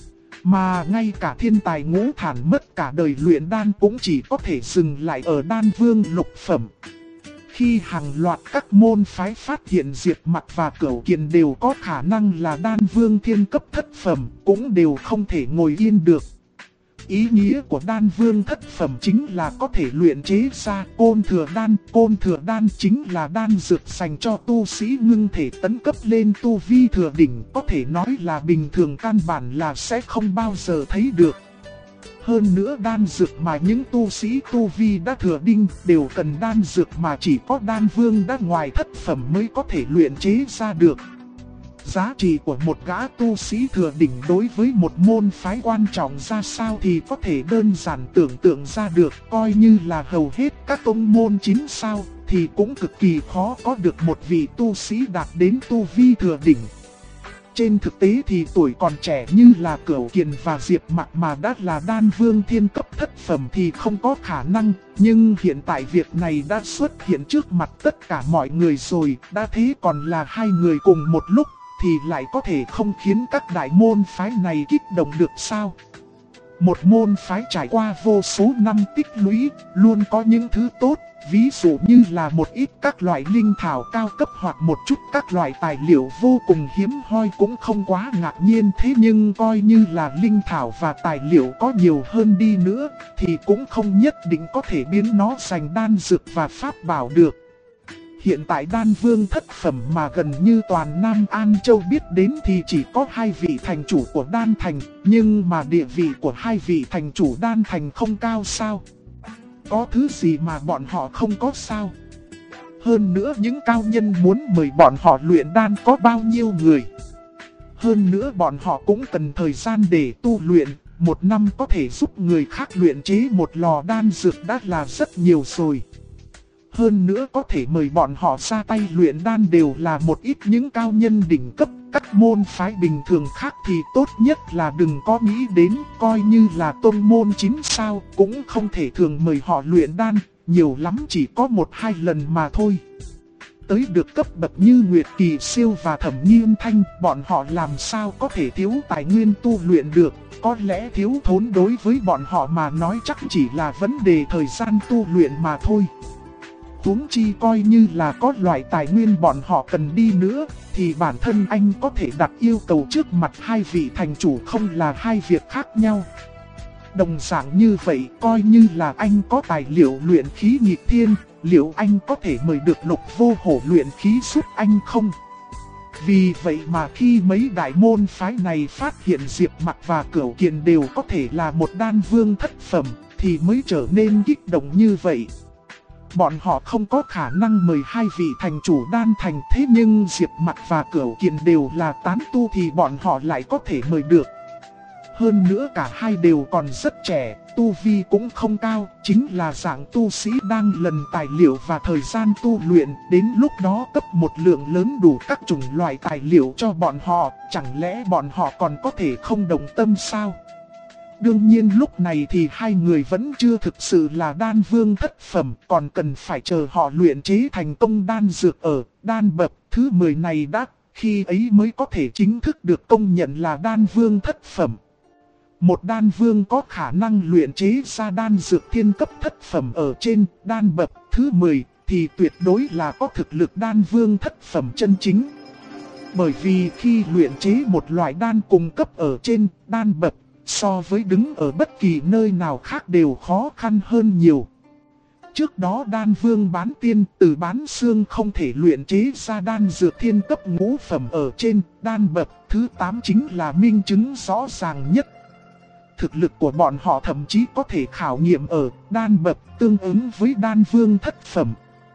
Mà ngay cả thiên tài Ngũ Thản mất cả đời luyện đan cũng chỉ có thể dừng lại ở đan vương lục phẩm. Khi hàng loạt các môn phái phát hiện Diệp Mặc và Cửu Kiền đều có khả năng là đan vương thiên cấp thất phẩm, cũng đều không thể ngồi yên được. Ý nghĩa của đan vương thất phẩm chính là có thể luyện chế ra côn thừa đan. Côn thừa đan chính là đan dược dành cho tu sĩ ngưng thể tấn cấp lên tu vi thừa đỉnh, có thể nói là bình thường căn bản là sẽ không bao giờ thấy được. Hơn nữa đan dược mà những tu sĩ tu vi đã thừa đinh đều cần đan dược mà chỉ có đan vương đã ngoài thất phẩm mới có thể luyện chế ra được. Giá trị của một gã tu sĩ thừa đỉnh đối với một môn phái quan trọng ra sao thì có thể đơn giản tưởng tượng ra được. Coi như là hầu hết các tông môn 9 sao thì cũng cực kỳ khó có được một vị tu sĩ đạt đến tu vi thừa đỉnh. Trên thực tế thì tuổi còn trẻ như là Cửu Kiền và Diệp Mặc mà đã là đan vương thiên cấp thất phẩm thì không có khả năng. Nhưng hiện tại việc này đã xuất hiện trước mặt tất cả mọi người rồi, đã thế còn là 2 người cùng một lúc, thì lại có thể không khiến các đại môn phái này kích động được sao? Một môn phái trải qua vô số năm tích lũy, luôn có những thứ tốt, ví dụ như là một ít các loại linh thảo cao cấp hoặc một chút các loại tài liệu vô cùng hiếm hoi cũng không quá ngạc nhiên. Thế nhưng coi như là linh thảo và tài liệu có nhiều hơn đi nữa, thì cũng không nhất định có thể biến nó thành đan dược và pháp bảo được. Hiện tại đan vương thất phẩm mà gần như toàn Nam An Châu biết đến thì chỉ có 2 vị thành chủ của đan thành, nhưng mà địa vị của 2 vị thành chủ đan thành không cao sao? Có thứ gì mà bọn họ không có sao? Hơn nữa những cao nhân muốn mời bọn họ luyện đan có bao nhiêu người? Hơn nữa bọn họ cũng cần thời gian để tu luyện, 1 năm có thể giúp người khác luyện chế một lò đan dược đã là rất nhiều rồi. Hơn nữa có thể mời bọn họ ra tay luyện đan đều là một ít những cao nhân đỉnh cấp. Các môn phái bình thường khác thì tốt nhất là đừng có nghĩ đến, coi như là tông môn 9 sao cũng không thể thường mời họ luyện đan, nhiều lắm chỉ có 1-2 lần mà thôi. Tới được cấp bậc như Nguyệt Kỳ Siêu và Thẩm Nghiên Thanh, bọn họ làm sao có thể thiếu tài nguyên tu luyện được. Có lẽ thiếu thốn đối với bọn họ mà nói chắc chỉ là vấn đề thời gian tu luyện mà thôi. Huống chi coi như là có loại tài nguyên bọn họ cần đi nữa, thì bản thân anh có thể đặt yêu cầu trước mặt 2 vị thành chủ không là 2 việc khác nhau. Đồng dạng như vậy, coi như là anh có tài liệu luyện khí nghịch thiên, liệu anh có thể mời được Lục Vô Hổ luyện khí giúp anh không? Vì vậy mà khi mấy đại môn phái này phát hiện Diệp Mặc và Cửu Kiền đều có thể là một đan vương thất phẩm, thì mới trở nên kích động như vậy. Bọn họ không có khả năng mời hai vị thành chủ đan thành, thế nhưng Diệp Mặc và Cửu Kiền đều là tán tu thì bọn họ lại có thể mời được. Hơn nữa cả hai đều còn rất trẻ, tu vi cũng không cao, chính là dạng tu sĩ đang lần tài liệu và thời gian tu luyện, đến lúc đó cấp một lượng lớn đủ các chủng loại tài liệu cho bọn họ, chẳng lẽ bọn họ còn có thể không đồng tâm sao? Đương nhiên lúc này thì hai người vẫn chưa thực sự là đan vương thất phẩm, còn cần phải chờ họ luyện chế thành công đan dược ở đan bậc thứ 10 này đã, khi ấy mới có thể chính thức được công nhận là đan vương thất phẩm. Một đan vương có khả năng luyện chế ra đan dược thiên cấp thất phẩm ở trên đan bậc thứ 10 thì tuyệt đối là có thực lực đan vương thất phẩm chân chính. Bởi vì khi luyện chế một loại đan cùng cấp ở trên đan bậc, so với đứng ở bất kỳ nơi nào khác đều khó khăn hơn nhiều. Trước đó đan vương bán tiên từ bán xương không thể luyện chế ra đan dược thiên cấp ngũ phẩm ở trên đan bậc thứ 8 chính là minh chứng rõ ràng nhất. Thực lực của bọn họ thậm chí có thể khảo nghiệm ở đan bậc tương ứng với đan vương thất phẩm.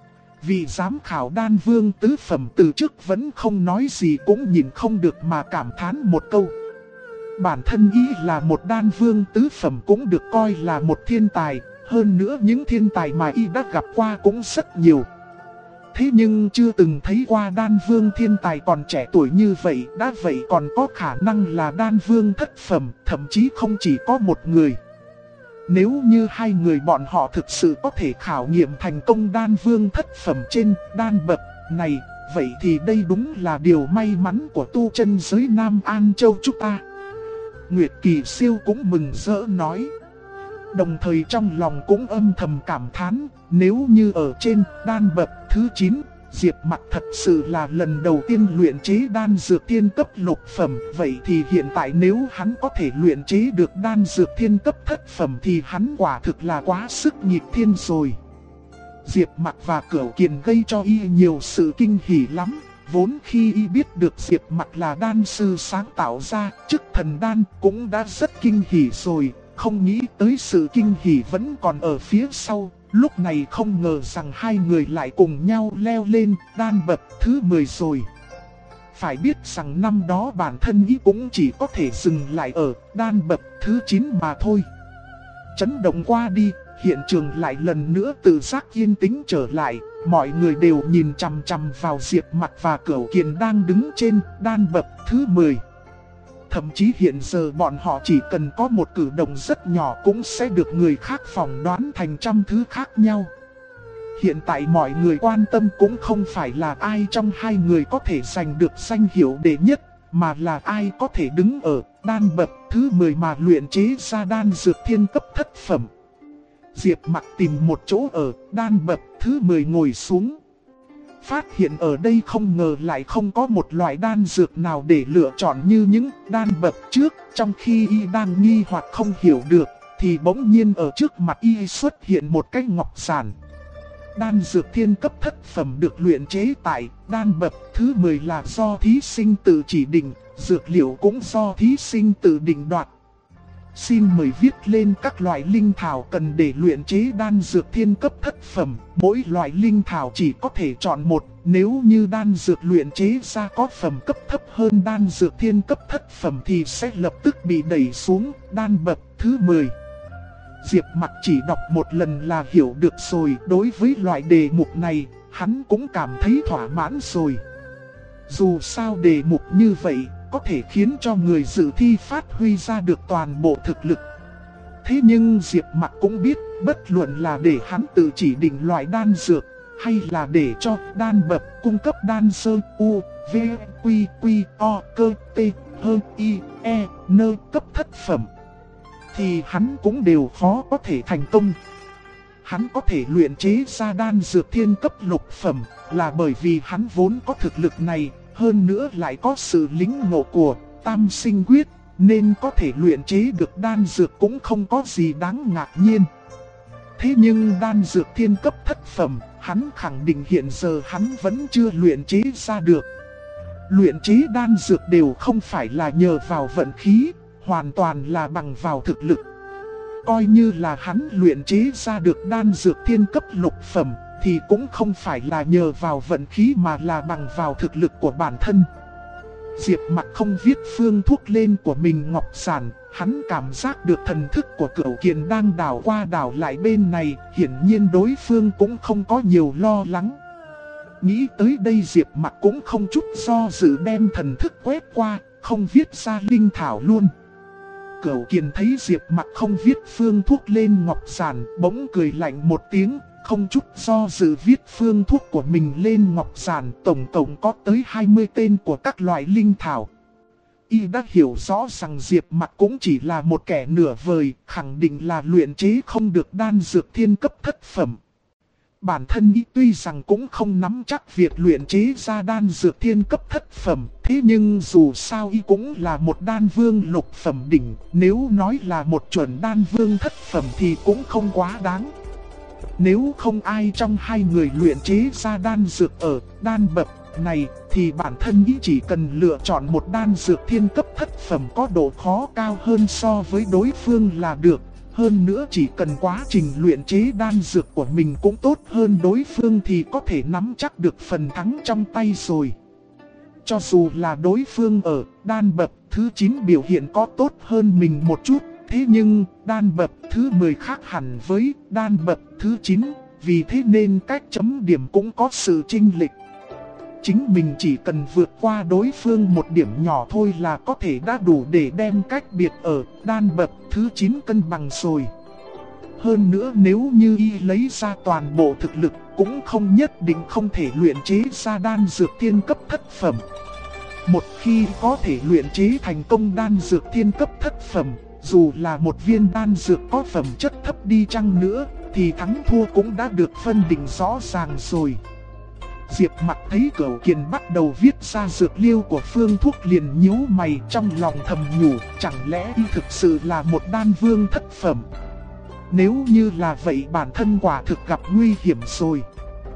Vị giám khảo đan vương tứ phẩm từ trước vẫn không nói gì cũng nhìn không được mà cảm thán một câu. Bản thân y là một đan vương tứ phẩm cũng được coi là một thiên tài, hơn nữa những thiên tài mà y đã gặp qua cũng rất nhiều. Thế nhưng chưa từng thấy qua đan vương thiên tài còn trẻ tuổi như vậy, đã vậy còn có khả năng là đan vương thất phẩm, thậm chí không chỉ có một người. Nếu như hai người bọn họ thực sự có thể khảo nghiệm thành công đan vương thất phẩm trên đan bậc này, vậy thì đây đúng là điều may mắn của tu chân giới Nam An Châu chúng ta. Nguyệt Kỳ Siêu cũng mừng rỡ nói. Đồng thời trong lòng cũng âm thầm cảm thán, nếu như ở trên đan bậc thứ 9, Diệp Mặc thật sự là lần đầu tiên luyện chế đan dược thiên cấp lục phẩm, vậy thì hiện tại nếu hắn có thể luyện chế được đan dược thiên cấp thất phẩm thì hắn quả thực là quá sức nghịch thiên rồi. Diệp Mặc và Cửu Kiền gây cho y nhiều sự kinh hỉ lắm. Vốn khi y biết được Diệp Mặc là đan sư sáng tạo ra chức thần đan cũng đã rất kinh hỉ rồi, không nghĩ tới sự kinh hỉ vẫn còn ở phía sau. Lúc này không ngờ rằng hai người lại cùng nhau leo lên đan bậc thứ 10 rồi. Phải biết rằng năm đó bản thân y cũng chỉ có thể dừng lại ở đan bậc thứ 9 mà thôi. Chấn động qua đi, hiện trường lại lần nữa tự giác yên tĩnh trở lại. Mọi người đều nhìn chằm chằm vào Diệp Mặc và Cửu Kiền đang đứng trên đan bậc thứ 10. Thậm chí hiện giờ bọn họ chỉ cần có một cử động rất nhỏ cũng sẽ được người khác phỏng đoán thành trăm thứ khác nhau. Hiện tại mọi người quan tâm cũng không phải là ai trong hai người có thể giành được danh hiệu đệ nhất, mà là ai có thể đứng ở đan bậc thứ 10 mà luyện chế ra đan dược thiên cấp thất phẩm. Diệp Mặc tìm một chỗ ở đan bậc thứ 10 ngồi xuống. Phát hiện ở đây không ngờ lại không có một loại đan dược nào để lựa chọn như những đan bậc trước. Trong khi y đang nghi hoặc không hiểu được, thì bỗng nhiên ở trước mặt y xuất hiện một cái ngọc giản. Đan dược thiên cấp thất phẩm được luyện chế tại đan bậc thứ 10 là do thí sinh tự chỉ định, dược liệu cũng do thí sinh tự định đoạt. Xin mời viết lên các loại linh thảo cần để luyện chế đan dược thiên cấp thất phẩm. Mỗi loại linh thảo chỉ có thể chọn một. Nếu như đan dược luyện chế ra có phẩm cấp thấp hơn đan dược thiên cấp thất phẩm thì sẽ lập tức bị đẩy xuống đan bậc thứ 10. Diệp Mặc chỉ đọc một lần là hiểu được rồi. Đối với loại đề mục này, hắn cũng cảm thấy thỏa mãn rồi. Dù sao đề mục như vậy có thể khiến cho người dự thi phát huy ra được toàn bộ thực lực. Thế nhưng Diệp Mặc cũng biết, bất luận là để hắn tự chỉ định loại đan dược, hay là để cho đan bậc cung cấp đan sơ U, V, Quy, Quy, O, Cơ, T, H, I, E, N cấp thất phẩm, thì hắn cũng đều khó có thể thành công. Hắn có thể luyện chế ra đan dược thiên cấp lục phẩm là bởi vì hắn vốn có thực lực này. Hơn nữa lại có sự lĩnh ngộ của Tam Sinh Quyết, nên có thể luyện chế được đan dược cũng không có gì đáng ngạc nhiên. Thế nhưng đan dược thiên cấp thất phẩm, hắn khẳng định hiện giờ hắn vẫn chưa luyện chế ra được. Luyện chế đan dược đều không phải là nhờ vào vận khí, hoàn toàn là bằng vào thực lực. Coi như là hắn luyện chế ra được đan dược thiên cấp lục phẩm, thì cũng không phải là nhờ vào vận khí mà là bằng vào thực lực của bản thân. Diệp Mặc không viết phương thuốc lên của mình ngọc giản, hắn cảm giác được thần thức của Cửu Kiền đang đảo qua đảo lại bên này, hiển nhiên đối phương cũng không có nhiều lo lắng. Nghĩ tới đây Diệp Mặc cũng không chút do dự đem thần thức quét qua, không viết ra linh thảo luôn. Cửu Kiền thấy Diệp Mặc không viết phương thuốc lên ngọc giản, bỗng cười lạnh một tiếng, không chút do dự viết phương thuốc của mình lên ngọc giản, tổng cộng có tới 20 tên của các loại linh thảo. Y đã hiểu rõ rằng Diệp Mặc cũng chỉ là một kẻ nửa vời, khẳng định là luyện chế không được đan dược thiên cấp thất phẩm. Bản thân Y tuy rằng cũng không nắm chắc việc luyện chế ra đan dược thiên cấp thất phẩm, thế nhưng dù sao Y cũng là một đan vương lục phẩm đỉnh, nếu nói là một chuẩn đan vương thất phẩm thì cũng không quá đáng. Nếu không ai trong hai người luyện chế ra đan dược ở đan bậc này, thì bản thân Y chỉ cần lựa chọn một đan dược thiên cấp thất phẩm có độ khó cao hơn so với đối phương là được. Hơn nữa chỉ cần quá trình luyện chế đan dược của mình cũng tốt hơn đối phương thì có thể nắm chắc được phần thắng trong tay rồi. Cho dù là đối phương ở đan bậc thứ 9 biểu hiện có tốt hơn mình một chút, thế nhưng đan bậc thứ 10 khác hẳn với đan bậc thứ 9, vì thế nên cách chấm điểm cũng có sự chênh lệch. Chính mình chỉ cần vượt qua đối phương một điểm nhỏ thôi là có thể đã đủ để đem cách biệt ở đan bậc thứ 9 cân bằng rồi. Hơn nữa nếu như Y lấy ra toàn bộ thực lực cũng không nhất định không thể luyện chế ra đan dược thiên cấp thất phẩm. Một khi có thể luyện chế thành công đan dược thiên cấp thất phẩm, dù là một viên đan dược có phẩm chất thấp đi chăng nữa, thì thắng thua cũng đã được phân định rõ ràng rồi. Diệp Mặc thấy Cửu Kiền bắt đầu viết ra dược liêu của phương thuốc liền nhíu mày, trong lòng thầm nhủ, chẳng lẽ Y thực sự là một đan vương thất phẩm? Nếu như là vậy bản thân quả thực gặp nguy hiểm rồi.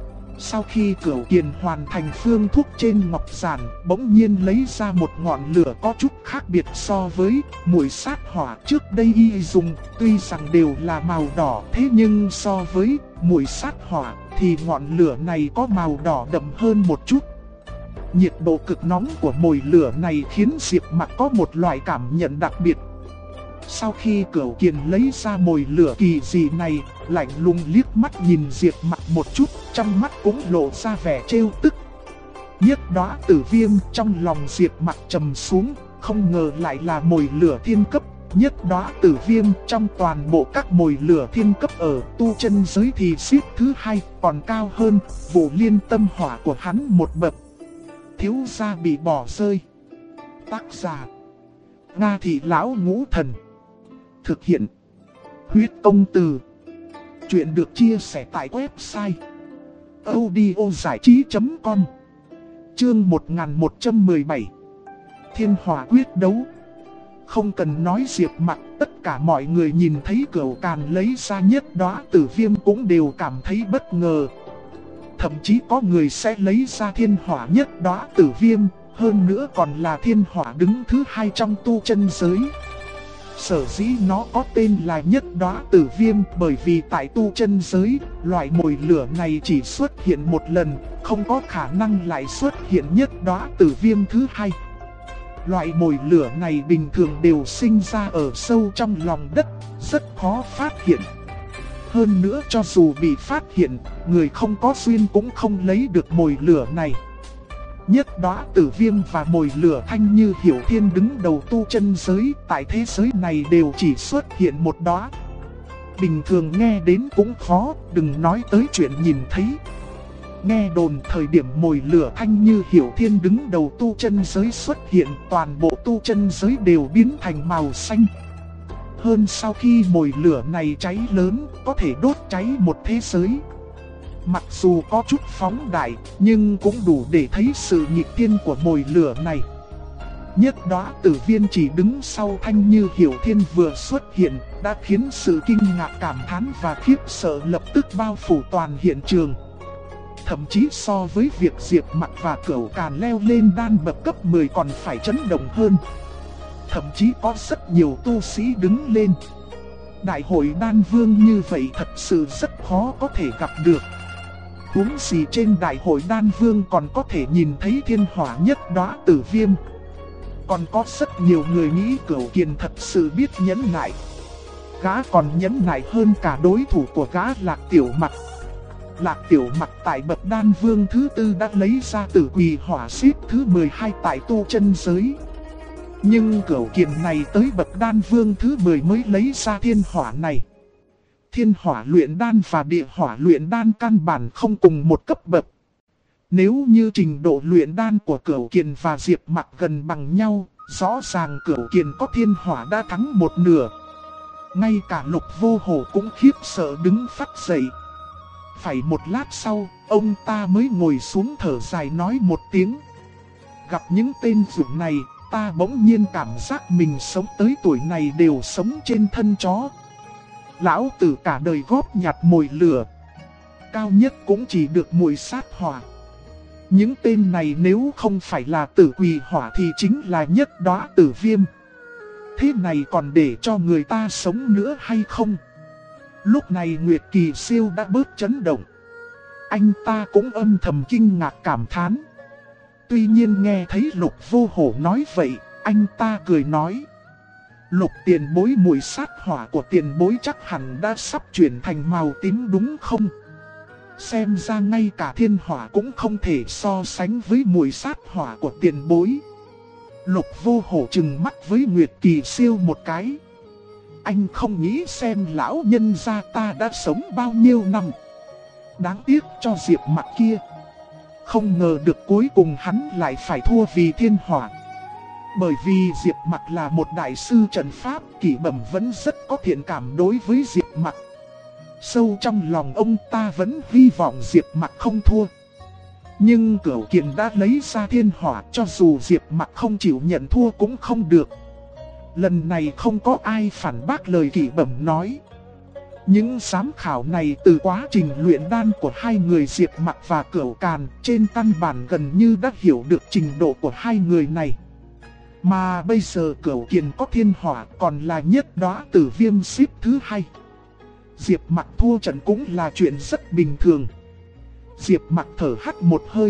Sau khi Cửu Kiền hoàn thành phương thuốc trên ngọc giản, bỗng nhiên lấy ra một ngọn lửa có chút khác biệt so với muội sát hỏa trước đây Y dùng, tuy rằng đều là màu đỏ, thế nhưng so với muội sát hỏa thì ngọn lửa này có màu đỏ đậm hơn một chút. Nhiệt độ cực nóng của mồi lửa này khiến Diệp Mặc có một loại cảm nhận đặc biệt. Sau khi Cửu Kiền lấy ra mồi lửa kỳ dị này, lạnh lùng liếc mắt nhìn Diệp Mặc một chút, trong mắt cũng lộ ra vẻ trêu tức. Nhất đóa tử viêm, trong lòng Diệp Mặc trầm xuống, không ngờ lại là mồi lửa thiên cấp. Nhất đóa tử viêm trong toàn bộ các mồi lửa thiên cấp ở tu chân giới thì xếp thứ 2, còn cao hơn Vụ Liên Tâm Hỏa của hắn một bậc. Thiếu gia bị bỏ rơi. Tác giả Nga Thị Lão Ngũ Thần. Thực hiện Huyết Công Từ. Chuyện được chia sẻ tại website audiozảichí.com. Chương 1117 Thiên Hỏa quyết đấu. Không cần nói Diệp Mặc, tất cả mọi người nhìn thấy Cửu Càn lấy ra nhất đóa tử viêm cũng đều cảm thấy bất ngờ. Thậm chí có người sẽ lấy ra thiên hỏa nhất đóa tử viêm, hơn nữa còn là thiên hỏa đứng thứ 2 trong tu chân giới. Sở dĩ nó có tên là nhất đóa tử viêm bởi vì tại tu chân giới, loại mồi lửa này chỉ xuất hiện một lần, không có khả năng lại xuất hiện nhất đóa tử viêm thứ 2. Loại mồi lửa này bình thường đều sinh ra ở sâu trong lòng đất, rất khó phát hiện. Hơn nữa cho dù bị phát hiện, người không có duyên cũng không lấy được mồi lửa này. Nhất đóa tử viêm và mồi lửa thanh như Hiểu Thiên đứng đầu tu chân giới, tại thế giới này đều chỉ xuất hiện một đóa. Bình thường nghe đến cũng khó, đừng nói tới chuyện nhìn thấy. Nghe đồn thời điểm mồi lửa thanh như Hiểu Thiên đứng đầu tu chân giới xuất hiện, toàn bộ tu chân giới đều biến thành màu xanh. Hơn sau khi mồi lửa này cháy lớn, có thể đốt cháy một thế giới. Mặc dù có chút phóng đại, nhưng cũng đủ để thấy sự nghịch thiên của mồi lửa này. Nhất đóa tử viên chỉ đứng sau thanh như Hiểu Thiên vừa xuất hiện, đã khiến sự kinh ngạc cảm thán và khiếp sợ lập tức bao phủ toàn hiện trường. thậm chí so với việc Diệp Mặc và Cửu Càn leo lên đan bậc cấp 10 còn phải chấn động hơn. Thậm chí có rất nhiều tu sĩ đứng lên. Đại hội đan vương như vậy thật sự rất khó có thể gặp được. Huống gì trên đại hội đan vương còn có thể nhìn thấy thiên hỏa nhất đóa tử viêm. Còn có rất nhiều người nghĩ Cửu Kiền thật sự biết nhẫn nại. Gã còn nhẫn nại hơn cả đối thủ của gã Lạc Tiểu Mặc. Lạc Tiểu Mặc tại bậc đan vương thứ 4 đã lấy ra tử quỳ hỏa xếp thứ 12 tại tu chân giới. Nhưng Cửu Kiền này tới bậc đan vương thứ 10 mới lấy ra thiên hỏa này. Thiên hỏa luyện đan và địa hỏa luyện đan căn bản không cùng một cấp bậc. Nếu như trình độ luyện đan của Cửu Kiền và Diệp Mặc gần bằng nhau, rõ ràng Cửu Kiền có thiên hỏa đã thắng một nửa. Ngay cả Lục Vô Hổ cũng khiếp sợ đứng phắt dậy. Phải một lát sau, ông ta mới ngồi xuống thở dài nói một tiếng. Gặp những tên dũng này, ta bỗng nhiên cảm giác mình sống tới tuổi này đều sống trên thân chó. Lão tử cả đời góp nhặt mồi lửa, cao nhất cũng chỉ được mùi sát hỏa. Những tên này nếu không phải là tử quỳ hỏa thì chính là nhất đóa tử viêm. Thế này còn để cho người ta sống nữa hay không? Lúc này Nguyệt Kỳ Siêu đã bớt chấn động. Anh ta cũng âm thầm kinh ngạc cảm thán. Tuy nhiên nghe thấy Lục Vô Hổ nói vậy, anh ta cười nói. Lục tiền bối, mùi sát hỏa của tiền bối chắc hẳn đã sắp chuyển thành màu tím đúng không? Xem ra ngay cả thiên hỏa cũng không thể so sánh với mùi sát hỏa của tiền bối. Lục Vô Hổ trừng mắt với Nguyệt Kỳ Siêu một cái. Anh không nghĩ xem lão nhân gia ta đã sống bao nhiêu năm. Đáng tiếc cho Diệp Mặc kia. Không ngờ được cuối cùng hắn lại phải thua vì thiên hỏa. Bởi vì Diệp Mặc là một đại sư trận pháp, Kỷ Bẩm vẫn rất có thiện cảm đối với Diệp Mặc. Sâu trong lòng ông ta vẫn hy vọng Diệp Mặc không thua. Nhưng Cửu Kiền đã lấy ra thiên hỏa, cho dù Diệp Mặc không chịu nhận thua cũng không được. Lần này không có ai phản bác lời Kỷ Bẩm nói. Những giám khảo này từ quá trình luyện đan của hai người Diệp Mặc và Cửu Càn trên căn bản gần như đã hiểu được trình độ của hai người này. Mà bây giờ Cửu Kiền có thiên hỏa còn là nhất đóa tử viêm xếp thứ 2. Diệp Mặc thua trận cũng là chuyện rất bình thường. Diệp Mặc thở hắt một hơi.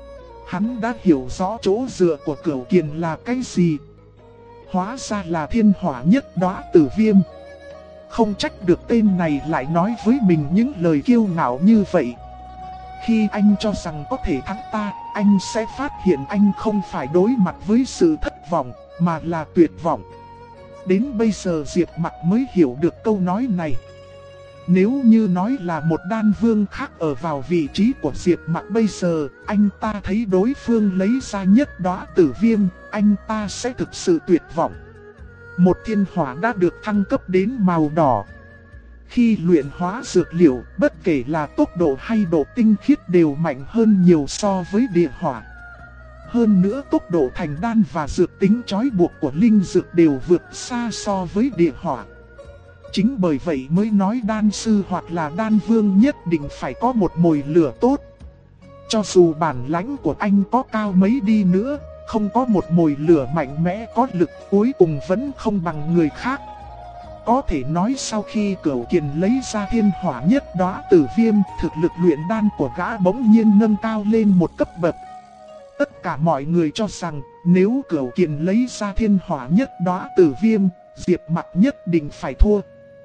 Hắn đã hiểu rõ chỗ dựa của Cửu Kiền là cái gì. Hóa ra là thiên hỏa nhất đóa tử viêm. Không trách được tên này lại nói với mình những lời kiêu ngạo như vậy. Khi anh cho rằng có thể thắng ta, anh sẽ phát hiện anh không phải đối mặt với sự thất vọng, mà là tuyệt vọng. Đến bây giờ Diệp Mặc mới hiểu được câu nói này. Nếu như nói là một đan vương khác ở vào vị trí của Diệp Mặc bây giờ, anh ta thấy đối phương lấy ra nhất đóa tử viêm, anh ta sẽ thực sự tuyệt vọng. Một thiên hỏa đã được thăng cấp đến màu đỏ. Khi luyện hóa dược liệu, bất kể là tốc độ hay độ tinh khiết đều mạnh hơn nhiều so với địa hỏa. Hơn nữa tốc độ thành đan và dược tính trói buộc của linh dược đều vượt xa so với địa hỏa. Chính bởi vậy mới nói đan sư hoặc là đan vương nhất định phải có một mồi lửa tốt. Cho dù bản lãnh của anh có cao mấy đi nữa, không có một mồi lửa mạnh mẽ có lực cuối cùng vẫn không bằng người khác. Có thể nói sau khi Cửu Kiền lấy ra thiên hỏa nhất đóa tử viêm, thực lực luyện đan của gã bỗng nhiên nâng cao lên một cấp bậc. Tất cả mọi người cho rằng nếu Cửu Kiền lấy ra thiên hỏa nhất đóa tử viêm, Diệp Mặc nhất định phải thua.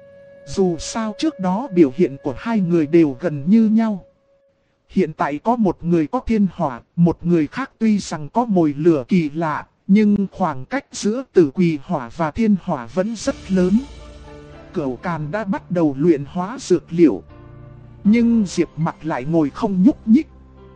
Dù sao trước đó biểu hiện của hai người đều gần như nhau. Hiện tại có một người có thiên hỏa, một người khác tuy rằng có mồi lửa kỳ lạ, nhưng khoảng cách giữa tử quỳ hỏa và thiên hỏa vẫn rất lớn. Cửu Càn đã bắt đầu luyện hóa dược liệu. Nhưng Diệp Mặc lại ngồi không nhúc nhích.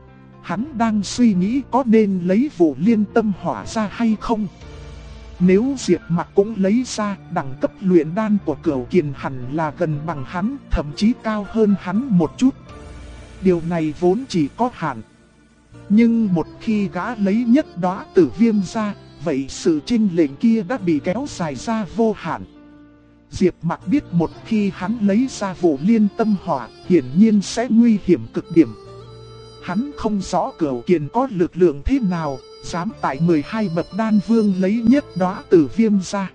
Hắn đang suy nghĩ có nên lấy vụ liên tâm hỏa ra hay không. Nếu Diệp Mặc cũng lấy ra, đẳng cấp luyện đan của Cửu Kiền hẳn là gần bằng hắn, thậm chí cao hơn hắn một chút. Điều này vốn chỉ có hạn. Nhưng một khi gã lấy nhất đóa tử viêm ra, vậy sự chênh lệch kia đã bị kéo dài ra vô hạn. Diệp Mặc biết một khi hắn lấy ra vụ liên tâm hỏa, hiển nhiên sẽ nguy hiểm cực điểm. Hắn không rõ Cửu Kiền có lực lượng thế nào, dám tại 12 bậc đan vương lấy nhất đóa tử viêm ra.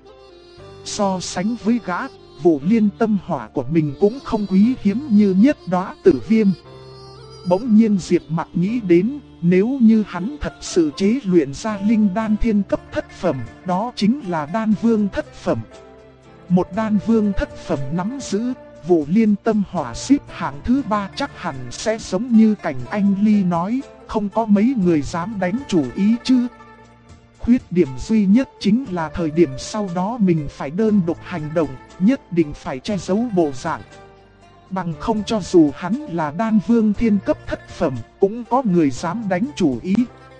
So sánh với gã, Vụ Liên tâm hỏa của mình cũng không quý hiếm như nhất đóa tử viêm. Bỗng nhiên Diệp Mặc nghĩ đến, nếu như hắn thật sự chế luyện ra linh đan thiên cấp thất phẩm, đó chính là đan vương thất phẩm. Một đan vương thất phẩm nắm giữ Vụ Liên tâm hỏa xếp hạng thứ 3 chắc hẳn sẽ giống như Cảnh Anh Ly nói, không có mấy người dám đánh chủ ý chứ. Khuyết điểm duy nhất chính là thời điểm sau đó mình phải đơn độc hành động, nhất định phải che giấu bộ dạng. Bằng không cho dù hắn là đan vương thiên cấp thất phẩm, cũng có người dám đánh chủ ý.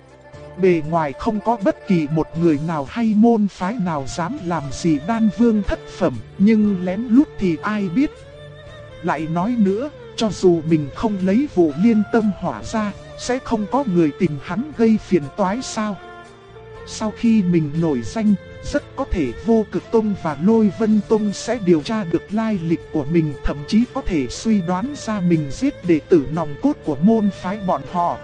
Bề ngoài không có bất kỳ một người nào hay môn phái nào dám làm gì đan vương thất phẩm, nhưng lén lút thì ai biết. Lại nói nữa, cho dù mình không lấy Vụ Liên tâm hỏa ra, sẽ không có người tìm hắn gây phiền toái sao? Sau khi mình nổi danh, rất có thể Vô Cực Tông và Lôi Vân Tông sẽ điều tra được lai lịch của mình, thậm chí có thể suy đoán ra mình giết đệ tử nòng cốt của môn phái bọn họ.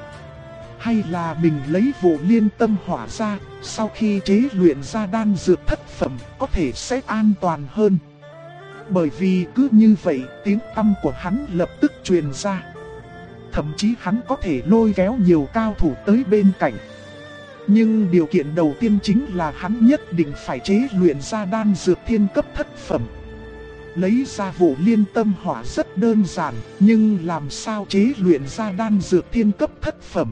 Hay là mình lấy Vụ Liên tâm hỏa ra, sau khi chế luyện ra đan dược thất phẩm, có thể sẽ an toàn hơn. Bởi vì cứ như vậy, tiếng tăm của hắn lập tức truyền ra. Thậm chí hắn có thể lôi kéo nhiều cao thủ tới bên cạnh. Nhưng điều kiện đầu tiên chính là hắn nhất định phải chế luyện ra đan dược thiên cấp thất phẩm. Lấy ra Vụ Liên tâm hỏa rất đơn giản, nhưng làm sao chế luyện ra đan dược thiên cấp thất phẩm?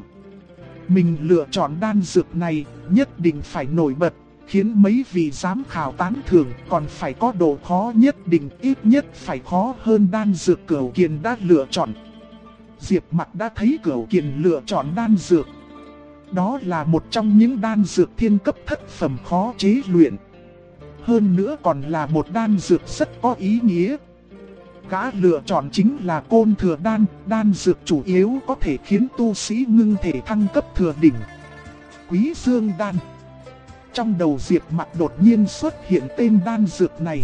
Mình lựa chọn đan dược này nhất định phải nổi bật, khiến mấy vị giám khảo tán thưởng, còn phải có độ khó nhất định, ít nhất phải khó hơn đan dược Cửu Kiền đã lựa chọn. Diệp Mặc đã thấy Cửu Kiền lựa chọn đan dược. Đó là một trong những đan dược thiên cấp thất phẩm khó chế luyện. Hơn nữa còn là một đan dược rất có ý nghĩa. Gã lựa chọn chính là Côn Thừa Đan, đan dược chủ yếu có thể khiến tu sĩ ngưng thể thăng cấp thừa đỉnh. Quý Dương Đan. Trong đầu Diệp Mặc đột nhiên xuất hiện tên đan dược này.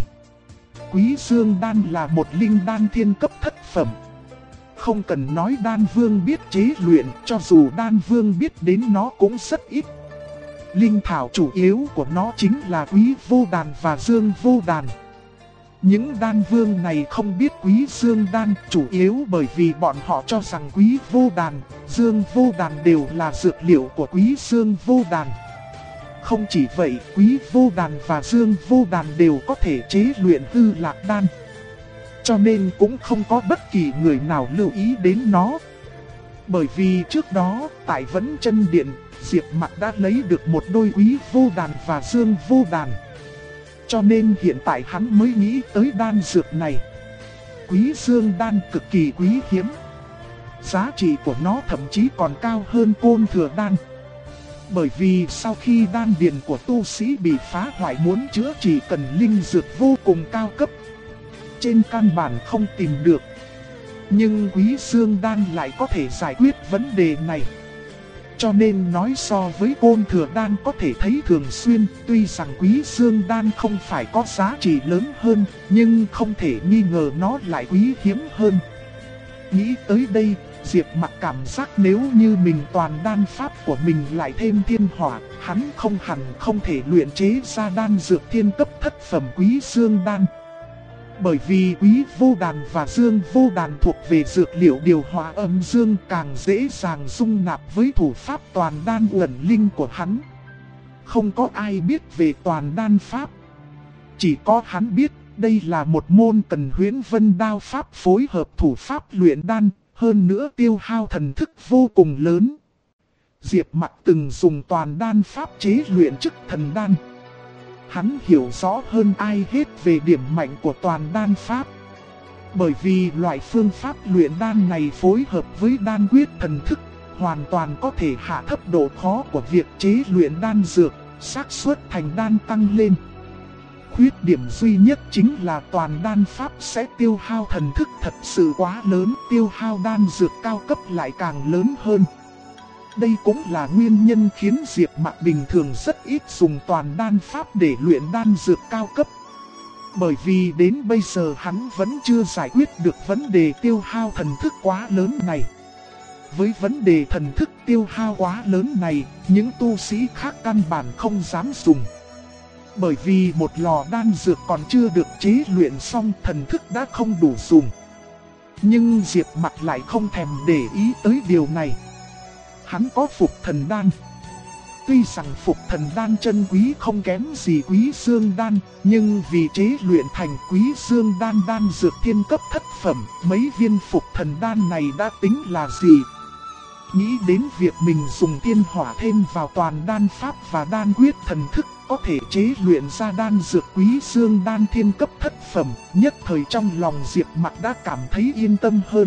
Quý Dương Đan là một linh đan thiên cấp thất phẩm. Không cần nói đan vương biết chế luyện, cho dù đan vương biết đến nó cũng rất ít. Linh thảo chủ yếu của nó chính là Quý Vô Đàn và Dương Vô Đàn. Những đan vương này không biết Quý Dương Đan chủ yếu bởi vì bọn họ cho rằng Quý Vô Đàn, Dương Vô Đàn đều là dược liệu của Quý Dương Vô Đàn. Không chỉ vậy, Quý Vô Đàn và Dương Vô Đàn đều có thể chế luyện Hư Lạc Đan. Cho nên cũng không có bất kỳ người nào lưu ý đến nó. Bởi vì trước đó, tại Vẫn Chân Điện, Diệp Mặc đã lấy được một đôi Quý Vô Đàn và Dương Vô Đàn. Cho nên hiện tại hắn mới nghĩ tới đan dược này. Quý Dương Đan cực kỳ quý hiếm. Giá trị của nó thậm chí còn cao hơn Côn Thừa Đan. Bởi vì sau khi đan điền của tu sĩ bị phá hoại muốn chữa trị cần linh dược vô cùng cao cấp. Trên căn bản không tìm được. Nhưng Quý Dương Đan lại có thể giải quyết vấn đề này. Cho nên nói so với Côn Thừa Đan có thể thấy thường xuyên, tuy rằng Quý Dương Đan không phải có giá trị lớn hơn, nhưng không thể nghi ngờ nó lại quý hiếm hơn. Nghĩ tới đây, Diệp Mặc cảm giác nếu như mình toàn đan pháp của mình lại thêm thiên hỏa, hắn không hẳn không thể luyện chế ra đan dược thiên cấp thất phẩm Quý Dương Đan. Bởi vì Quý Vô Đàn và Dương Vô Đàn thuộc về dược liệu điều hòa âm dương, càng dễ dàng dung nạp với thủ pháp toàn đan uẩn linh của hắn. Không có ai biết về toàn đan pháp. Chỉ có hắn biết đây là một môn cần Huyễn Vân Đao pháp phối hợp thủ pháp luyện đan, hơn nữa tiêu hao thần thức vô cùng lớn. Diệp Mặc từng dùng toàn đan pháp chế luyện chức thần đan. Hắn hiểu rõ hơn ai hết về điểm mạnh của toàn đan pháp. Bởi vì loại phương pháp luyện đan này phối hợp với đan quyết thần thức, hoàn toàn có thể hạ thấp độ khó của việc chế luyện đan dược, xác suất thành đan tăng lên. Khuyết điểm duy nhất chính là toàn đan pháp sẽ tiêu hao thần thức thật sự quá lớn, tiêu hao đan dược cao cấp lại càng lớn hơn. Đây cũng là nguyên nhân khiến Diệp Mặc bình thường rất ít dùng toàn đan pháp để luyện đan dược cao cấp. Bởi vì đến bây giờ hắn vẫn chưa giải quyết được vấn đề tiêu hao thần thức quá lớn này. Với vấn đề thần thức tiêu hao quá lớn này, những tu sĩ khác căn bản không dám dùng. Bởi vì một lò đan dược còn chưa được chế luyện xong, thần thức đã không đủ dùng. Nhưng Diệp Mặc lại không thèm để ý tới điều này. Hắn có phục thần đan. Tuy rằng phục thần đan chân quý không kém gì quý xương đan, nhưng vì chế luyện thành quý xương đan đan dược thiên cấp thất phẩm, mấy viên phục thần đan này đã tính là gì? Nghĩ đến việc mình dùng thiên hỏa thêm vào toàn đan pháp và đan quyết thần thức, có thể chế luyện ra đan dược quý xương đan thiên cấp thất phẩm, nhất thời trong lòng Diệp Mặc đã cảm thấy yên tâm hơn.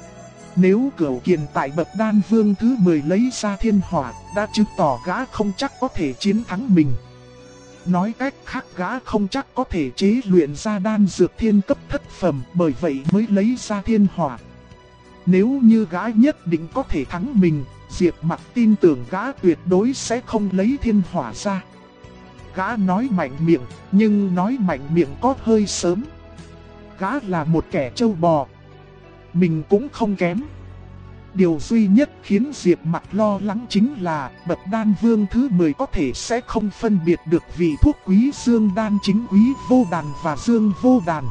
Nếu Cửu Kiền tại bậc đan vương thứ 10 lấy ra thiên hỏa, đã chứng tỏ gã không chắc có thể chiến thắng mình. Nói cách khác, gã không chắc có thể chế luyện ra đan dược thiên cấp thất phẩm, bởi vậy mới lấy ra thiên hỏa. Nếu như gã nhất định có thể thắng mình, Diệp Mặc tin tưởng gã tuyệt đối sẽ không lấy thiên hỏa ra. Gã nói mạnh miệng, nhưng nói mạnh miệng có hơi sớm. Gã là một kẻ trâu bò. Mình cũng không kém. Điều duy nhất khiến Diệp Mặc lo lắng chính là bậc đan vương thứ 10 có thể sẽ không phân biệt được vị thuốc quý dương đan chính quý vô đàn và dương vô đàn.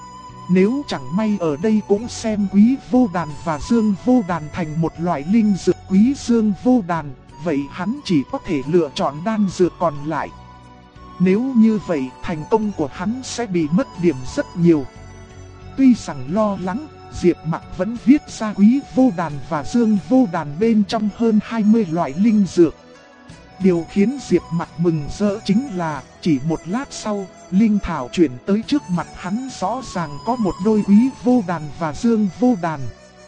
Nếu chẳng may ở đây cũng xem quý vô đàn và dương vô đàn thành một loại linh dược quý dương vô đàn, vậy hắn chỉ có thể lựa chọn đan dược còn lại. Nếu như vậy, thành công của hắn sẽ bị mất điểm rất nhiều. Tuy rằng lo lắng, Diệp Mặc vẫn viết ra quý vô đàn và dương vô đàn bên trong hơn 20 loại linh dược. Điều khiến Diệp Mặc mừng rỡ chính là, chỉ một lát sau, linh thảo chuyển tới trước mặt hắn, rõ ràng có một đôi quý vô đàn và dương vô đàn.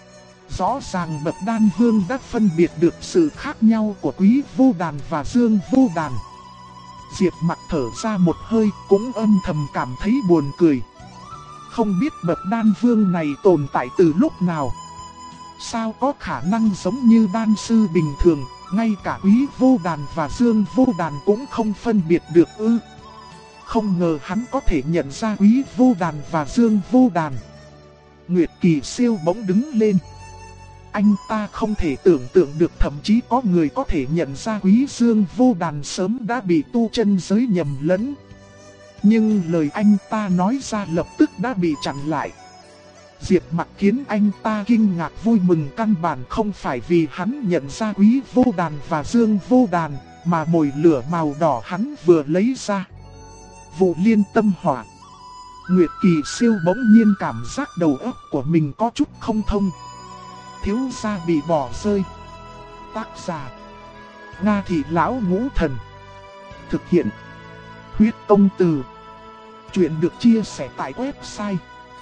Rõ ràng bậc đan vương đã phân biệt được sự khác nhau của quý vô đàn và dương vô đàn. Diệp Mặc thở ra một hơi, cũng âm thầm cảm thấy buồn cười. Không biết bậc đan vương này tồn tại từ lúc nào? Sao có khả năng giống như đan sư bình thường, ngay cả quý vô đàn và dương vô đàn cũng không phân biệt được ư? Không ngờ hắn có thể nhận ra quý vô đàn và dương vô đàn. Nguyệt Kỳ Siêu bỗng đứng lên. Anh ta không thể tưởng tượng được thậm chí có người có thể nhận ra quý dương vô đàn sớm đã bị tu chân giới nhầm lẫn. Nhưng lời anh ta nói ra lập tức đã bị chặn lại. Diệp Mặc khiến anh ta kinh ngạc vui mừng, căn bản không phải vì hắn nhận ra quý vô đàn và dương vô đàn, mà mồi lửa màu đỏ hắn vừa lấy ra. Vụ liên tâm hỏa. Nguyệt Kỳ Siêu bỗng nhiên cảm giác đầu óc của mình có chút không thông. Thiếu gia bị bỏ rơi. Tác giả: Nga Thị Lão Ngũ Thần. Thực hiện: Huyết Công Từ. Chuyện được chia sẻ tại website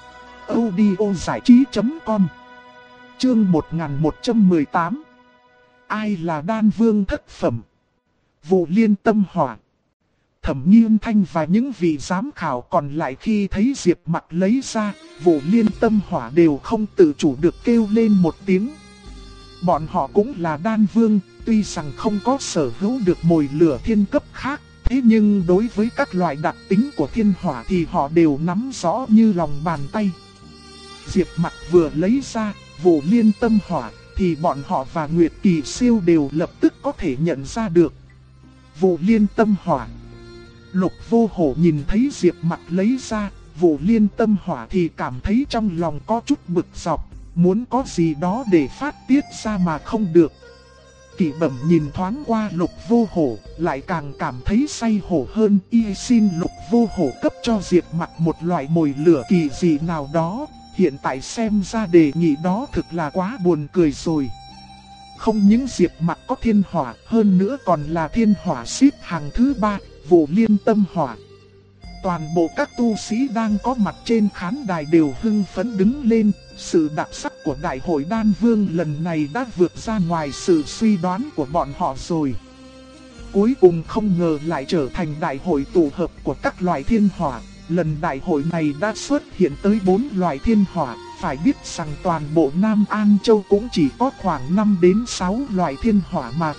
audiozảichí.com. Chương 1118. Ai là đan vương thất phẩm? Vụ liên tâm hỏa. Thẩm Nghiên Thanh và những vị giám khảo còn lại khi thấy Diệp Mặc lấy ra vụ liên tâm hỏa đều không tự chủ được kêu lên một tiếng. Bọn họ cũng là đan vương, tuy rằng không có sở hữu được mồi lửa thiên cấp khác, thế nhưng đối với các loại đặc tính của thiên hỏa thì họ đều nắm rõ như lòng bàn tay. Diệp Mặc vừa lấy ra vụ liên tâm hỏa thì bọn họ và Nguyệt Kỳ Siêu đều lập tức có thể nhận ra được. Vụ liên tâm hỏa. Lục Vô Hổ nhìn thấy Diệp Mặc lấy ra vụ liên tâm hỏa thì cảm thấy trong lòng có chút bực dọc, muốn có gì đó để phát tiết ra mà không được. Kỷ Bẩm nhìn thoáng qua Lục Vô Hổ, lại càng cảm thấy say hổ hơn, y xin Lục Vô Hổ cấp cho Diệp Mặc một loại mồi lửa kỳ dị nào đó. Hiện tại xem ra đề nghị đó thực là quá buồn cười rồi. Không những Diệp Mặc có thiên hỏa, hơn nữa còn là thiên hỏa xếp hàng thứ 3, vụ liên tâm hỏa. Toàn bộ các tu sĩ đang có mặt trên khán đài đều hưng phấn đứng lên. Sự đặc sắc của Đại hội Đan Vương lần này đã vượt ra ngoài sự suy đoán của bọn họ rồi. Cuối cùng không ngờ lại trở thành đại hội tụ hợp của các loại thiên hỏa. Lần đại hội này đã xuất hiện tới 4 loại thiên hỏa. Phải biết rằng toàn bộ Nam An Châu cũng chỉ có khoảng 5 đến 6 loại thiên hỏa mà thôi.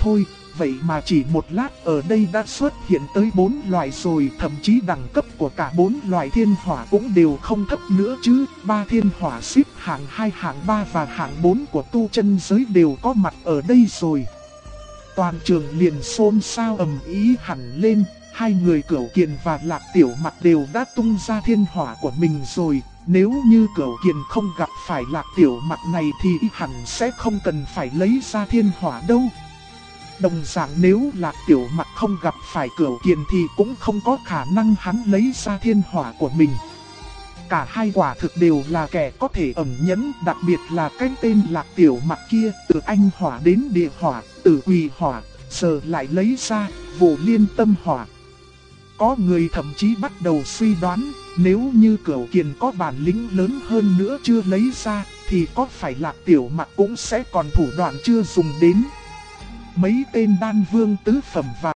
vậy mà chỉ một lát ở đây đã xuất hiện tới 4 loại rồi, thậm chí đẳng cấp của cả 4 loại thiên hỏa cũng đều không thấp nữa chứ. 3 thiên hỏa xếp hạng 2, hạng 3 và hạng 4 của tu chân giới đều có mặt ở đây rồi. Toàn trường liền xôn xao ầm ĩ hẳn lên, hai người Cửu Kiền và Lạc Tiểu Mặc đều đã tung ra thiên hỏa của mình rồi. Nếu như Cửu Kiền không gặp phải Lạc Tiểu Mặc này thì hẳn sẽ không cần phải lấy ra thiên hỏa đâu. Đồng dạng nếu Lạc Tiểu Mặc không gặp phải Cửu Kiền thì cũng không có khả năng hắn lấy ra thiên hỏa của mình. Cả hai quả thực đều là kẻ có thể ẩn nhẫn, đặc biệt là cái tên Lạc Tiểu Mặc kia, từ anh hỏa đến địa hỏa, từ quỷ hỏa, giờ lại lấy ra Vô Liên Tâm hỏa. Có người thậm chí bắt đầu suy đoán, nếu như Cửu Kiền có bản lĩnh lớn hơn nữa chưa lấy ra, thì có phải Lạc Tiểu Mặc cũng sẽ còn thủ đoạn chưa dùng đến. Mấy tên đan vương tứ phẩm và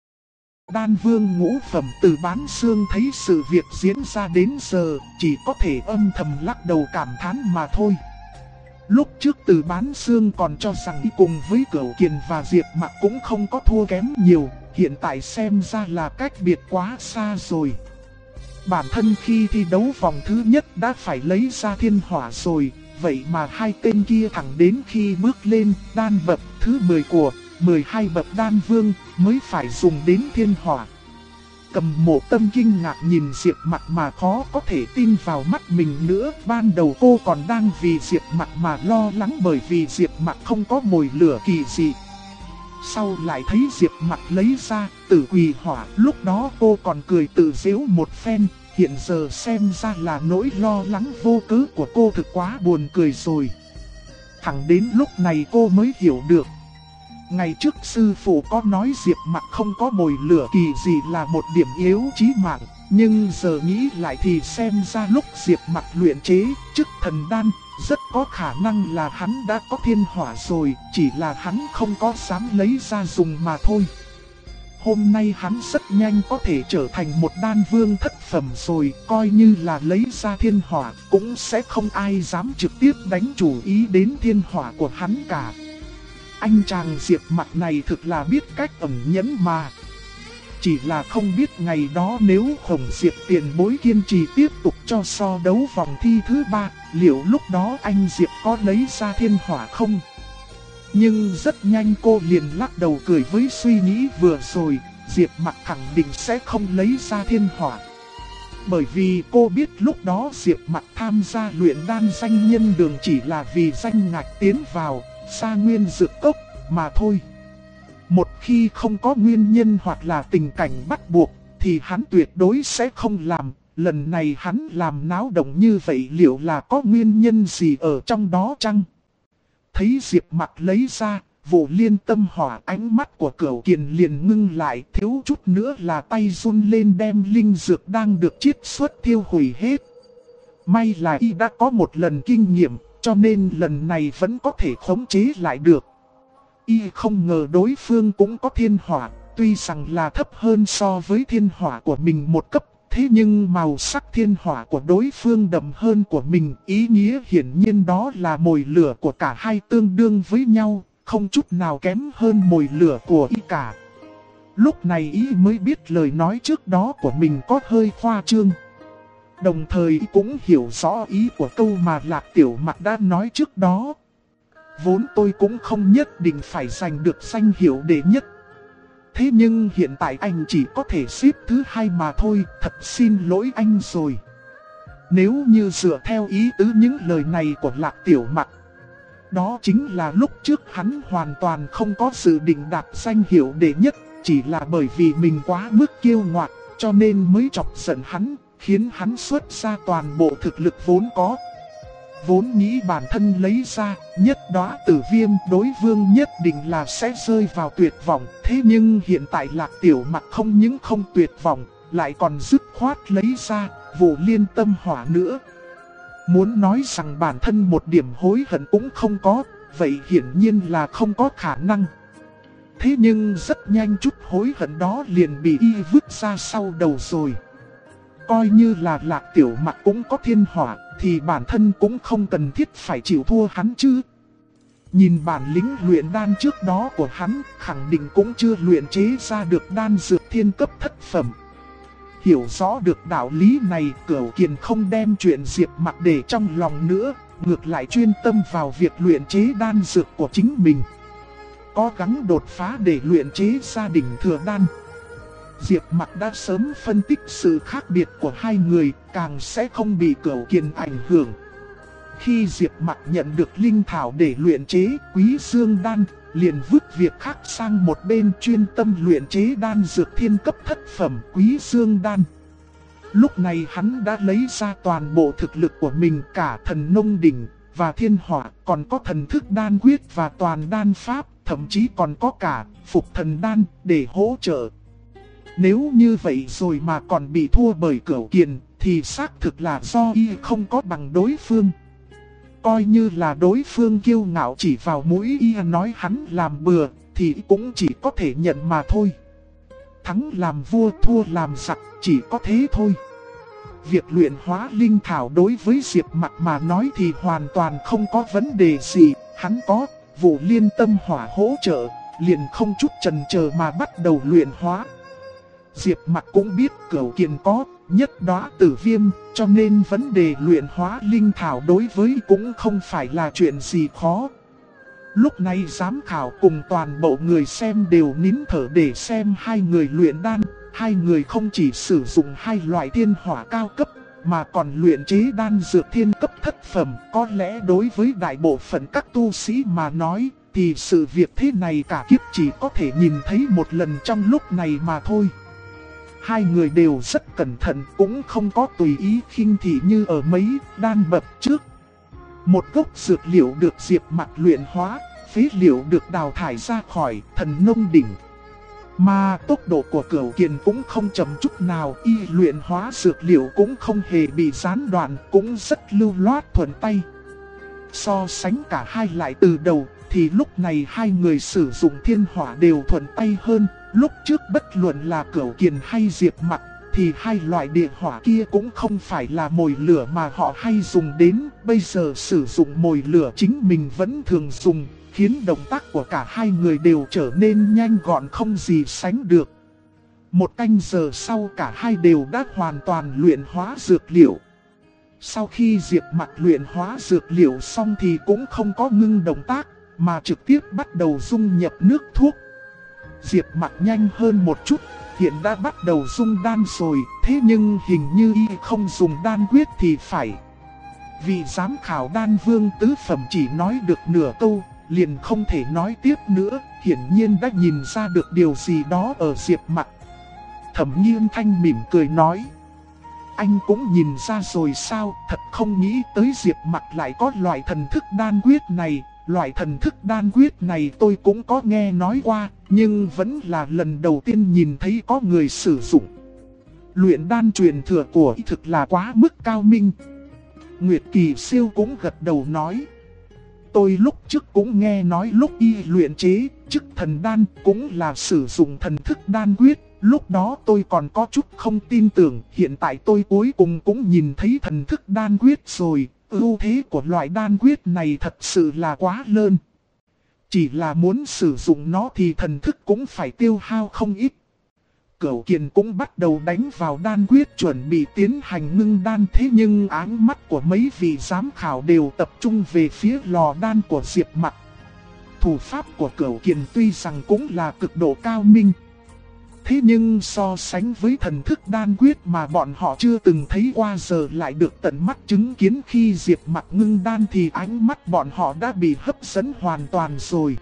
đan vương ngũ phẩm Từ Bán Xương thấy sự việc diễn ra đến giờ, chỉ có thể âm thầm lắc đầu cảm thán mà thôi. Lúc trước Từ Bán Xương còn cho rằng y cùng với Cửu Kiền và Diệp Mặc cũng không có thua kém nhiều, hiện tại xem ra là cách biệt quá xa rồi. Bản thân khi thi đấu vòng thứ nhất đã phải lấy ra thiên hỏa rồi, vậy mà hai tên kia thẳng đến khi bước lên đan bậc thứ 10 của 12 bậc đan vương mới phải dùng đến thiên hỏa. Cầm Mộ Tâm kinh ngạc nhìn Diệp Mặc mà khó có thể tin vào mắt mình nữa. Ban đầu cô còn đang vì Diệp Mặc mà lo lắng bởi vì Diệp Mặc không có mồi lửa kỳ dị. Sau lại thấy Diệp Mặc lấy ra Tử Quỷ hỏa, lúc đó cô còn cười tự giễu một phen. Hiện giờ xem ra là nỗi lo lắng vô cớ của cô thực quá buồn cười rồi. Thẳng đến lúc này cô mới hiểu được. Ngày trước sư phụ có nói Diệp Mặc không có mồi lửa kỳ gì là một điểm yếu chí mạng, nhưng giờ nghĩ lại thì xem ra lúc Diệp Mặc luyện chế chức thần đan, rất có khả năng là hắn đã có thiên hỏa rồi, chỉ là hắn không có dám lấy ra dùng mà thôi. Hôm nay hắn rất nhanh có thể trở thành một đan vương thất phẩm rồi, coi như là lấy ra thiên hỏa, cũng sẽ không ai dám trực tiếp đánh chủ ý đến thiên hỏa của hắn cả. Anh chàng Diệp Mặc này thực là biết cách ẩn nhẫn mà. Chỉ là không biết ngày đó nếu Hồng Diệp tiền bối kiên trì tiếp tục cho so đấu vòng thi thứ 3, liệu lúc đó anh Diệp có lấy ra thiên hỏa không? Nhưng rất nhanh cô liền lắc đầu cười với suy nghĩ vừa rồi, Diệp Mặc khẳng định sẽ không lấy ra thiên hỏa. Bởi vì cô biết lúc đó Diệp Mặc tham gia luyện đan danh nhân đường chỉ là vì danh ngạch tiến vào Sa Nguyên Dược Cốc mà thôi. Một khi không có nguyên nhân hoặc là tình cảnh bắt buộc thì hắn tuyệt đối sẽ không làm. Lần này hắn làm náo động như vậy liệu là có nguyên nhân gì ở trong đó chăng? Thấy Diệp Mặc lấy ra Vô Liên Tâm hỏa, ánh mắt của Cửu Kiền liền ngưng lại, thiếu chút nữa là tay run lên đem linh dược đang được chiết xuất thiêu hủy hết. May là y đã có một lần kinh nghiệm, cho nên lần này vẫn có thể khống chế lại được. Y không ngờ đối phương cũng có thiên hỏa, tuy rằng là thấp hơn so với thiên hỏa của mình một cấp, thế nhưng màu sắc thiên hỏa của đối phương đậm hơn của mình, ý nghĩa hiển nhiên đó là mồi lửa của cả hai tương đương với nhau, không chút nào kém hơn mồi lửa của y cả. Lúc này y mới biết lời nói trước đó của mình có hơi khoa trương. Đồng thời cũng hiểu rõ ý của câu mà Lạc Tiểu Mặc đã nói trước đó. Vốn tôi cũng không nhất định phải giành được danh hiệu đệ nhất. Thế nhưng hiện tại anh chỉ có thể xếp thứ 2 mà thôi, thật xin lỗi anh rồi. Nếu như dựa theo ý tứ những lời này của Lạc Tiểu Mặc, đó chính là lúc trước hắn hoàn toàn không có dự định đạt danh hiệu đệ nhất, chỉ là bởi vì mình quá mức kiêu ngạo, cho nên mới chọc giận hắn, khiến hắn xuất ra toàn bộ thực lực vốn có. Vốn nghĩ bản thân lấy ra, nhất đóa tử viêm đối vương nhất định là sẽ rơi vào tuyệt vọng. Thế nhưng hiện tại Lạc Tiểu Mặc không những không tuyệt vọng, lại còn dứt khoát lấy ra Vô Liên Tâm hỏa nữa. Muốn nói rằng bản thân một điểm hối hận cũng không có, vậy hiển nhiên là không có khả năng. Thế nhưng rất nhanh chút hối hận đó liền bị y vứt ra sau đầu rồi. Coi như là Lạc Tiểu Mặc cũng có thiên hỏa, thì bản thân cũng không cần thiết phải chịu thua hắn chứ. Nhìn bản lĩnh luyện đan trước đó của hắn, khẳng định cũng chưa luyện chế ra được đan dược thiên cấp thất phẩm. Hiểu rõ được đạo lý này, Cửu Kiền không đem chuyện Diệp Mặc để trong lòng nữa, ngược lại chuyên tâm vào việc luyện chế đan dược của chính mình. Cố gắng đột phá để luyện chế ra đỉnh thừa đan. Diệp Mặc đã sớm phân tích sự khác biệt của hai người, càng sẽ không bị Cửu Kiền ảnh hưởng. Khi Diệp Mặc nhận được linh thảo để luyện chế Quý Dương đan, liền vứt việc khác sang một bên, chuyên tâm luyện chế đan dược thiên cấp thất phẩm Quý Dương đan. Lúc này hắn đã lấy ra toàn bộ thực lực của mình, cả thần nông đỉnh và thiên hỏa, còn có thần thức đan quyết và toàn đan pháp, thậm chí còn có cả phục thần đan để hỗ trợ. Nếu như vậy rồi mà còn bị thua bởi Cửu Kiền, thì xác thực là do y không có bằng đối phương. Coi như là đối phương kiêu ngạo chỉ vào mũi y nói hắn làm bừa, thì cũng chỉ có thể nhận mà thôi. Thắng làm vua, thua làm giặc, chỉ có thế thôi. Việc luyện hóa linh thảo đối với Diệp Mặc mà nói thì hoàn toàn không có vấn đề gì. Hắn có Vụ Liên Tâm Hỏa hỗ trợ, liền không chút chần chờ mà bắt đầu luyện hóa. Diệp Mặc cũng biết Cửu Kiền có Nhất Đóa Tử Viêm, cho nên vấn đề luyện hóa linh thảo đối với cũng không phải là chuyện gì khó. Lúc này giám khảo cùng toàn bộ người xem đều nín thở để xem hai người luyện đan. Hai người không chỉ sử dụng hai loại thiên hỏa cao cấp, mà còn luyện chế đan dược thiên cấp thất phẩm. Có lẽ đối với đại bộ phận các tu sĩ mà nói, thì sự việc thế này cả kiếp chỉ có thể nhìn thấy một lần trong lúc này mà thôi. Hai người đều rất cẩn thận, cũng không có tùy ý khinh thị như ở mấy đan bậc trước. Một gốc dược liệu được Diệp Mặc luyện hóa, phế liệu được đào thải ra khỏi thần nông đỉnh. Mà tốc độ của Cửu Kiền cũng không chậm chút nào, y luyện hóa dược liệu cũng không hề bị gián đoạn, cũng rất lưu loát thuận tay. So sánh cả hai lại từ đầu, thì lúc này hai người sử dụng thiên hỏa đều thuận tay hơn. Lúc trước bất luận là Cửu Kiền hay Diệp Mặc, thì hai loại địa hỏa kia cũng không phải là mồi lửa mà họ hay dùng đến. Bây giờ sử dụng mồi lửa chính mình vẫn thường dùng, khiến động tác của cả hai người đều trở nên nhanh gọn không gì sánh được. Một canh giờ sau cả hai đều đã hoàn toàn luyện hóa dược liệu. Sau khi Diệp Mặc luyện hóa dược liệu xong thì cũng không có ngưng động tác, mà trực tiếp bắt đầu dung nhập nước thuốc. Diệp Mặc nhanh hơn một chút, hiện đã bắt đầu dung đan rồi, thế nhưng hình như y không dùng đan quyết thì phải. Vị giám khảo đan vương tứ phẩm chỉ nói được nửa câu, liền không thể nói tiếp nữa, hiển nhiên đã nhìn ra được điều gì đó ở Diệp Mặc. Thẩm Nghiên Thanh mỉm cười nói: anh cũng nhìn ra rồi sao, thật không nghĩ tới Diệp Mặc lại có loại thần thức đan quyết này. Loại thần thức đan quyết này tôi cũng có nghe nói qua, nhưng vẫn là lần đầu tiên nhìn thấy có người sử dụng. Luyện đan truyền thừa của y thực là quá mức cao minh. Nguyệt Kỳ Siêu cũng gật đầu nói: tôi lúc trước cũng nghe nói lúc y luyện chế chức thần đan cũng là sử dụng thần thức đan quyết. Lúc đó tôi còn có chút không tin tưởng, hiện tại tôi cuối cùng cũng nhìn thấy thần thức đan quyết rồi. Ưu thế của loại đan quyết này thật sự là quá lớn. Chỉ là muốn sử dụng nó thì thần thức cũng phải tiêu hao không ít. Cửu Kiền cũng bắt đầu đánh vào đan quyết chuẩn bị tiến hành ngưng đan, thế nhưng áng mắt của mấy vị giám khảo đều tập trung về phía lò đan của Diệp Mặc. Thủ pháp của Cửu Kiền tuy rằng cũng là cực độ cao minh, thế nhưng so sánh với thần thức đan quyết mà bọn họ chưa từng thấy qua giờ lại được tận mắt chứng kiến khi Diệp Mặc ngưng đan thì ánh mắt bọn họ đã bị hấp dẫn hoàn toàn rồi.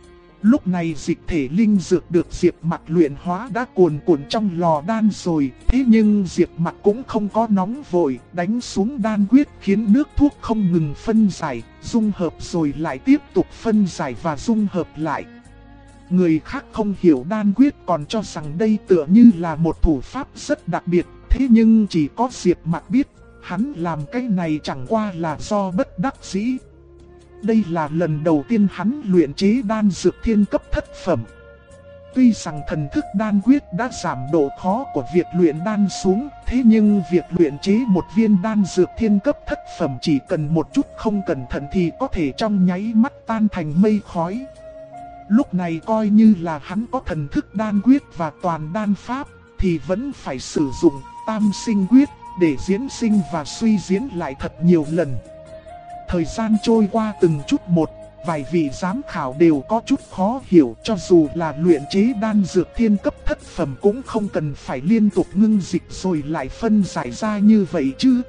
Lúc này dịch thể linh dược được Diệp Mặc luyện hóa đã cuồn cuộn trong lò đan rồi, thế nhưng Diệp Mặc cũng không có nóng vội, đánh xuống đan quyết khiến nước thuốc không ngừng phân giải, dung hợp rồi lại tiếp tục phân giải và dung hợp lại. Người khác không hiểu đan quyết còn cho rằng đây tựa như là một thủ pháp rất đặc biệt, thế nhưng chỉ có Diệp Mặc biết, hắn làm cái này chẳng qua là do bất đắc dĩ. Đây là lần đầu tiên hắn luyện chế đan dược thiên cấp thất phẩm. Tuy rằng thần thức đan quyết đã giảm độ khó của việc luyện đan xuống, thế nhưng việc luyện chế một viên đan dược thiên cấp thất phẩm chỉ cần một chút không cẩn thận thì có thể trong nháy mắt tan thành mây khói. Lúc này coi như là hắn có thần thức đan quyết và toàn đan pháp, thì vẫn phải sử dụng tam sinh quyết để diễn sinh và suy diễn lại thật nhiều lần. Thời gian trôi qua từng chút một, vài vị giám khảo đều có chút khó hiểu, cho dù là luyện chế đan dược thiên cấp thất phẩm cũng không cần phải liên tục ngưng dịch rồi lại phân giải ra như vậy chứ.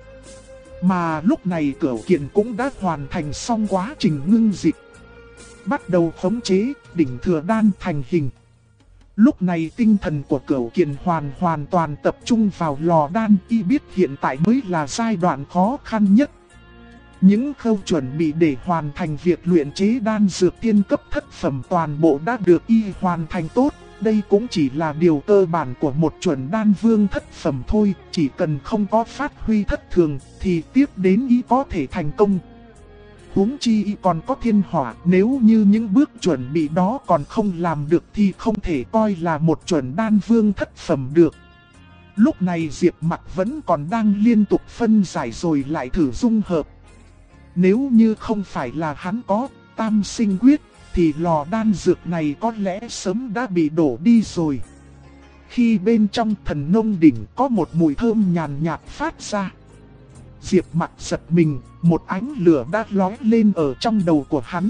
Mà lúc này Cửu Kiền cũng đã hoàn thành xong quá trình ngưng dịch, bắt đầu khống chế đỉnh thừa đan thành hình. Lúc này tinh thần của Cửu Kiền hoàn toàn tập trung vào lò đan, y biết hiện tại mới là giai đoạn khó khăn nhất. Những khâu chuẩn bị để hoàn thành việc luyện chế đan dược tiên cấp thất phẩm toàn bộ đã được y hoàn thành tốt. Đây cũng chỉ là điều cơ bản của một chuẩn đan vương thất phẩm thôi, chỉ cần không có phát huy thất thường thì tiếp đến y có thể thành công. Huống chi y còn có thiên hỏa, nếu như những bước chuẩn bị đó còn không làm được thì không thể coi là một chuẩn đan vương thất phẩm được. Lúc này Diệp Mặc vẫn còn đang liên tục phân giải rồi lại thử dung hợp. Nếu như không phải là hắn có tam sinh quyết thì lò đan dược này có lẽ sớm đã bị đổ đi rồi. Khi bên trong thần nông đỉnh có một mùi thơm nhàn nhạt phát ra, Diệp Mặc giật mình, một ánh lửa đã lóe lên ở trong đầu của hắn.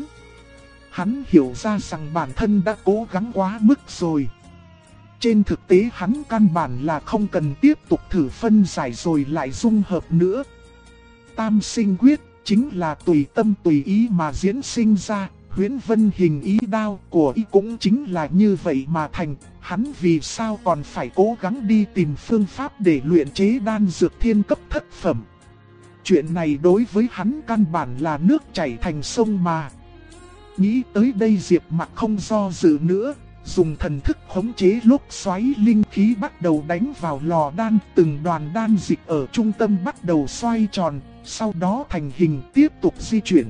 Hắn hiểu ra rằng bản thân đã cố gắng quá mức rồi. Trên thực tế hắn căn bản là không cần tiếp tục thử phân giải rồi lại dung hợp nữa. Tam sinh quyết chính là tùy tâm tùy ý mà diễn sinh ra, huyễn vân hình ý đao của y cũng chính là như vậy mà thành. Hắn vì sao còn phải cố gắng đi tìm phương pháp để luyện chế đan dược thiên cấp thất phẩm. Chuyện này đối với hắn căn bản là nước chảy thành sông mà. Nghĩ tới đây Diệp Mặc không do dự nữa, dùng thần thức khống chế lốc xoáy linh khí bắt đầu đánh vào lò đan. Từng đoàn đan dịch ở trung tâm bắt đầu xoay tròn, sau đó thành hình tiếp tục di chuyển.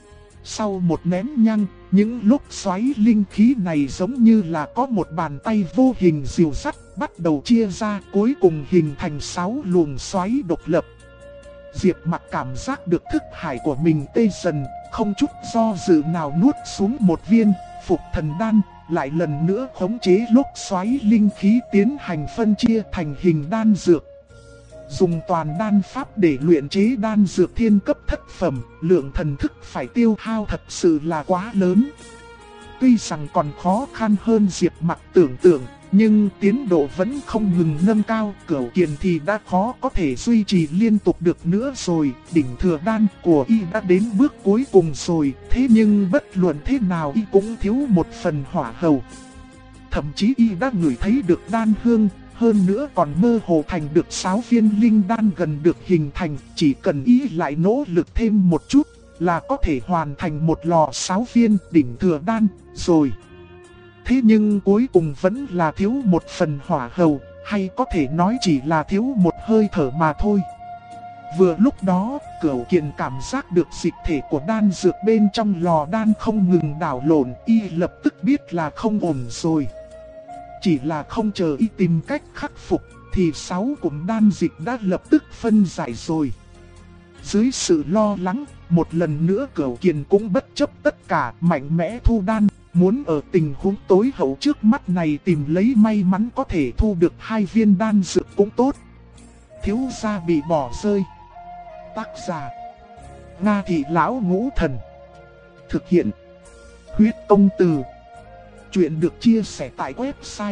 Sau một nén nhang, những lốc xoáy linh khí này giống như là có một bàn tay vô hình dìu dắt, bắt đầu chia ra, cuối cùng hình thành 6 luồng xoáy độc lập. Diệp Mặc cảm giác được thức hải của mình tê dần, không chút do dự nào nuốt xuống một viên phục thần đan, lại lần nữa khống chế lốc xoáy linh khí tiến hành phân chia thành hình đan dược. Dùng toàn đan pháp để luyện chế đan dược thiên cấp thất phẩm, lượng thần thức phải tiêu hao thật sự là quá lớn. Tuy rằng còn khó khăn hơn Diệp Mặc tưởng tượng, nhưng tiến độ vẫn không ngừng nâng cao. Cửu Kiền thì đã khó có thể duy trì liên tục được nữa rồi. Đỉnh thừa đan của y đã đến bước cuối cùng rồi, thế nhưng bất luận thế nào y cũng thiếu một phần hỏa hầu. Thậm chí y đã ngửi thấy được đan hương, hơn nữa còn mơ hồ thành được 6 viên linh đan gần được hình thành. Chỉ cần y lại nỗ lực thêm một chút là có thể hoàn thành một lò 6 viên đỉnh thừa đan rồi. Thế nhưng cuối cùng vẫn là thiếu một phần hỏa hầu, hay có thể nói chỉ là thiếu một hơi thở mà thôi. Vừa lúc đó, Cửu Kiền cảm giác được dịch thể của đan dược bên trong lò đan không ngừng đảo lộn, y lập tức biết là không ổn rồi. Chỉ là không chờ y tìm cách khắc phục, thì 6 cụm đan dịch đã lập tức phân giải rồi. Dưới sự lo lắng, một lần nữa Cửu Kiền cũng bất chấp tất cả, mạnh mẽ thu đan, muốn ở tình huống tối hậu trước mắt này tìm lấy may mắn có thể thu được 2 viên đan dược cũng tốt. Thiếu gia bị bỏ rơi. Tác giả: Nga Thị Lão Ngũ Thần. Thực hiện: Huyết Công Từ. Chuyện được chia sẻ tại website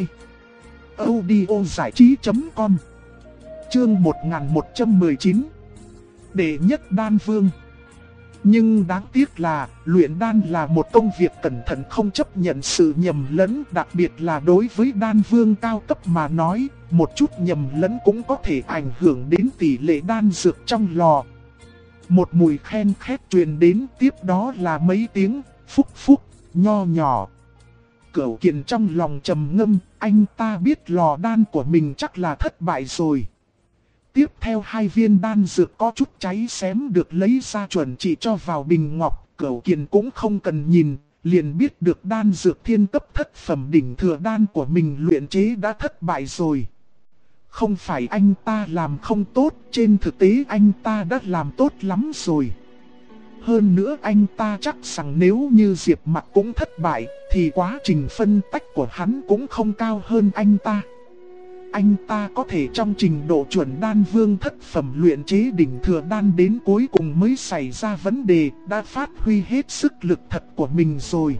audiozảichí.com. Chương 1119. Đệ nhất đan vương. Nhưng đáng tiếc là, luyện đan là một công việc cẩn thận không chấp nhận sự nhầm lẫn, đặc biệt là đối với đan vương cao cấp mà nói, một chút nhầm lẫn cũng có thể ảnh hưởng đến tỷ lệ đan dược trong lò. Một mùi khen khét truyền đến, tiếp đó là mấy tiếng phúc phúc, nho nhỏ. Cửu Kiền trong lòng trầm ngâm, anh ta biết lò đan của mình chắc là thất bại rồi. Tiếp theo 2 viên đan dược có chút cháy xém được lấy ra chuẩn chỉ cho vào bình ngọc. Cửu Kiền cũng không cần nhìn, liền biết được đan dược thiên cấp thất phẩm đỉnh thừa đan của mình luyện chế đã thất bại rồi. Không phải anh ta làm không tốt, trên thực tế anh ta đã làm tốt lắm rồi. Hơn nữa anh ta chắc rằng nếu như Diệp Mặc cũng thất bại, thì quá trình phân tách của hắn cũng không cao hơn anh ta. Anh ta có thể trong trình độ chuẩn đan vương thất phẩm luyện chế đỉnh thừa đan đến cuối cùng mới xảy ra vấn đề, đã phát huy hết sức lực thật của mình rồi.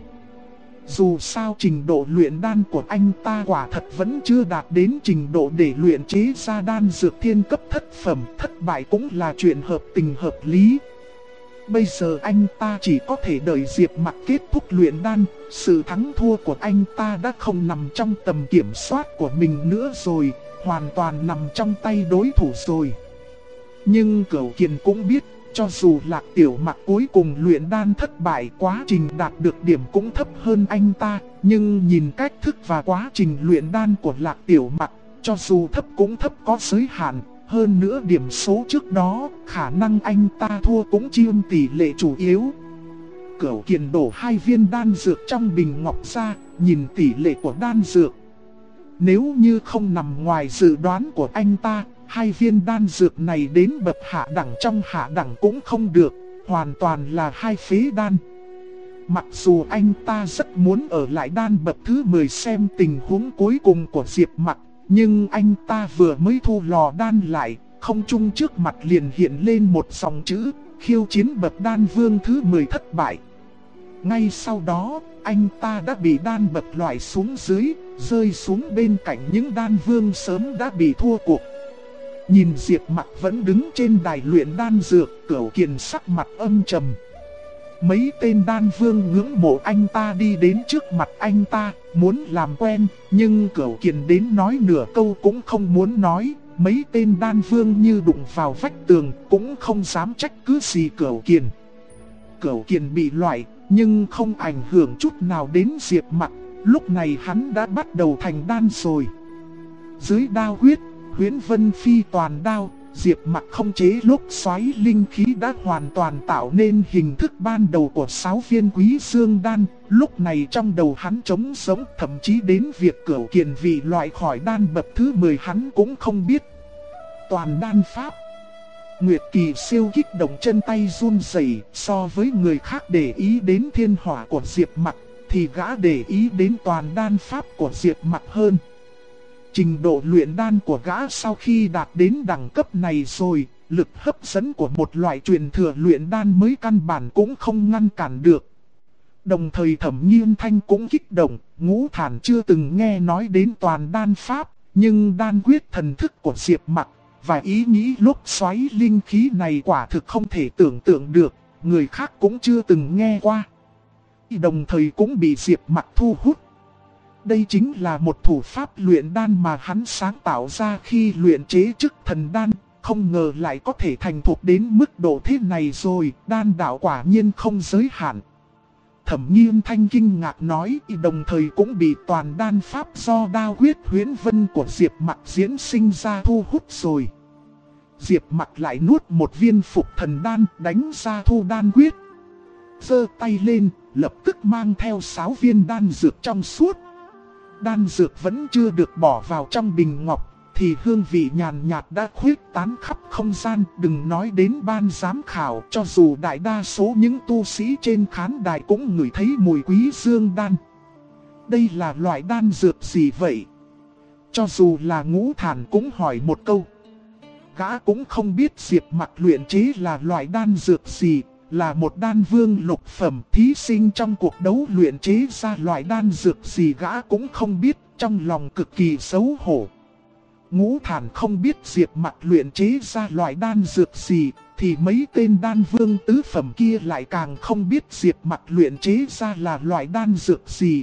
Dù sao trình độ luyện đan của anh ta quả thật vẫn chưa đạt đến trình độ để luyện chế ra đan dược thiên cấp thất phẩm, thất bại cũng là chuyện hợp tình hợp lý. Bây giờ anh ta chỉ có thể đợi Diệp Mặc kết thúc luyện đan, sự thắng thua của anh ta đã không nằm trong tầm kiểm soát của mình nữa rồi, hoàn toàn nằm trong tay đối thủ rồi. Nhưng Cửu Kiền cũng biết, cho dù Lạc Tiểu Mặc cuối cùng luyện đan thất bại, quá trình đạt được điểm cũng thấp hơn anh ta, nhưng nhìn cách thức và quá trình luyện đan của Lạc Tiểu Mặc, cho dù thấp cũng thấp có giới hạn. Hơn nữa điểm số trước đó, khả năng anh ta thua cũng chiếm tỷ lệ chủ yếu. Cửu Kiền đổ 2 viên đan dược trong bình ngọc ra, nhìn tỷ lệ của đan dược. Nếu như không nằm ngoài dự đoán của anh ta, 2 viên đan dược này đến bậc hạ đẳng trong hạ đẳng cũng không được, hoàn toàn là 2 phế đan. Mặc dù anh ta rất muốn ở lại đan bậc thứ 10 xem tình huống cuối cùng của Diệp Mặc, nhưng anh ta vừa mới thu lò đan lại, không trung trước mặt liền hiện lên một dòng chữ, khiêu chiến bậc đan vương thứ 10 thất bại. Ngay sau đó, anh ta đã bị đan bậc loại xuống dưới, rơi xuống bên cạnh những đan vương sớm đã bị thua cuộc. Nhìn Diệp Mặc vẫn đứng trên đài luyện đan dược, Cửu Kiền sắc mặt âm trầm. Mấy tên đan vương ngưỡng mộ anh ta đi đến trước mặt anh ta, muốn làm quen, nhưng Cửu Kiền đến nói nửa câu cũng không muốn nói. Mấy tên đan vương như đụng vào vách tường, cũng không dám trách cứ gì Cửu Kiền. Cửu Kiền bị loại, nhưng không ảnh hưởng chút nào đến Diệp Mặc. Lúc này hắn đã bắt đầu thành đan rồi. Dưới đao huyết, Huyễn Vân Phi toàn đao, Diệp Mặc không chế lúc xoáy linh khí đã hoàn toàn tạo nên hình thức ban đầu của 6 viên quý dương đan. Lúc này trong đầu hắn trống sống, thậm chí đến việc Cửu Kiền vì loại khỏi đan bậc thứ 10 hắn cũng không biết. Toàn đan pháp. Nguyệt Kỳ siêu kích động, chân tay run rẩy. So với người khác để ý đến thiên hỏa của Diệp Mặc, thì gã để ý đến toàn đan pháp của Diệp Mặc hơn. Trình độ luyện đan của gã sau khi đạt đến đẳng cấp này rồi, lực hấp dẫn của một loại truyền thừa luyện đan mới căn bản cũng không ngăn cản được. Đồng thời Thẩm Nghiên Thanh cũng kích động, Ngũ Thản chưa từng nghe nói đến toàn đan pháp, nhưng đan quyết thần thức của Diệp Mặc và ý nghĩ lúc xoáy linh khí này quả thực không thể tưởng tượng được, người khác cũng chưa từng nghe qua. Đồng thời cũng bị Diệp Mặc thu hút. Đây chính là một thủ pháp luyện đan mà hắn sáng tạo ra khi luyện chế chức thần đan, không ngờ lại có thể thành thục đến mức độ thế này rồi, đan đạo quả nhiên không giới hạn. Thẩm Nghiên Thanh kinh ngạc nói, đồng thời cũng bị toàn đan pháp do đao huyết Huyễn Vân của Diệp Mặc diễn sinh ra thu hút rồi. Diệp Mặc lại nuốt một viên phục thần đan, đánh ra thu đan quyết. Giơ tay lên, lập tức mang theo 6 viên đan dược trong suốt. Đan dược vẫn chưa được bỏ vào trong bình ngọc, thì hương vị nhàn nhạt đã khuếch tán khắp không gian. Đừng nói đến ban giám khảo, cho dù đại đa số những tu sĩ trên khán đài cũng ngửi thấy mùi quý dương đan. Đây là loại đan dược gì vậy? Cho dù là Ngũ Thản cũng hỏi một câu. Gã cũng không biết Diệp Mặc luyện chế là loại đan dược gì. Là một đan vương lục phẩm, thí sinh trong cuộc đấu luyện chế ra loại đan dược gì gã cũng không biết, trong lòng cực kỳ xấu hổ. Ngũ Thản không biết Diệp Mặc luyện chế ra loại đan dược gì, thì mấy tên đan vương tứ phẩm kia lại càng không biết Diệp Mặc luyện chế ra là loại đan dược gì.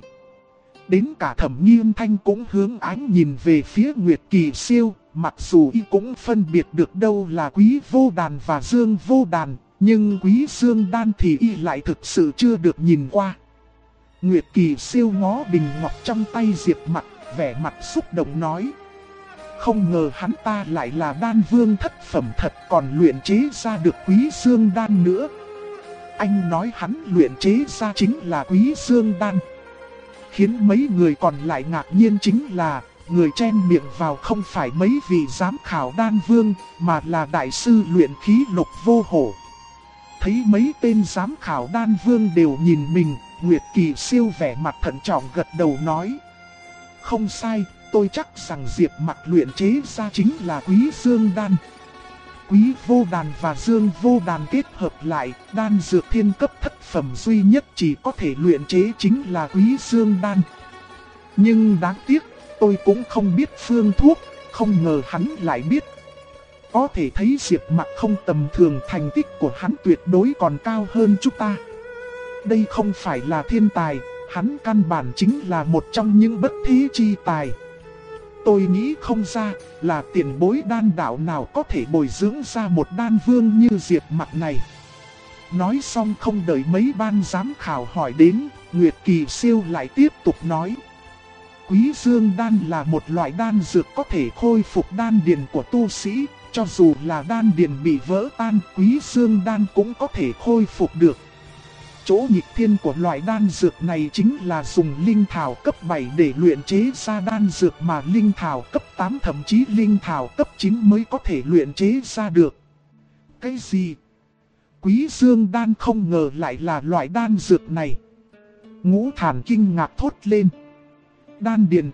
Đến cả Thẩm Nghiên Thanh cũng hướng ánh nhìn về phía Nguyệt Kỳ Siêu, mặc dù y cũng phân biệt được đâu là Quý Vô Đàn và Dương Vô Đàn. Nhưng quý dương đan thì y lại thực sự chưa được nhìn qua. Nguyệt Kỳ Siêu ngó bình ngọc trong tay Diệp Mặc, vẻ mặt xúc động nói. Không ngờ hắn ta lại là đan vương thất phẩm thật, còn luyện chế ra được quý dương đan nữa. Anh nói hắn luyện chế ra chính là Quý Dương Đan. Khiến mấy người còn lại ngạc nhiên chính là, người chen miệng vào không phải mấy vị giám khảo đan vương, mà là đại sư luyện khí Lục Vô Hổ. Thấy mấy tên giám khảo đan vương đều nhìn mình, Nguyệt Kỳ Siêu vẻ mặt thận trọng gật đầu nói. Không sai, tôi chắc rằng Diệp Mặc luyện chế ra chính là Quý Dương Đan. Quý Vô Đàn và Dương Vô Đàn kết hợp lại, đan dược thiên cấp thất phẩm duy nhất chỉ có thể luyện chế chính là Quý Dương Đan. Nhưng đáng tiếc, tôi cũng không biết phương thuốc, không ngờ hắn lại biết. Có thể thấy Diệp Mặc không tầm thường, thành tích của hắn tuyệt đối còn cao hơn chúng ta. Đây không phải là thiên tài, hắn căn bản chính là một trong những bất thế chi tài. Tôi nghĩ không ra là tiền bối đan đạo nào có thể bồi dưỡng ra một đan vương như Diệp Mặc này. Nói xong không đợi mấy ban giám khảo hỏi đến, Nguyệt Kỳ Siêu lại tiếp tục nói. Quý Dương Đan là một loại đan dược có thể khôi phục đan điền của tu sĩ, cho dù là đan điền bị vỡ tan, Quý Dương Đan cũng có thể khôi phục được. Chỗ nghịch thiên của loại đan dược này chính là dùng linh thảo cấp 7 để luyện chế ra đan dược mà linh thảo cấp 8 thậm chí linh thảo cấp 9 mới có thể luyện chế ra được. Cái gì? Quý Dương Đan không ngờ lại là loại đan dược này. Ngũ Thản kinh ngạc thốt lên. Đan điền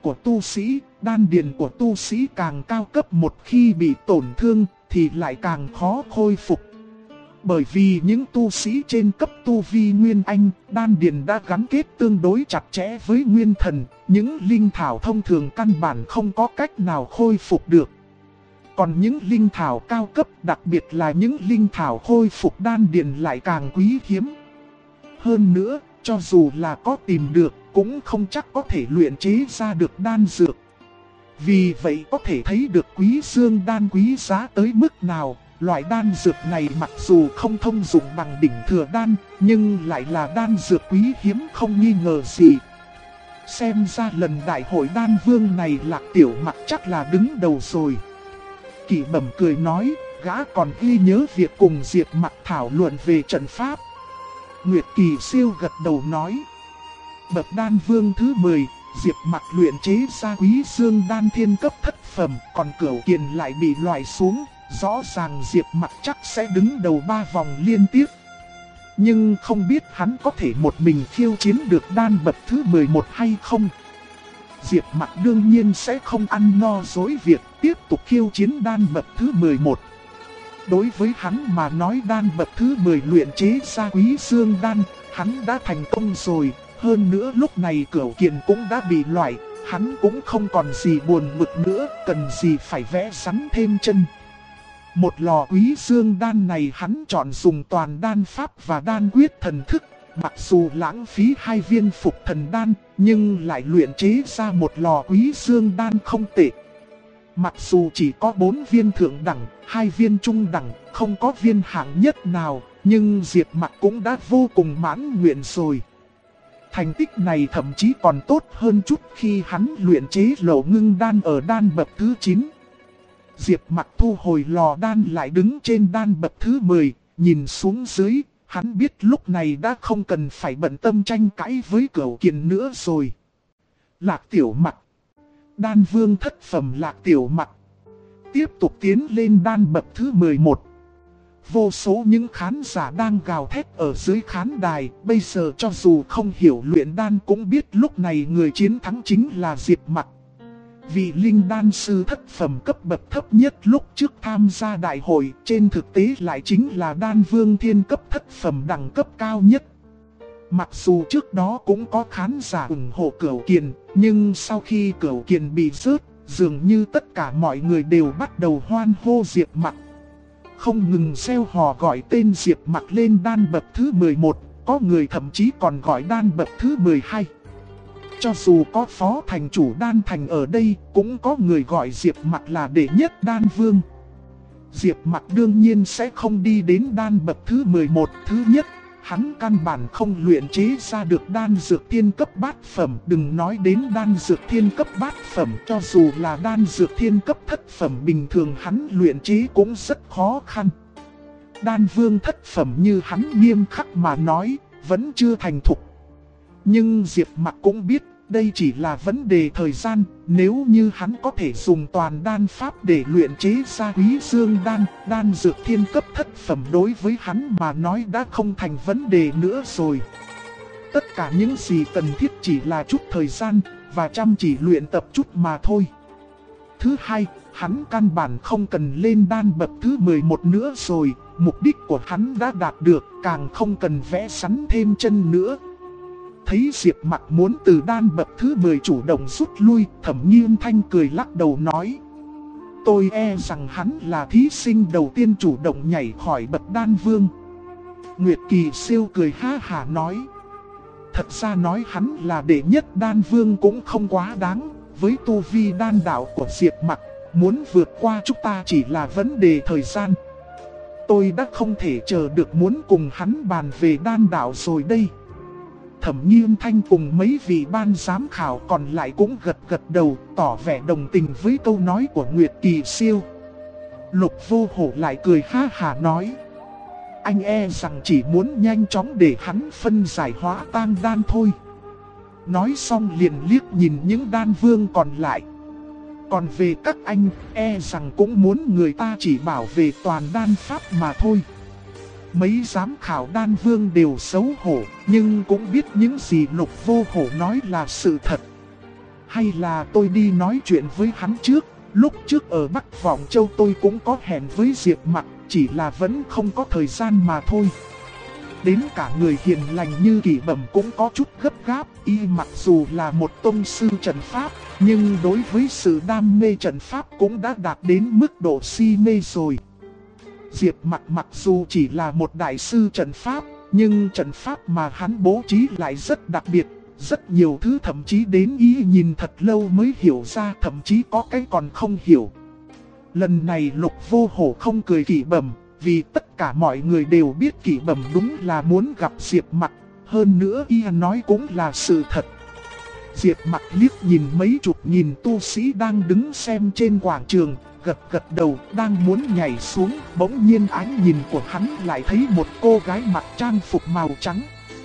của tu sĩ càng cao cấp, một khi bị tổn thương thì lại càng khó khôi phục. Bởi vì những tu sĩ trên cấp tu vi Nguyên Anh, đan điền đã gắn kết tương đối chặt chẽ với Nguyên Thần, những linh thảo thông thường căn bản không có cách nào khôi phục được. Còn những linh thảo cao cấp, đặc biệt là những linh thảo khôi phục đan điền lại càng quý hiếm. Hơn nữa, cho dù là có tìm được, cũng không chắc có thể luyện chế ra được đan dược. Vì vậy có thể thấy được Quý Dương Đan quý giá tới mức nào. Loại đan dược này mặc dù không thông dụng bằng đỉnh thừa đan, nhưng lại là đan dược quý hiếm không nghi ngờ gì. Xem ra lần đại hội đan vương này Lạc Tiểu Mặc chắc là đứng đầu rồi. Kỷ Bẩm cười nói, gã còn ghi nhớ việc cùng Diệp Mặc thảo luận về trận pháp. Nguyệt Kỳ Siêu gật đầu nói, bậc đan vương thứ 10, Diệp Mặc luyện chế ra Quý Dương Đan thiên cấp thất phẩm, còn Cửu Kiền lại bị loại xuống. Rõ ràng Diệp Mặc chắc sẽ đứng đầu 3 vòng liên tiếp. Nhưng không biết hắn có thể một mình khiêu chiến được đan bậc thứ 11 hay không. Diệp Mặc đương nhiên sẽ không ăn no dối việc tiếp tục khiêu chiến đan bậc thứ 11. Đối với hắn mà nói đan bậc thứ 10 luyện chế ra Quý Dương Đan, hắn đã thành công rồi. Hơn nữa lúc này Cửu Kiền cũng đã bị loại, hắn cũng không còn gì buồn bực nữa, cần gì phải vẽ rắn thêm chân. Một lò Quý Dương Đan này hắn chọn dùng toàn đan pháp và đan quyết thần thức, mặc dù lãng phí 2 viên phục thần đan, nhưng lại luyện chế ra một lò Quý Dương Đan không tệ. Mặc dù chỉ có 4 viên thượng đẳng, 2 viên trung đẳng, không có viên hạng nhất nào, nhưng Diệp Mặc cũng đã vô cùng mãn nguyện rồi. Thành tích này thậm chí còn tốt hơn chút khi hắn luyện chế Lỗ Ngưng Đan ở đan bậc thứ 9. Diệp Mặc thu hồi lò đan lại đứng trên đan bậc thứ 10, nhìn xuống dưới, hắn biết lúc này đã không cần phải bận tâm tranh cãi với Cửu Kiền nữa rồi. Lạc Tiểu Mặc, đan vương thất phẩm Lạc Tiểu Mặc, tiếp tục tiến lên đan bậc thứ 11. Vô số những khán giả đang gào thét ở dưới khán đài, bây giờ cho dù không hiểu luyện đan cũng biết lúc này người chiến thắng chính là Diệp Mặc. Vị linh đan sư thất phẩm cấp bậc thấp nhất lúc trước tham gia đại hội, trên thực tế lại chính là đan vương thiên cấp thất phẩm đẳng cấp cao nhất. Mặc dù trước đó cũng có khán giả ủng hộ Cửu Kiền, nhưng sau khi Cửu Kiền bị rớt, dường như tất cả mọi người đều bắt đầu hoan hô Diệp Mặc. Không ngừng reo hò gọi tên Diệp Mặc lên đan bậc thứ 11, có người thậm chí còn gọi đan bậc thứ 12. Cho dù có phó thành chủ đan thành ở đây, cũng có người gọi Diệp Mặc là đệ nhất đan vương. Diệp Mặc đương nhiên sẽ không đi đến đan bậc thứ 11. Thứ nhất, hắn căn bản không luyện chế ra được đan dược thiên cấp bát phẩm. Đừng nói đến đan dược thiên cấp bát phẩm, cho dù là đan dược thiên cấp thất phẩm bình thường hắn luyện chế cũng rất khó khăn. đan vương thất phẩm như hắn nghiêm khắc mà nói, vẫn chưa thành thục. Nhưng Diệp Mặc cũng biết, đây chỉ là vấn đề thời gian, nếu như hắn có thể dùng toàn đan pháp để luyện chế ra Quý Dương đan, đan dược thiên cấp thất phẩm đối với hắn mà nói đã không thành vấn đề nữa rồi. Tất cả những gì cần thiết chỉ là chút thời gian, và chăm chỉ luyện tập chút mà thôi. Thứ hai, hắn căn bản không cần lên đan bậc thứ 11 nữa rồi, mục đích của hắn đã đạt được, càng không cần vẽ sắn thêm chân nữa. Thấy Diệp Mặc muốn từ đan bậc thứ 10 chủ động rút lui, Thẩm Nghiên Thanh cười lắc đầu nói: tôi e rằng hắn là thí sinh đầu tiên chủ động nhảy khỏi bậc đan vương. Nguyệt Kỳ Siêu cười ha hả nói: thật ra nói hắn là đệ nhất đan vương cũng không quá đáng, với tu vi đan đạo của Diệp Mặc, muốn vượt qua chúng ta chỉ là vấn đề thời gian. Tôi đã không thể chờ được muốn cùng hắn bàn về đan đạo rồi đây. Thẩm Nghiên Thanh cùng mấy vị ban giám khảo còn lại cũng gật gật đầu, tỏ vẻ đồng tình với câu nói của Nguyệt Kỳ Siêu. Lục Vô Hổ lại cười ha hả nói: anh e rằng chỉ muốn nhanh chóng để hắn phân giải hóa tang đan thôi. Nói xong liền liếc nhìn những đan vương còn lại. Còn về các anh, e rằng cũng muốn người ta chỉ bảo về toàn đan pháp mà thôi. Mấy giám khảo đan vương đều xấu hổ, nhưng cũng biết những gì Lục Vô Hổ nói là sự thật. Hay là tôi đi nói chuyện với hắn trước, lúc trước ở Bắc Vọng Châu tôi cũng có hẹn với Diệp Mặc, chỉ là vẫn không có thời gian mà thôi. Đến cả người hiền lành như Kỷ Bẩm cũng có chút gấp gáp, y mặc dù là một tông sư trận pháp, nhưng đối với sự đam mê trận pháp cũng đã đạt đến mức độ si mê rồi. Diệp Mặc mặc dù chỉ là một đại sư trận pháp, nhưng trận pháp mà hắn bố trí lại rất đặc biệt, rất nhiều thứ thậm chí đến y nhìn thật lâu mới hiểu ra, thậm chí có cái còn không hiểu. Lần này Lục Vô Hổ không cười Kỷ Bẩm, vì tất cả mọi người đều biết Kỷ Bẩm đúng là muốn gặp Diệp Mặc, hơn nữa y nói cũng là sự thật. Diệp Mặc liếc nhìn mấy chục nghìn tu sĩ đang đứng xem trên quảng trường, gật gật đầu đang muốn nhảy xuống, bỗng nhiên ánh nhìn của hắn lại thấy một cô gái mặc trang phục màu trắng.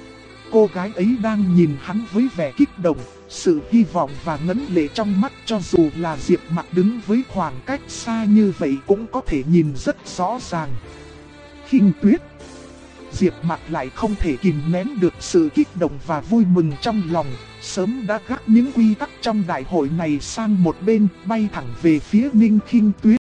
Cô gái ấy đang nhìn hắn với vẻ kích động, sự hy vọng và ngấn lệ trong mắt, cho dù là Diệp Mặc đứng với khoảng cách xa như vậy cũng có thể nhìn rất rõ ràng. Khinh Tuyết. Diệp Mặc lại không thể kìm nén được sự kích động và vui mừng trong lòng, sớm đã gác những quy tắc trong đại hội này sang một bên, bay thẳng về phía Ninh Khinh Tuyết.